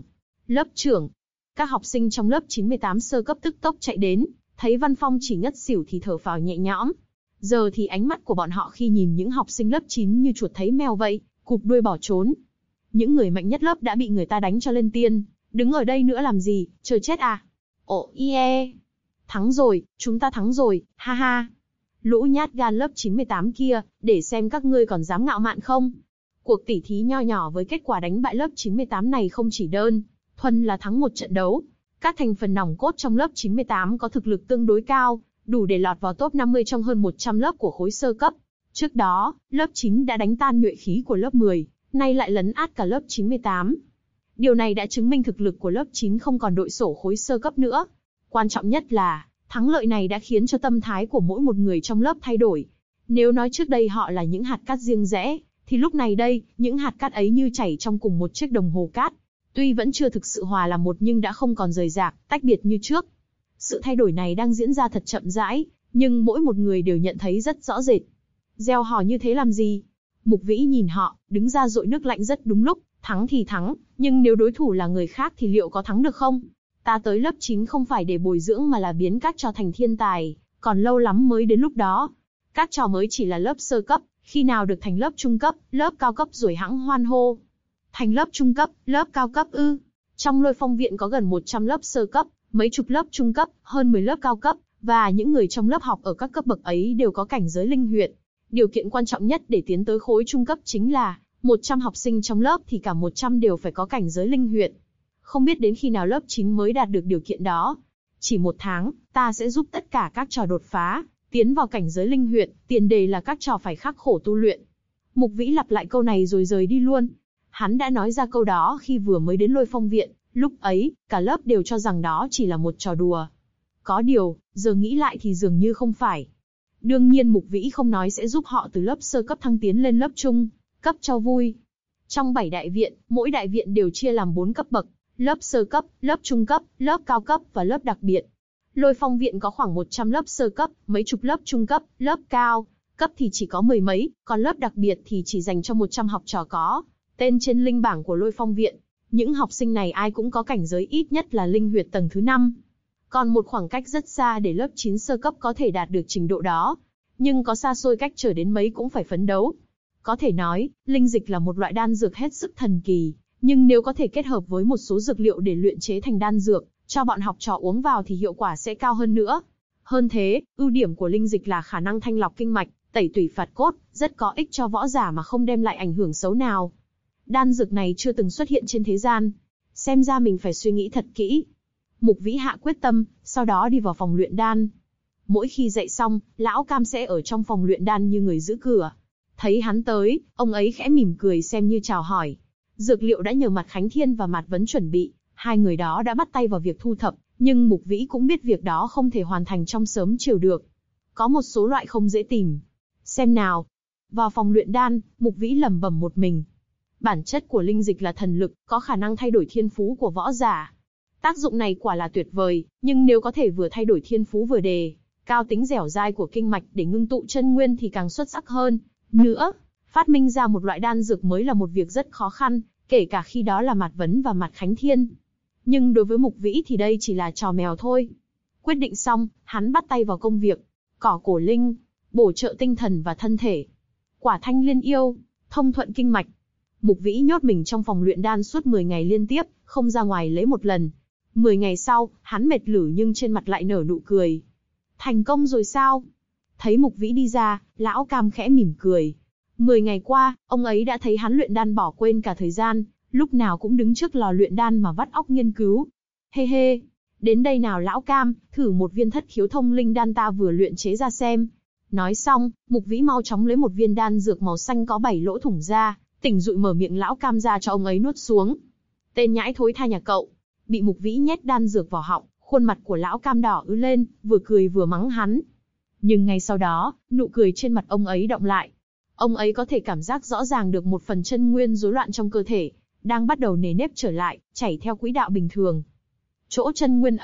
trưởng. Các học sinh trong lớp 98 sơ cấp tức tốc chạy đến, thấy Văn Phong chỉ ngất xỉu thì thở phào nhẹ nhõm. Giờ thì ánh mắt của bọn họ khi nhìn những học sinh lớp 9 như chuột thấy mèo vậy, cụp đuôi bỏ trốn. Những người mạnh nhất lớp đã bị người ta đánh cho lên tiên, đứng ở đây nữa làm gì, chờ chết à? Ồ yeah. Thắng rồi, chúng ta thắng rồi, ha ha. Lũ nhát gan lớp 98 kia, để xem các ngươi còn dám ngạo mạn không. Cuộc tỉ thí nho nhỏ với kết quả đánh bại lớp 98 này không chỉ đơn thuần là thắng một trận đấu. Các thành phần nòng cốt trong lớp 98 có thực lực tương đối cao, đủ để lọt vào top 50 trong hơn 100 lớp của khối sơ cấp. Trước đó, lớp 9 đã đánh tan nhuệ khí của lớp 10, nay lại lấn át cả lớp 98. Điều này đã chứng minh thực lực của lớp 9 không còn đội sổ khối sơ cấp nữa. Quan trọng nhất là, thắng lợi này đã khiến cho tâm thái của mỗi một người trong lớp thay đổi. Nếu nói trước đây họ là những hạt cát riêng rẽ, thì lúc này đây, những hạt cát ấy như chảy trong cùng một chiếc đồng hồ cát. Tuy vẫn chưa thực sự hòa làm một nhưng đã không còn rời rạc, tách biệt như trước. Sự thay đổi này đang diễn ra thật chậm rãi, nhưng mỗi một người đều nhận thấy rất rõ rệt. Gieo hò như thế làm gì? Mục Vĩ nhìn họ, đứng ra dội nước lạnh rất đúng lúc, thắng thì thắng, nhưng nếu đối thủ là người khác thì liệu có thắng được không? Ta tới lớp 9 không phải để bồi dưỡng mà là biến các trò thành thiên tài, còn lâu lắm mới đến lúc đó. Các trò mới chỉ là lớp sơ cấp, khi nào được thành lớp trung cấp, lớp cao cấp rồi hẵng hoan hô. Thành lớp trung cấp, lớp cao cấp ư? Trong Lôi Phong viện có gần 100 lớp sơ cấp, mấy chục lớp trung cấp, hơn 10 lớp cao cấp, và những người trong lớp học ở các cấp bậc ấy đều có cảnh giới linh huyệt. Điều kiện quan trọng nhất để tiến tới khối trung cấp chính là 100 học sinh trong lớp thì cả 100 đều phải có cảnh giới linh huyệt. Không biết đến khi nào lớp 9 mới đạt được điều kiện đó. Chỉ 1 tháng, ta sẽ giúp tất cả các trò đột phá, tiến vào cảnh giới linh huyệt, tiền đề là các trò phải khắc khổ tu luyện. Mục Vĩ lặp lại câu này rồi rời đi luôn. Hắn đã nói ra câu đó khi vừa mới đến Lôi Phong viện, lúc ấy, cả lớp đều cho rằng đó chỉ là một trò đùa. Có điều, giờ nghĩ lại thì dường như không phải. Đương nhiên Mục Vĩ không nói sẽ giúp họ từ lớp sơ cấp thăng tiến lên lớp trung cấp cho vui. Trong 7 đại viện, mỗi đại viện đều chia làm 4 cấp bậc, lớp sơ cấp, lớp trung cấp, lớp cao cấp và lớp đặc biệt. Lôi Phong viện có khoảng 100 lớp sơ cấp, mấy chục lớp trung cấp, lớp cao cấp thì chỉ có 10 mấy, còn lớp đặc biệt thì chỉ dành cho 100 học trò có tên trên linh bảng của Lôi Phong viện. Những học sinh này ai cũng có cảnh giới ít nhất là linh huyệt tầng thứ 5. Còn một khoảng cách rất xa để lớp 9 sơ cấp có thể đạt được trình độ đó. Nhưng có xa xôi cách trở đến mấy cũng phải phấn đấu. Có thể nói, linh dịch là một loại đan dược hết sức thần kỳ, nhưng nếu có thể kết hợp với một số dược liệu để luyện chế thành đan dược, cho bọn học trò uống vào thì hiệu quả sẽ cao hơn nữa. Hơn thế, ưu điểm của linh dịch là khả năng thanh lọc kinh mạch, tẩy tủy phạt cốt, rất có ích cho võ giả mà không đem lại ảnh hưởng xấu nào. Đan dược này chưa từng xuất hiện trên thế gian. Xem ra mình phải suy nghĩ thật kỹ. Mục Vĩ hạ quyết tâm, sau đó đi vào phòng luyện đan. Mỗi khi dạy xong, lão Cam sẽ ở trong phòng luyện đan như người giữ cửa. Thấy hắn tới, ông ấy khẽ mỉm cười xem như chào hỏi. Dược liệu đã nhờ Mạt Khánh Thiên và Mạt Vấn chuẩn bị, hai người đó đã bắt tay vào việc thu thập, nhưng Mục Vĩ cũng biết việc đó không thể hoàn thành trong sớm chiều được. Có một số loại không dễ tìm. Xem nào. Vào phòng luyện đan, Mục Vĩ lẩm bẩm một mình. Bản chất của linh dịch là thần lực, có khả năng thay đổi thiên phú của võ giả. Tác dụng này quả là tuyệt vời, nhưng nếu có thể vừa thay đổi thiên phú vừa đề cao tính dẻo dai của kinh mạch để ngưng tụ chân nguyên thì càng xuất sắc hơn. Nữa, phát minh ra một loại đan dược mới là một việc rất khó khăn, kể cả khi đó là Mạt Vấn và Mạt Khánh Thiên. Nhưng đối với Mục Vĩ thì đây chỉ là trò mèo thôi. Quyết định xong, hắn bắt tay vào công việc. Cỏ cổ linh, bổ trợ tinh thần và thân thể. Quả thanh liên yêu, thông thuận kinh mạch. Mục Vĩ nhốt mình trong phòng luyện đan suốt 10 ngày liên tiếp, không ra ngoài lấy một lần. 10 ngày sau, hắn mệt lử nhưng trên mặt lại nở nụ cười. Thành công rồi sao? Thấy Mục Vĩ đi ra, lão Cam khẽ mỉm cười. 10 ngày qua, ông ấy đã thấy hắn luyện đan bỏ quên cả thời gian, lúc nào cũng đứng trước lò luyện đan mà vắt óc nghiên cứu. Hê hê, đến đây nào lão Cam, thử một viên thất khiếu thông linh đan ta vừa luyện chế ra xem. Nói xong, Mục Vĩ mau chóng lấy một viên đan dược màu xanh có 7 lỗ thủng ra, tỉnh dụi mở miệng lão Cam ra cho ông ấy nuốt xuống. Tên nhãi thối tha nhà cậu. Bị Mục Vĩ nhét đan dược vào họng, khuôn mặt của lão Cam đỏ ứ lên, vừa cười vừa mắng hắn. Nhưng ngay sau đó, nụ cười trên mặt ông ấy đọng lại. Ông ấy có thể cảm giác rõ ràng được một phần chân nguyên rối loạn trong cơ thể, đang bắt đầu nề nếp trở lại, chảy theo quỹ đạo bình thường. Chỗ chân nguyên ấy,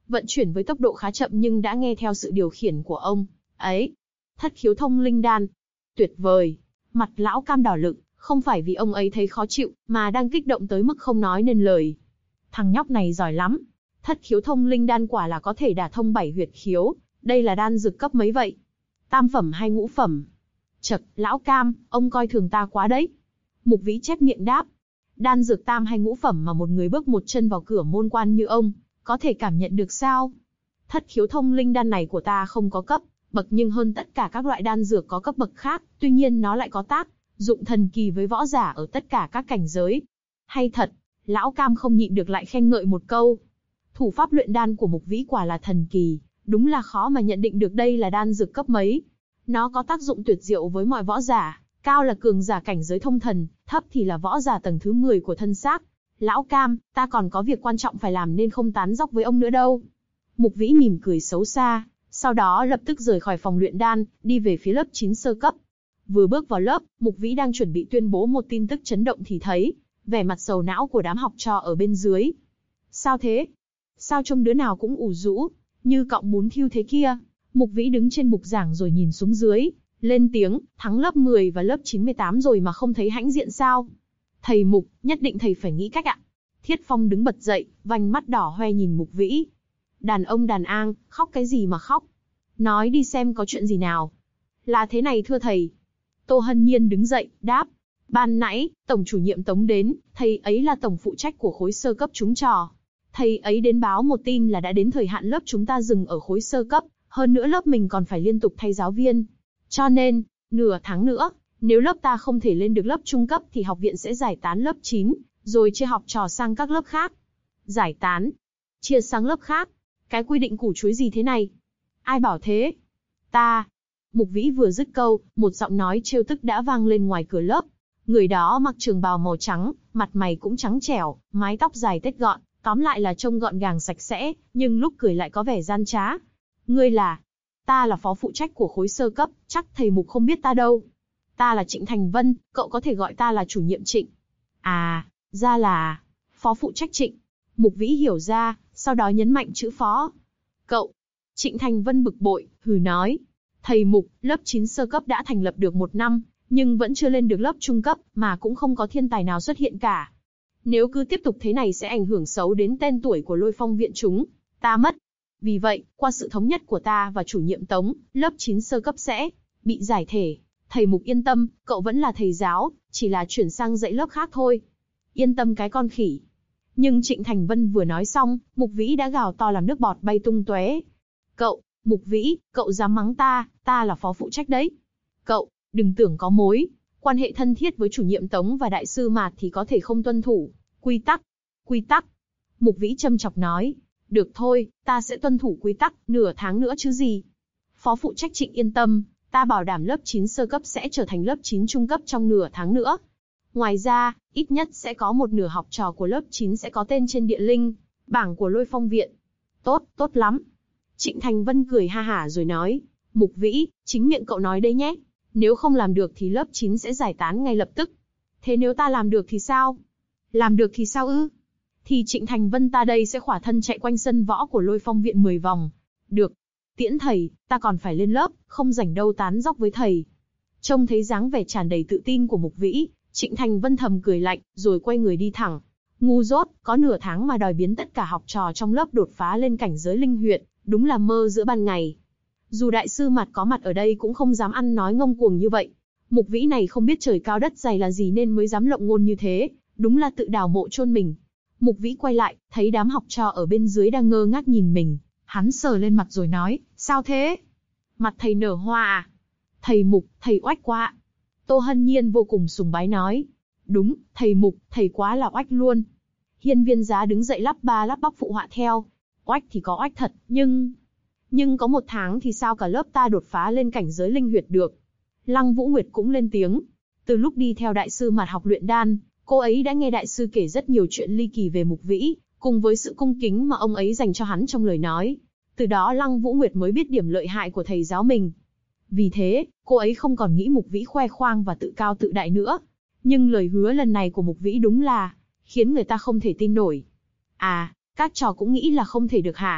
vận chuyển với tốc độ khá chậm nhưng đã nghe theo sự điều khiển của ông ấy. Thất khiếu thông linh đan. Tuyệt vời. Mặt lão Cam đỏ lựng, không phải vì ông ấy thấy khó chịu, mà đang kích động tới mức không nói nên lời. Thằng nhóc này giỏi lắm. Thất khiếu thông linh đan quả là có thể đả thông 7 huyệt khiếu, đây là đan dược cấp mấy vậy? Tam phẩm hay ngũ phẩm? Chậc, lão Cam, ông coi thường ta quá đấy. Mục Vĩ chép miệng đáp. Đan dược tam hay ngũ phẩm mà một người bước một chân vào cửa môn quan như ông, có thể cảm nhận được sao? Thất khiếu thông linh đan này của ta không có cấp bậc nhưng hơn tất cả các loại đan dược có cấp bậc khác, tuy nhiên nó lại có tác dụng thần kỳ với võ giả ở tất cả các cảnh giới. Hay thật, lão Cam không nhịn được lại khen ngợi một câu. Thủ pháp luyện đan của Mục Vĩ quả là thần kỳ, đúng là khó mà nhận định được đây là đan dược cấp mấy. Nó có tác dụng tuyệt diệu với mọi võ giả, cao là cường giả cảnh giới thông thần, thấp thì là võ giả tầng thứ 10 của thân xác. Lão Cam, ta còn có việc quan trọng phải làm nên không tán dóc với ông nữa đâu. Mục Vĩ mỉm cười xấu xa, sau đó lập tức rời khỏi phòng luyện đan, đi về phía lớp 9 sơ cấp. Vừa bước vào lớp, Mục Vĩ đang chuẩn bị tuyên bố một tin tức chấn động thì thấy vẻ mặt sầu não của đám học trò ở bên dưới. Sao thế? Sao trông đứa nào cũng ủ rũ, như cọng bún thiêu thế kia? Mục Vĩ đứng trên bục giảng rồi nhìn xuống dưới, lên tiếng, thắng lớp 10 và lớp 98 rồi mà không thấy hãnh diện sao? Thầy Mục, nhất định thầy phải nghĩ cách ạ. Thiết Phong đứng bật dậy, vành mắt đỏ hoe nhìn Mục Vĩ. Đàn ông đàn an, khóc cái gì mà khóc? Nói đi xem có chuyện gì nào. Là thế này thưa thầy. Tô Hân Nhiên đứng dậy, đáp. Ban nãy, tổng chủ nhiệm Tống đến, thầy ấy là tổng phụ trách của khối sơ cấp chúng trò. Thầy ấy đến báo một tin là đã đến thời hạn lớp chúng ta dừng ở khối sơ cấp, hơn nữa lớp mình còn phải liên tục thay giáo viên. Cho nên, nửa tháng nữa, nếu lớp ta không thể lên được lớp trung cấp thì học viện sẽ giải tán lớp 9, rồi chia học trò sang các lớp khác. Giải tán? Chia sang lớp khác? Cái quy định củ chuối gì thế này? Ai bảo thế? Ta. Mục Vĩ vừa dứt câu, một giọng nói trêu tức đã vang lên ngoài cửa lớp. Người đó mặc trường bào màu trắng, mặt mày cũng trắng trẻo, mái tóc dài tết gọn, tóm lại là trông gọn gàng sạch sẽ, nhưng lúc cười lại có vẻ gian trá. Ngươi là? Ta là phó phụ trách của khối sơ cấp, chắc thầy Mục không biết ta đâu. Ta là Trịnh Thành Vân, cậu có thể gọi ta là chủ nhiệm Trịnh. À, ra là phó phụ trách Trịnh. Mục Vĩ hiểu ra, sau đó nhấn mạnh chữ phó. Cậu. Trịnh Thành Vân bực bội, hừ nói. Thầy Mục, lớp 9 sơ cấp đã thành lập được 1 năm, nhưng vẫn chưa lên được lớp trung cấp, mà cũng không có thiên tài nào xuất hiện cả. Nếu cứ tiếp tục thế này sẽ ảnh hưởng xấu đến tên tuổi của Lôi Phong viện chúng ta mất. Vì vậy, qua sự thống nhất của ta và chủ nhiệm Tống, lớp 9 sơ cấp sẽ bị giải thể. Thầy Mục yên tâm, cậu vẫn là thầy giáo, chỉ là chuyển sang dạy lớp khác thôi. Yên tâm cái con khỉ. Nhưng Trịnh Thành Vân vừa nói xong, Mục Vĩ đã gào to làm nước bọt bay tung tóe. Cậu, Mục Vĩ, cậu dám mắng ta là phó phụ trách đấy. Cậu, đừng tưởng có mối quan hệ thân thiết với chủ nhiệm Tống và đại sư Mạt thì có thể không tuân thủ quy tắc. Quy tắc? Mục Vĩ châm chọc nói. Được thôi, ta sẽ tuân thủ quy tắc, nửa tháng nữa chứ gì. Phó phụ trách Trịnh yên tâm, ta bảo đảm lớp 9 sơ cấp sẽ trở thành lớp 9 trung cấp trong nửa tháng nữa. Ngoài ra, ít nhất sẽ có một nửa học trò của lớp 9 sẽ có tên trên địa linh bảng của Lôi Phong viện. Tốt, tốt lắm. Trịnh Thành Vân cười ha hả rồi nói, Mục Vĩ, chính miệng cậu nói đấy nhé. Nếu không làm được thì lớp 9 sẽ giải tán ngay lập tức. Thế nếu ta làm được thì sao? Làm được thì sao ư? Thì Trịnh Thành Vân ta đây sẽ khỏa thân chạy quanh sân võ của Lôi Phong viện 10 vòng. Được. Tiễn thầy, ta còn phải lên lớp, không rảnh đâu tán dóc với thầy. Trông thấy dáng vẻ tràn đầy tự tin của Mục Vĩ, Trịnh Thành Vân thầm cười lạnh, rồi quay người đi thẳng. Ngu dốt, có nửa tháng mà đòi biến tất cả học trò trong lớp đột phá lên cảnh giới linh huyệt, đúng là mơ giữa ban ngày. Dù đại sư Mạt có mặt ở đây cũng không dám ăn nói ngông cuồng như vậy. Mục Vĩ này không biết trời cao đất dày là gì nên mới dám lộng ngôn như thế, đúng là tự đào mộ chôn mình. Mục Vĩ quay lại, thấy đám học trò ở bên dưới đang ngơ ngác nhìn mình, hắn sờ lên mặt rồi nói, sao thế? Mặt thầy nở hoa à? Thầy Mục, thầy oách quá. Tô Hân Nhiên vô cùng sùng bái nói, đúng, thầy Mục, thầy quá là oách luôn. Hiên Viên Giá đứng dậy lắp ba lắp bắp phụ họa theo, oách thì có oách thật, nhưng có 1 tháng thì sao cả lớp ta đột phá lên cảnh giới linh huyệt được. Lăng Vũ Nguyệt cũng lên tiếng, từ lúc đi theo đại sư Mạt học luyện đan, cô ấy đã nghe đại sư kể rất nhiều chuyện ly kỳ về Mục Vĩ, cùng với sự cung kính mà ông ấy dành cho hắn trong lời nói. Từ đó Lăng Vũ Nguyệt mới biết điểm lợi hại của thầy giáo mình. Vì thế, cô ấy không còn nghĩ Mục Vĩ khoe khoang và tự cao tự đại nữa. Nhưng lời hứa lần này của Mục Vĩ đúng là khiến người ta không thể tin nổi. À, các trò cũng nghĩ là không thể được hả?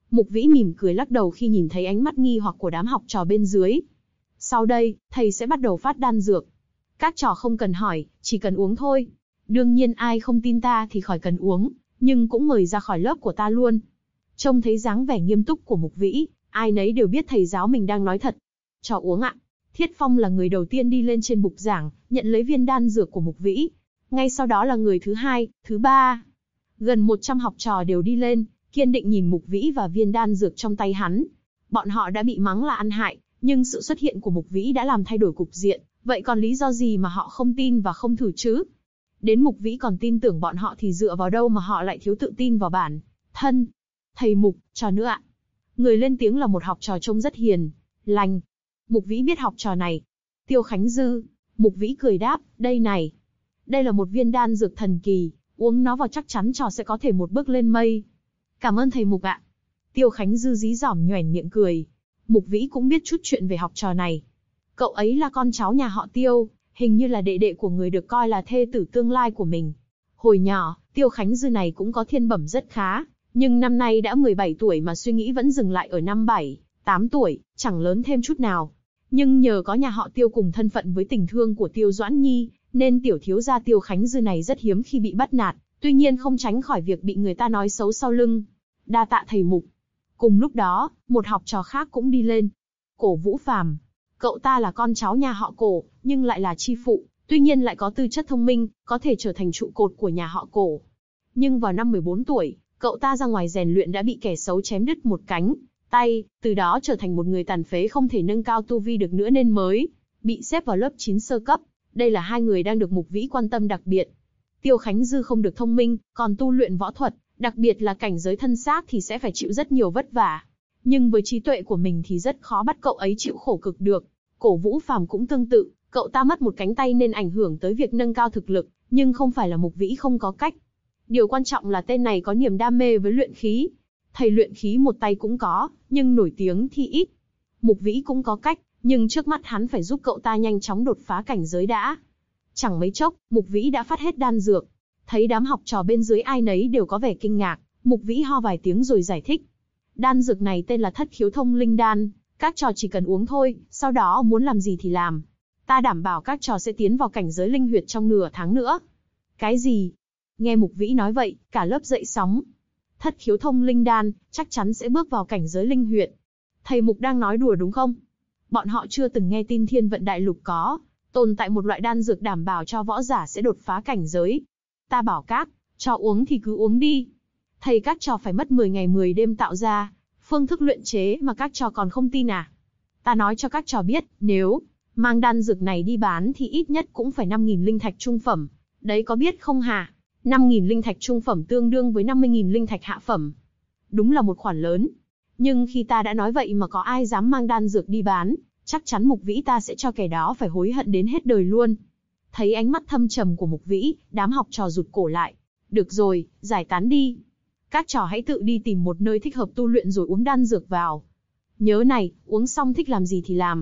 Mục Vĩ mỉm cười lắc đầu khi nhìn thấy ánh mắt nghi hoặc của đám học trò bên dưới. Sau đây, thầy sẽ bắt đầu phát đan dược. Các trò không cần hỏi, chỉ cần uống thôi. Đương nhiên ai không tin ta thì khỏi cần uống, nhưng cũng mời ra khỏi lớp của ta luôn. Trông thấy dáng vẻ nghiêm túc của Mục Vĩ, ai nấy đều biết thầy giáo mình đang nói thật. Cho uống ạ. Thiết Phong là người đầu tiên đi lên trên bục giảng, nhận lấy viên đan dược của Mục Vĩ. Ngay sau đó là người thứ hai, thứ ba. Gần 100 học trò đều đi lên, kiên định nhìn Mục Vĩ và viên đan dược trong tay hắn. Bọn họ đã bị mắng là ăn hại, nhưng sự xuất hiện của Mục Vĩ đã làm thay đổi cục diện, vậy còn lý do gì mà họ không tin và không thử chứ? Đến Mục Vĩ còn tin tưởng bọn họ thì dựa vào đâu mà họ lại thiếu tự tin vào bản thân? Thầy Mục, trò nữa ạ. Người lên tiếng là một học trò trông rất hiền lành. Mục Vĩ biết học trò này. Tiêu Khánh Dư. Mục Vĩ cười đáp, đây này. Đây là một viên đan dược thần kỳ, uống nó vào chắc chắn trò sẽ có thể một bước lên mây. Cảm ơn thầy Mục ạ. Tiêu Khánh Dư dí dỏm nhoẻn miệng cười. Mục Vĩ cũng biết chút chuyện về học trò này. Cậu ấy là con cháu nhà họ Tiêu, hình như là đệ đệ của người được coi là thê tử tương lai của mình. Hồi nhỏ, Tiêu Khánh Dư này cũng có thiên bẩm rất khá, nhưng năm nay đã 17 tuổi mà suy nghĩ vẫn dừng lại ở năm 7, 8 tuổi, chẳng lớn thêm chút nào. Nhưng nhờ có nhà họ Tiêu cùng thân phận với tình thương của Tiêu Doãn Nhi, nên tiểu thiếu gia Tiêu Khánh Dư này rất hiếm khi bị bắt nạt, tuy nhiên không tránh khỏi việc bị người ta nói xấu sau lưng. Đa tạ thầy Mục. Cùng lúc đó, một học trò khác cũng đi lên. Cổ Vũ Phàm. Cậu ta là con cháu nhà họ Cổ, nhưng lại là chi phụ, tuy nhiên lại có tư chất thông minh, có thể trở thành trụ cột của nhà họ Cổ. Nhưng vào năm 14 tuổi, cậu ta ra ngoài rèn luyện đã bị kẻ xấu chém đứt một cánh tay, từ đó trở thành một người tàn phế không thể nâng cao tu vi được nữa nên mới bị xếp vào lớp 9 sơ cấp. Đây là hai người đang được Mục Vĩ quan tâm đặc biệt. Tiêu Khánh Dư không được thông minh, còn tu luyện võ thuật, đặc biệt là cảnh giới thân xác thì sẽ phải chịu rất nhiều vất vả. Nhưng với trí tuệ của mình thì rất khó bắt cậu ấy chịu khổ cực được. Cổ Vũ Phàm cũng tương tự, cậu ta mất một cánh tay nên ảnh hưởng tới việc nâng cao thực lực, nhưng không phải là Mục Vĩ không có cách. Điều quan trọng là tên này có niềm đam mê với luyện khí. Thầy luyện khí một tay cũng có, nhưng nổi tiếng thì ít. Mục Vĩ cũng có cách, nhưng trước mắt hắn phải giúp cậu ta nhanh chóng đột phá cảnh giới đã. Chẳng mấy chốc, Mục Vĩ đã phát hết đan dược. Thấy đám học trò bên dưới ai nấy đều có vẻ kinh ngạc, Mục Vĩ ho vài tiếng rồi giải thích. Đan dược này tên là Thất Khiếu Thông Linh Đan, các trò chỉ cần uống thôi, sau đó muốn làm gì thì làm. Ta đảm bảo các trò sẽ tiến vào cảnh giới linh huyệt trong nửa tháng nữa. Cái gì? Nghe Mục Vĩ nói vậy, cả lớp dậy sóng. Thất Khiếu Thông Linh Đan, chắc chắn sẽ bước vào cảnh giới linh huyệt. Thầy Mục đang nói đùa đúng không? Bọn họ chưa từng nghe tin Thiên Vận Đại Lục có tồn tại một loại đan dược đảm bảo cho võ giả sẽ đột phá cảnh giới. Ta bảo các trò uống thì cứ uống đi. Thầy các trò phải mất 10 ngày 10 đêm tạo ra phương thức luyện chế mà các trò còn không tin à? Ta nói cho các trò biết, nếu mang đan dược này đi bán thì ít nhất cũng phải 5.000 linh thạch trung phẩm. Đấy có biết không hả? 5.000 linh thạch trung phẩm tương đương với 50.000 linh thạch hạ phẩm. Đúng là một khoản lớn. Nhưng khi ta đã nói vậy mà có ai dám mang đan dược đi bán, chắc chắn Mục Vĩ ta sẽ cho kẻ đó phải hối hận đến hết đời luôn. Thấy ánh mắt thâm trầm của Mục Vĩ, đám học trò rụt cổ lại. Được rồi, giải tán đi. Các trò hãy tự đi tìm một nơi thích hợp tu luyện rồi uống đan dược vào. Nhớ này, uống xong thích làm gì thì làm.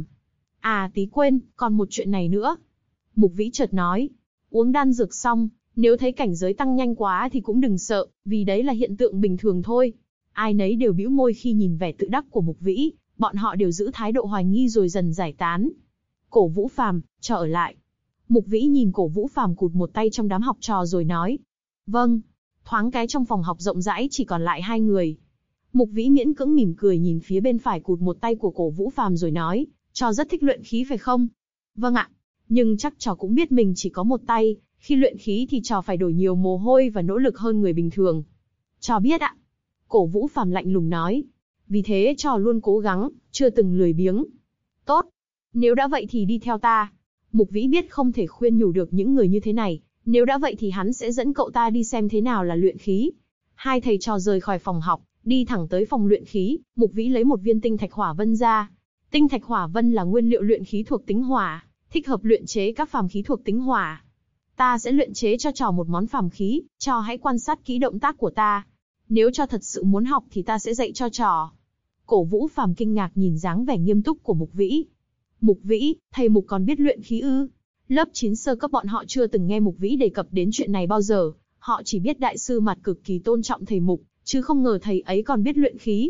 À tí quên, còn một chuyện này nữa. Mục Vĩ chợt nói. Uống đan dược xong, nếu thấy cảnh giới tăng nhanh quá thì cũng đừng sợ, vì đấy là hiện tượng bình thường thôi. Ai nấy đều bĩu môi khi nhìn vẻ tự đắc của Mục Vĩ, bọn họ đều giữ thái độ hoài nghi rồi dần giải tán. Cổ Vũ Phàm, cho ở lại. Mục Vĩ nhìn Cổ Vũ Phàm cụt một tay trong đám học trò rồi nói. Vâng. Thoáng cái trong phòng học rộng rãi chỉ còn lại hai người. Mục Vĩ miễn cưỡng mỉm cười nhìn phía bên phải cụt một tay của Cổ Vũ Phàm rồi nói, trò rất thích luyện khí phải không? Vâng ạ. Nhưng chắc trò cũng biết mình chỉ có một tay, khi luyện khí thì trò phải đổ nhiều mồ hôi và nỗ lực hơn người bình thường. Trò biết ạ. Cổ Vũ Phàm lạnh lùng nói. Vì thế trò luôn cố gắng, chưa từng lười biếng. Tốt. Nếu đã vậy thì đi theo ta. Mục Vĩ biết không thể khuyên nhủ được những người như thế này. Nếu đã vậy thì hắn sẽ dẫn cậu ta đi xem thế nào là luyện khí. Hai thầy trò rời khỏi phòng học, đi thẳng tới phòng luyện khí. Mục Vĩ lấy một viên tinh thạch hỏa vân ra. Tinh thạch hỏa vân là nguyên liệu luyện khí thuộc tính hỏa, thích hợp luyện chế các phàm khí thuộc tính hỏa. Ta sẽ luyện chế cho trò một món phàm khí, trò hãy quan sát kỹ động tác của ta. Nếu trò thật sự muốn học thì ta sẽ dạy cho trò. Cổ Vũ Phàm kinh ngạc nhìn dáng vẻ nghiêm túc của Mục Vĩ. Mục Vĩ, thầy Mục còn biết luyện khí ư? Lớp 9 sơ cấp bọn họ chưa từng nghe Mục Vĩ đề cập đến chuyện này bao giờ. Họ chỉ biết đại sư Mạt cực kỳ tôn trọng thầy Mục, chứ không ngờ thầy ấy còn biết luyện khí.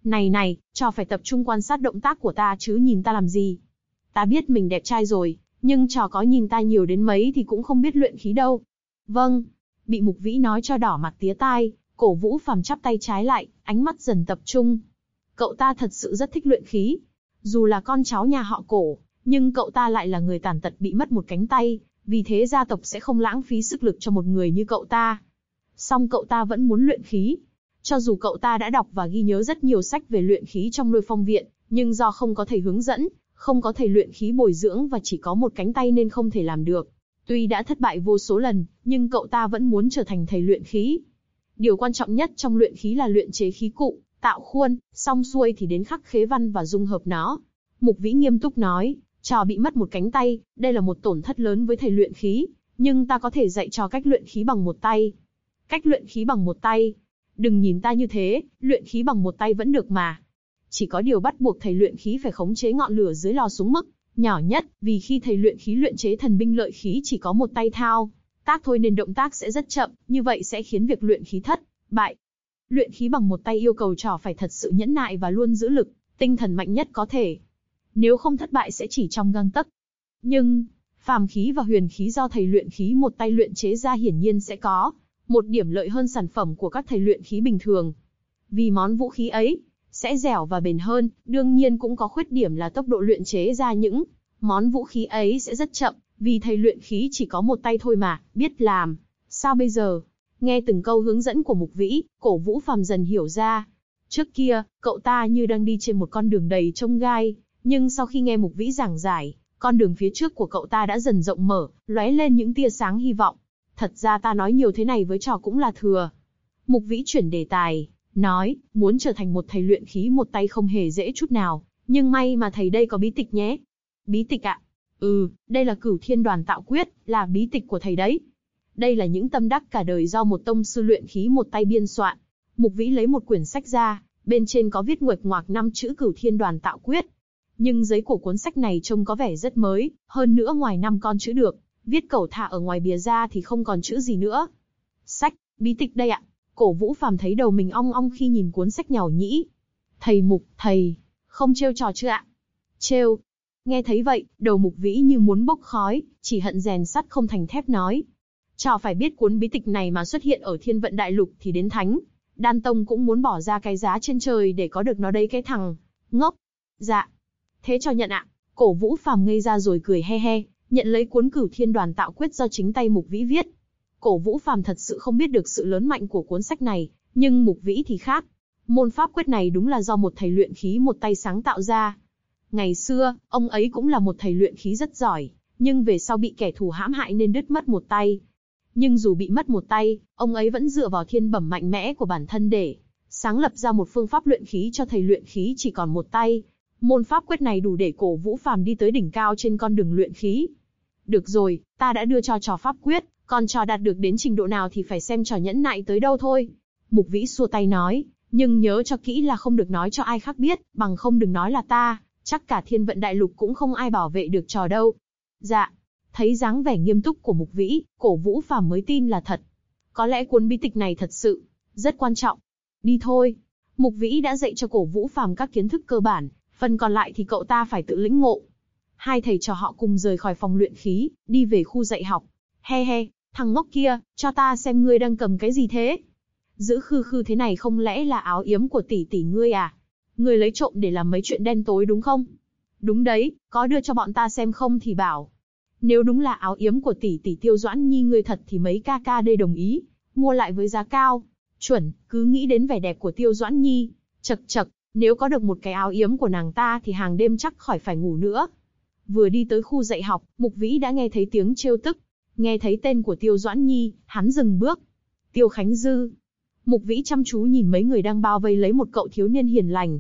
Này, trò phải tập trung quan sát động tác của ta chứ nhìn ta làm gì. Ta biết mình đẹp trai rồi, nhưng trò có nhìn ta nhiều đến mấy thì cũng không biết luyện khí đâu. Vâng, bị Mục Vĩ nói cho đỏ mặt tía tai, Cổ Vũ Phàm chắp tay trái lại, ánh mắt dần tập trung. Cậu ta thật sự rất thích luyện khí. Dù là con cháu nhà họ Cổ, nhưng cậu ta lại là người tàn tật bị mất một cánh tay, vì thế gia tộc sẽ không lãng phí sức lực cho một người như cậu ta. Song cậu ta vẫn muốn luyện khí. Cho dù cậu ta đã đọc và ghi nhớ rất nhiều sách về luyện khí trong Lôi Phong Viện, nhưng do không có thầy hướng dẫn, không có thầy luyện khí bồi dưỡng và chỉ có một cánh tay nên không thể làm được. Tuy đã thất bại vô số lần, nhưng cậu ta vẫn muốn trở thành thầy luyện khí. Điều quan trọng nhất trong luyện khí là luyện chế khí cụ, tạo khuôn, xong xuôi thì đến khắc khế văn và dung hợp nó. Mục Vĩ nghiêm túc nói, trò bị mất một cánh tay, đây là một tổn thất lớn với thầy luyện khí, nhưng ta có thể dạy trò cách luyện khí bằng một tay. Cách luyện khí bằng một tay? Đừng nhìn ta như thế, luyện khí bằng một tay vẫn được mà. Chỉ có điều bắt buộc thầy luyện khí phải khống chế ngọn lửa dưới lò xuống mức nhỏ nhất, vì khi thầy luyện khí luyện chế thần binh lợi khí chỉ có một tay thao tác thôi nên động tác sẽ rất chậm, như vậy sẽ khiến việc luyện khí thất bại. Luyện khí bằng một tay yêu cầu trò phải thật sự nhẫn nại và luôn giữ lực, tinh thần mạnh nhất có thể. Nếu không thất bại sẽ chỉ trong gang tấc. Nhưng, phàm khí và huyền khí do thầy luyện khí một tay luyện chế ra hiển nhiên sẽ có một điểm lợi hơn sản phẩm của các thầy luyện khí bình thường. Vì món vũ khí ấy sẽ dẻo và bền hơn, đương nhiên cũng có khuyết điểm là tốc độ luyện chế ra những món vũ khí ấy sẽ rất chậm, vì thầy luyện khí chỉ có một tay thôi mà, biết làm. Sao bây giờ? Nghe từng câu hướng dẫn của Mục Vĩ, Cổ Vũ Phàm dần hiểu ra. Trước kia, cậu ta như đang đi trên một con đường đầy chông gai, nhưng sau khi nghe Mục Vĩ giảng giải, con đường phía trước của cậu ta đã dần rộng mở, lóe lên những tia sáng hy vọng. Thật ra ta nói nhiều thế này với trò cũng là thừa. Mục Vĩ chuyển đề tài, nói, muốn trở thành một thầy luyện khí một tay không hề dễ chút nào, nhưng may mà thầy đây có bí tịch nhé. Bí tịch ạ? Đây là Cửu Thiên Đoàn Tạo Quyết, là bí tịch của thầy đấy. Đây là những tâm đắc cả đời do một tông sư luyện khí một tay biên soạn. Mục Vĩ lấy một quyển sách ra, bên trên có viết nguệch ngoạc 5 chữ Cửu Thiên Đoàn Tạo Quyết. Nhưng giấy của cuốn sách này trông có vẻ rất mới, hơn nữa ngoài 5 con chữ được, viết cẩu thả ở ngoài bìa ra thì không còn chữ gì nữa. Sách, bí tịch đây ạ. Cổ Vũ Phàm thấy đầu mình ong ong khi nhìn cuốn sách nhàu nhĩ. Thầy Mục, thầy, không trêu trò chứ ạ? Trêu. Nghe thấy vậy, đầu Mục Vĩ như muốn bốc khói, chỉ hận rèn sắt không thành thép nói. Trò phải biết cuốn bí tịch này mà xuất hiện ở Thiên Vận Đại Lục thì đến Thánh Đan Tông cũng muốn bỏ ra cái giá trên trời để có được nó đấy cái thằng ngốc. Dạ. Thế cho nhận ạ. Cổ Vũ Phàm ngây ra rồi cười he he, nhận lấy cuốn Cửu Thiên Đoàn Tạo Quyết do chính tay Mục Vĩ viết. Cổ Vũ Phàm thật sự không biết được sự lớn mạnh của cuốn sách này, nhưng Mục Vĩ thì khác. Môn pháp quyết này đúng là do một thầy luyện khí một tay sáng tạo ra. Ngày xưa, ông ấy cũng là một thầy luyện khí rất giỏi, nhưng về sau bị kẻ thù hãm hại nên đứt mất một tay. Nhưng dù bị mất một tay, ông ấy vẫn dựa vào thiên bẩm mạnh mẽ của bản thân để sáng lập ra một phương pháp luyện khí cho thầy luyện khí chỉ còn một tay. Môn pháp quyết này đủ để Cổ Vũ Phàm đi tới đỉnh cao trên con đường luyện khí. Được rồi, ta đã đưa cho trò pháp quyết, còn trò đạt được đến trình độ nào thì phải xem trò nhẫn nại tới đâu thôi. Mục Vĩ xua tay nói, nhưng nhớ cho kỹ là không được nói cho ai khác biết, bằng không đừng nói là ta, chắc cả Thiên Vận Đại Lục cũng không ai bảo vệ được trò đâu. Dạ. Thấy dáng vẻ nghiêm túc của Mục Vĩ, Cổ Vũ Phàm mới tin là thật. Có lẽ cuốn bí tịch này thật sự rất quan trọng. Đi thôi. Mục Vĩ đã dạy cho Cổ Vũ Phàm các kiến thức cơ bản, phần còn lại thì cậu ta phải tự lĩnh ngộ. Hai thầy trò họ cùng rời khỏi phòng luyện khí, đi về khu dạy học. He he, thằng ngốc kia, cho ta xem ngươi đang cầm cái gì thế? Giữ khư khư thế này không lẽ là áo yếm của tỷ tỷ ngươi à? Ngươi lấy trộm để làm mấy chuyện đen tối đúng không? Đúng đấy, có đưa cho bọn ta xem không thì bảo. Nếu đúng là áo yếm của tỷ tỷ Tiêu Doãn Nhi ngươi thật thì mấy ca ca đây đồng ý, mua lại với giá cao. Chuẩn, cứ nghĩ đến vẻ đẹp của Tiêu Doãn Nhi. Chậc chậc, nếu có được một cái áo yếm của nàng ta thì hàng đêm chắc khỏi phải ngủ nữa. Vừa đi tới khu dạy học, Mục Vĩ đã nghe thấy tiếng trêu tức. Nghe thấy tên của Tiêu Doãn Nhi, hắn dừng bước. Tiêu Khánh Dư. Mục Vĩ chăm chú nhìn mấy người đang bao vây lấy một cậu thiếu niên hiền lành.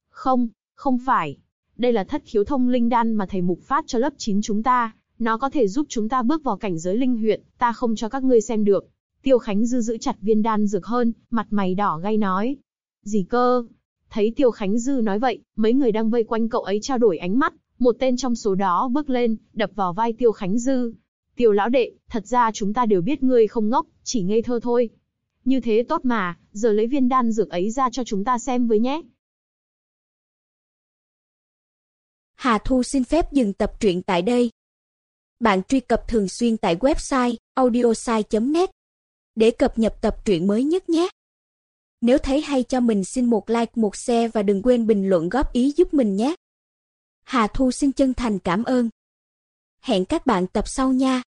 Không phải. Đây là thất khiếu thông linh đan mà thầy Mục phát cho lớp 9 chúng ta. Nó có thể giúp chúng ta bước vào cảnh giới linh huyệt, ta không cho các ngươi xem được. Tiêu Khánh Dư giữ chặt viên đan dược hơn, mặt mày đỏ gay nói. Gì cơ? Thấy Tiêu Khánh Dư nói vậy, mấy người đang vây quanh cậu ấy trao đổi ánh mắt. Một tên trong số đó bước lên, đập vào vai Tiêu Khánh Dư. Tiêu lão đệ, thật ra chúng ta đều biết ngươi không ngốc, chỉ ngây thơ thôi. Như thế tốt mà, giờ lấy viên đan dược ấy ra cho chúng ta xem với nhé. Hà Thu xin phép dừng tập truyện tại đây. Bạn truy cập thường xuyên tại website audiosai.net để cập nhật tập truyện mới nhất nhé. Nếu thấy hay cho mình xin một like, một share và đừng quên bình luận góp ý giúp mình nhé. Hà Thu xin chân thành cảm ơn. Hẹn các bạn tập sau nha.